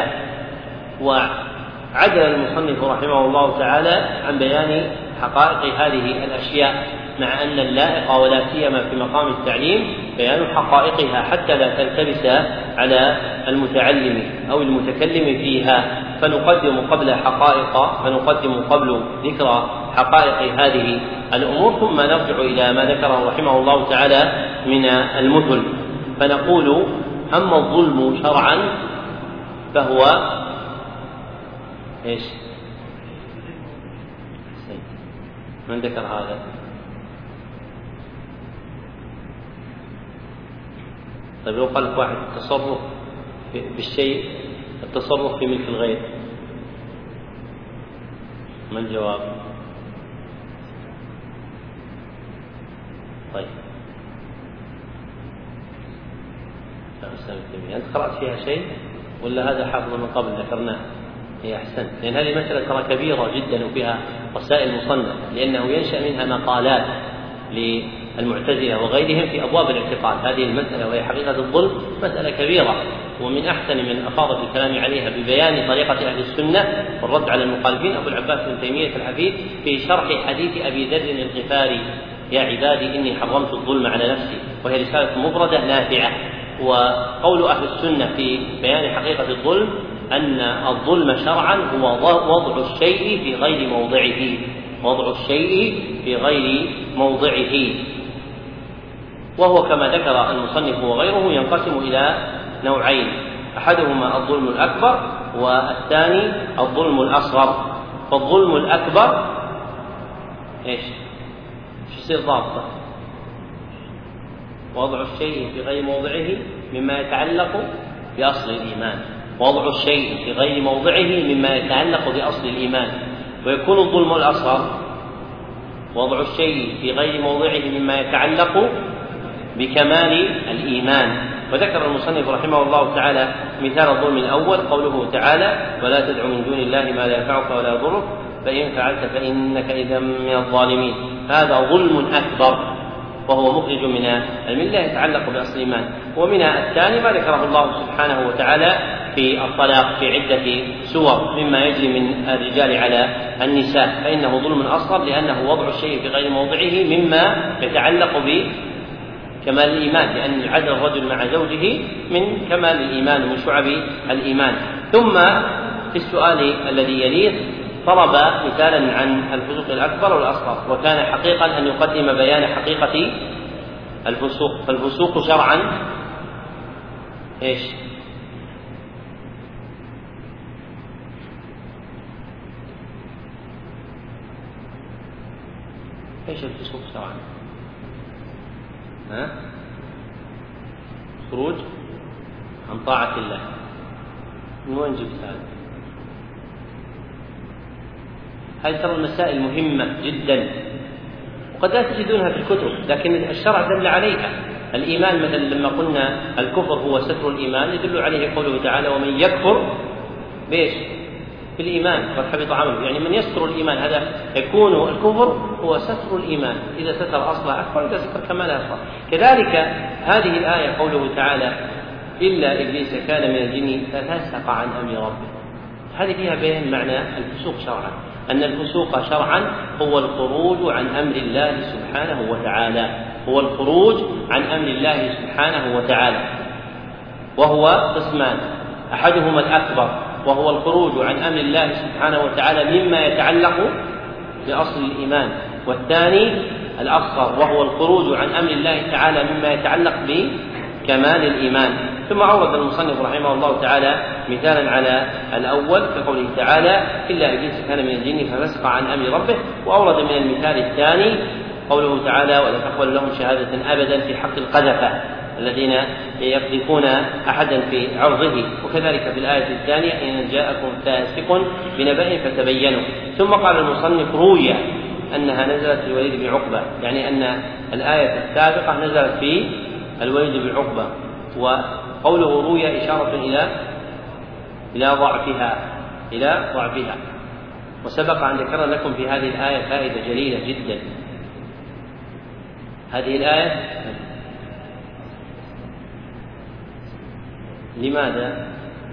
وعدل المصنف رحمه الله تعالى عن بيان حقائق هذه الأشياء، مع أن اللائق ولا سيما في مقام التعليم بيان حقائقها حتى لا تلتبس على المتعلم أو المتكلم فيها، فنقدم قبل حقائق فنقدم قبل ذكر حقائق هذه الأمور، ثم نرجع إلى ما ذكره رحمه الله تعالى من المثل، فنقول: أما الظلم شرعا فهو إيش؟ من ذكر هذا؟ طيب لو قال لك واحد التصرف بالشيء التصرف في ملك الغير، ما الجواب؟ طيب أنت قرأت فيها شيء ولا هذا حافظ من قبل ذكرناه؟ هي أحسن، لأن هذه المسألة ترى كبيرة جدا وفيها رسائل مصنفة، لأنه ينشأ منها مقالات للمعتزلة وغيرهم في أبواب الاعتقاد. هذه المسألة وهي حقيقة الظلم مسألة كبيرة، ومن أحسن من أفاض الكلام عليها ببيان طريقة أهل السنة والرد على المخالفين أبو العباس بن تيمية الحفيد في شرح حديث أبي ذر الغفاري: يا عبادي إني حرمت الظلم على نفسي، وهي رسالة مفردة نافعة. وقول أهل السنة في بيان حقيقة الظلم أن الظلم شرعا هو وضع الشيء في غير موضعه، وضع الشيء في غير موضعه، وهو كما ذكر المصنف وغيره ينقسم إلى نوعين: أحدهما الظلم الأكبر، والثاني الظلم الأصغر. فالظلم الأكبر إيش؟ شو يصير ضابطه؟ وضع الشيء في غير موضعه مما يتعلق بأصل الإيمان، وضع الشيء في غير موضعه مما يتعلق بأصل الإيمان. ويكون الظلم الأصغر وضع الشيء في غير موضعه مما يتعلق بكمال الإيمان. وذكر المصنف رحمه الله تعالى مثال الظلم الأول قوله تعالى: ولا تدع من دون الله ما لا ينفعك ولا يضرك فإن فعلت فإنك إذا من الظالمين. هذا ظلم أكبر وهو مخرج من الملة يتعلق بأصل الإيمان. ومن الثاني ما ذكره الله سبحانه وتعالى في الطلاق في عدة سور مما يجري من الرجال على النساء، فإنه ظلم أصغر لأنه وضع الشيء في غير موضعه مما يتعلق بكمال الإيمان، لأن العدل الرجل مع زوجه من كمال الإيمان ومن شعب الإيمان. ثم في السؤال الذي يليه طلب مثالا عن الفسوق الأكبر والأصغر، وكان حقيقا أن يقدم بيان حقيقة الفسوق. فالفسوق شرعا إيش؟ إيش الفسوق شرعا؟ ها؟ خروج عن طاعة الله. من وين جبت هذا؟ هذه ترى المسائل مهمة جدا وقد لا تجدونها في الكتب، لكن الشرع دل عليها. الإيمان مثلا لما قلنا الكفر هو ستر الإيمان يدل عليه قوله تعالى ومن يكفر بإيش؟ بالإيمان قد حبط عمله، يعني من يستر الإيمان هذا يكون الكفر هو ستر الإيمان، إذا ستر أصلا أكبر إذا ستر كمال أصلا. كذلك هذه الآية قوله تعالى إلا إبليس كان من الجن ففسق عن أمر ربه، هذه فيها بيان معنى الفسوق شرعا، أن الفسوق شرعا هو الخروج عن أمر الله سبحانه وتعالى، هو الخروج عن أمر الله سبحانه وتعالى، وهو قسمان، أحدهما الأكبر وهو الخروج عن أمر الله سبحانه وتعالى مما يتعلق بأصل الإيمان، والثاني الأصغر وهو الخروج عن أمر الله تعالى مما يتعلق بكمال الإيمان. ثم أورد المصنف رحمه الله تعالى مثالا على الأول كقوله تعالى إلا إبليس كان من الجن ففسق عن أمر ربه، وأورد من المثال الثاني قوله تعالى ولا تقبل لهم شهادة أبدا في حق القذفة الذين يقذفون أحدا في عرضه، وكذلك في الآية الثانية إن جاءكم فاسق بنبأ فتبينوا. ثم قال المصنف روي أنها نزلت في الوليد بن عقبة، يعني أن الآية السابقة نزلت في الوليد بن عقبة، وقوله روي إشارة إلى إلى ضعفها إلى ضعفها. وسبق أن ذكرنا لكم في هذه الآية فائدة جليلة جدا. هذه الآية لماذا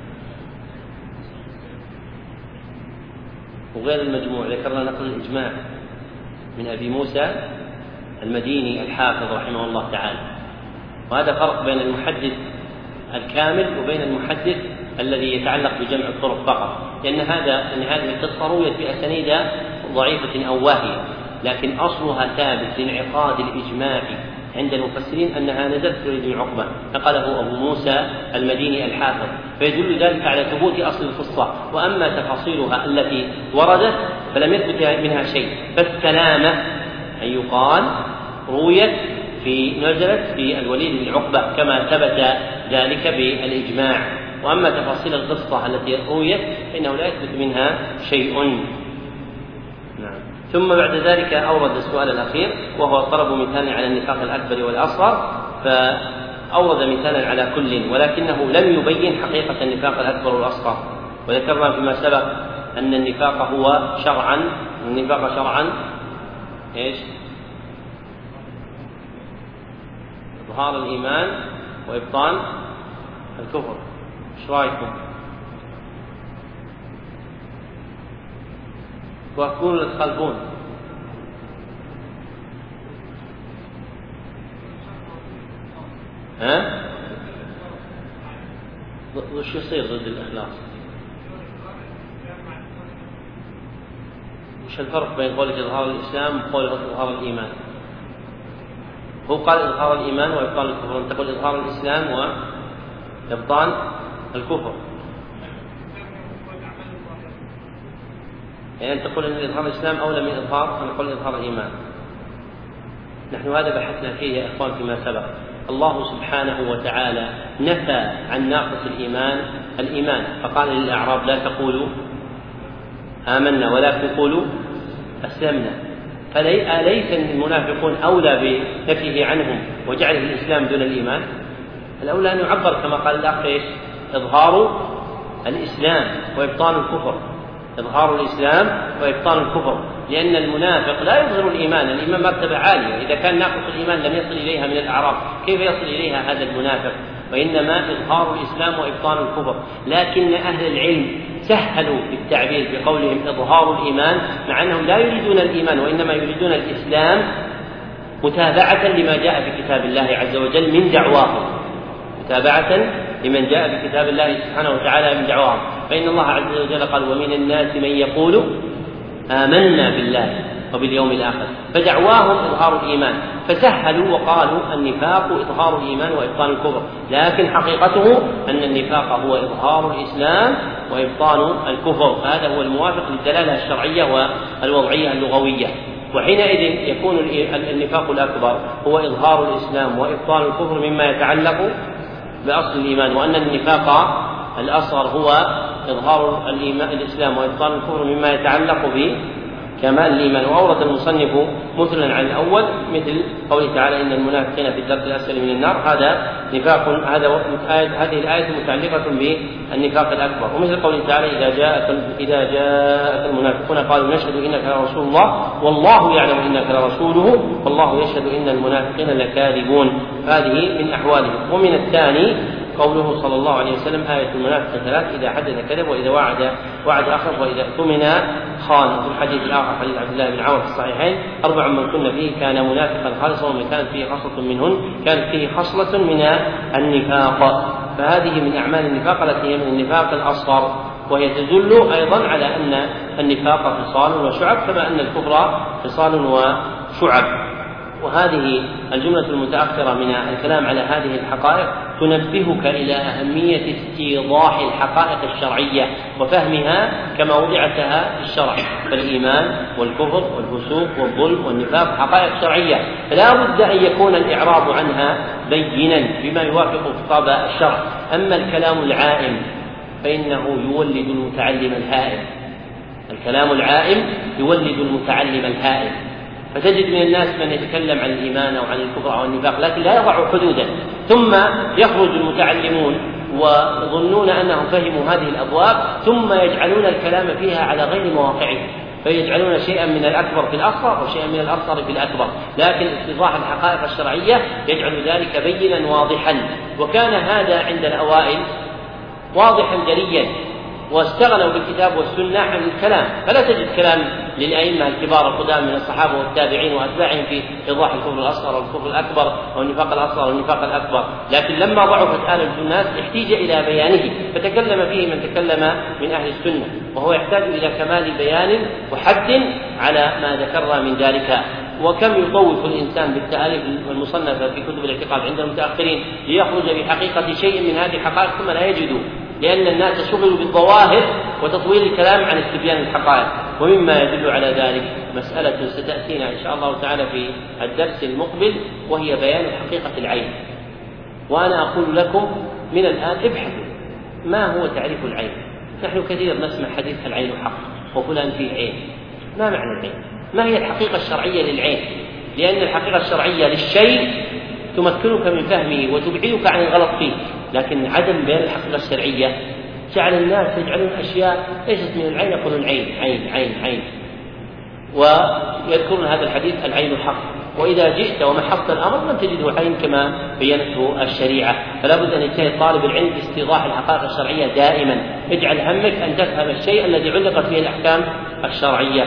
وغير المجموع ذكرنا نقل الإجماع من أبي موسى المديني الحافظ رحمه الله تعالى، وهذا فرق بين المحدث الكامل وبين المحدث الذي يتعلق بجمع الطرق فقط، لأن هذا أن هذه القصة رويت بأسانيد ضعيفة أو واهية، لكن أصلها ثابت لانعقاد الإجماع عند المفسرين أنها نزلت في وليد بن عقبة، نقله أبو موسى المديني الحافظ، فيدل ذلك على ثبوت أصل القصة. وأما تفاصيلها التي وردت فلم يثبت منها شيء، فالسلامة أن يقال رويت في نزلت في الوليد بن عقبة كما ثبت ذلك بالإجماع. وأما تفاصيل القصة التي رويت فإنه لا يثبت منها شيء. نعم. ثم بعد ذلك أورد السؤال الأخير وهو طلب مثال على النفاق الأكبر والأصغر، فأورد مثالا على كل ولكنه لم يبين حقيقة النفاق الأكبر والأصغر. وذكرنا فيما سبق أن النفاق هو شرعا النفاق شرعا إيش؟ إظهار الإيمان وإبطان الكفر. ايش رايكم؟ توافقون ولا تخالفون؟ ها؟ وش يصير ضد الإخلاص؟ وش الفرق بين قولة إظهار الإسلام وقولة إظهار الإيمان؟ هو قال إظهار الإيمان وإبطان الكفر، أنت تقول إظهار الإسلام وإبطان الكفر، يعني أنت تقول أن إظهار الإسلام أولى من إظهار أن نقول إظهار الإيمان. نحن هذا بحثنا فيه يا إخوان فيما سبق. الله سبحانه وتعالى نفى عن ناقص الإيمان الإيمان، فقال للأعراب لا تقولوا آمنا ولكن قولوا أسلمنا. فليس المنافقون أولى بنفيه عنهم وجعله الإسلام دون الإيمان؟ الأولى أن يعبر كما قال الأخ إيش؟ إظهار الإسلام وإبطان الكفر، إظهار الإسلام وإبطان الكفر، لأن المنافق لا يظهر الإيمان، الإيمان مرتبة عالية، إذا كان ناقص الإيمان لم يصل إليها من الأعراب كيف يصل إليها هذا المنافق؟ وإنما إظهار الإسلام وإبطان الكفر. لكن أهل العلم سهلوا في التعبير بقولهم إظهار الإيمان، مع أنهم لا يريدون الإيمان وإنما يريدون الإسلام متابعة لما جاء في كتاب الله عز وجل من دعواهم، متابعة لمن جاء في كتاب الله سبحانه وتعالى من دعواهم. فإن الله عز وجل قال ومن الناس من يقول آمنا بالله وباليوم الآخر، فدعواهم إظهار الإيمان، فسهلوا وقالوا النفاق إظهار الإيمان وإبطان الكفر، لكن حقيقته أن النفاق هو إظهار الإسلام وإبطان الكفر. هذا هو الموافق للدلالة الشرعية والوضعية اللغوية. وحينئذ يكون النفاق الأكبر هو إظهار الإسلام وإبطال الكفر مما يتعلق بأصل الإيمان، وأن النفاق الأصغر هو إظهار الإسلام وإبطال الكفر مما يتعلق بكمال الإيمان. وأورد المصنف مثلا عن الأول مثل قوله تعالى إن المنافقين في الدرك الأسفل من النار، هذا نفاق، هذا هذه الآية متعلقة بالنفاق الأكبر. ومثل قوله تعالى إذا جاءك إذا جاءك المنافقون قالوا نشهد إنك لرسول الله والله يعلم إنك لرسوله والله يشهد إن المنافقين لكاذبون. هذه من أحوالهم. ومن الثاني قوله صلى الله عليه وسلم آية المنافق ثلاث: إذا حدث كذب وإذا وعد وعد أخلف وإذا اؤتمن خان. في الحديث الآخر حديث عبد الله بن عمر في الصحيحين: أربع من كن فيه كان منافقا خالصا ومن كانت فيه خصلة منهن كانت فيه خصلة من النفاق. فهذه من أعمال النفاق التي هي من النفاق الأصغر، وهي تدل أيضا على أن النفاق خصال وشعب كما أن الكفر خصال وشعب. وهذه الجملة المتأخرة من الكلام على هذه الحقائق تنبهك إلى أهمية استيضاح الحقائق الشرعية وفهمها كما وضعتها في الشرع. فالإيمان والكفر والفسوق والظلم والنفاق حقائق شرعية، فلا بد أن يكون الإعراض عنها بينا بما يوافق خطاب الشرع. أما الكلام العائم فإنه يولد المتعلم الهائم. الكلام العائم يولد المتعلم الهائم، فتجد من الناس من يتكلم عن الإيمان أو عن الكفر أو النفاق لكن لا يضع حدودا، ثم يخرج المتعلمون ويظنون أنهم فهموا هذه الأبواب ثم يجعلون الكلام فيها على غير مواقعه، فيجعلون شيئا من الأكبر في الأصغر وشيئا من الأصغر في الأكبر. لكن استيضاح الحقائق الشرعية يجعل ذلك بينا واضحا، وكان هذا عند الأوائل واضحا جليا، واستغنوا بالكتاب والسنة عن الكلام. فلا تجد كلام للأئمة الكبار القدام من الصحابة والتابعين وأتباعهم في إيضاح الكفر الأصغر والكفر الأكبر والنفاق الأصغر والنفاق الأكبر، لكن لما ضعفت آلة الناس احتيج إلى بيانه فتكلم فيه من تكلم من أهل السنة، وهو يحتاج إلى كمال بيان وحد على ما ذكرنا من ذلك. وكم يطوف الإنسان بالتأليف والمصنفة في كتب الاعتقاد عند المتأخرين ليخرج بحقيقة شيء من هذه الحقائق ثم لا يجدوا، لأن الناس شغلوا بالظواهر وتطويل الكلام عن استبيان الحقائق. ومما يدل على ذلك مسألة ستأتينا إن شاء الله تعالى في الدرس المقبل، وهي بيان حقيقة العين. وأنا أقول لكم من الآن ابحثوا ما هو تعريف العين. نحن كثير نسمع حديث العين حق وفلان فيه عين. ما معنى العين؟ ما هي الحقيقة الشرعية للعين؟ لأن الحقيقة الشرعية للشيء تمكنك من فهمه وتبعدك عن الغلط فيه، لكن عدم بيان الحقيقة الشرعية جعل الناس يجعلون أشياء ليست من العين يقولون عين عين عين عين، ويذكرون هذا الحديث العين حق. وإذا جئت ومحصت الأمر لم تجده عين كما بينته الشريعة. فلا بد أن يجتهد طالب العلم باستيضاح الحقائق الشرعية دائما. اجعل همك أن تفهم الشيء الذي علقت فيه الأحكام الشرعية.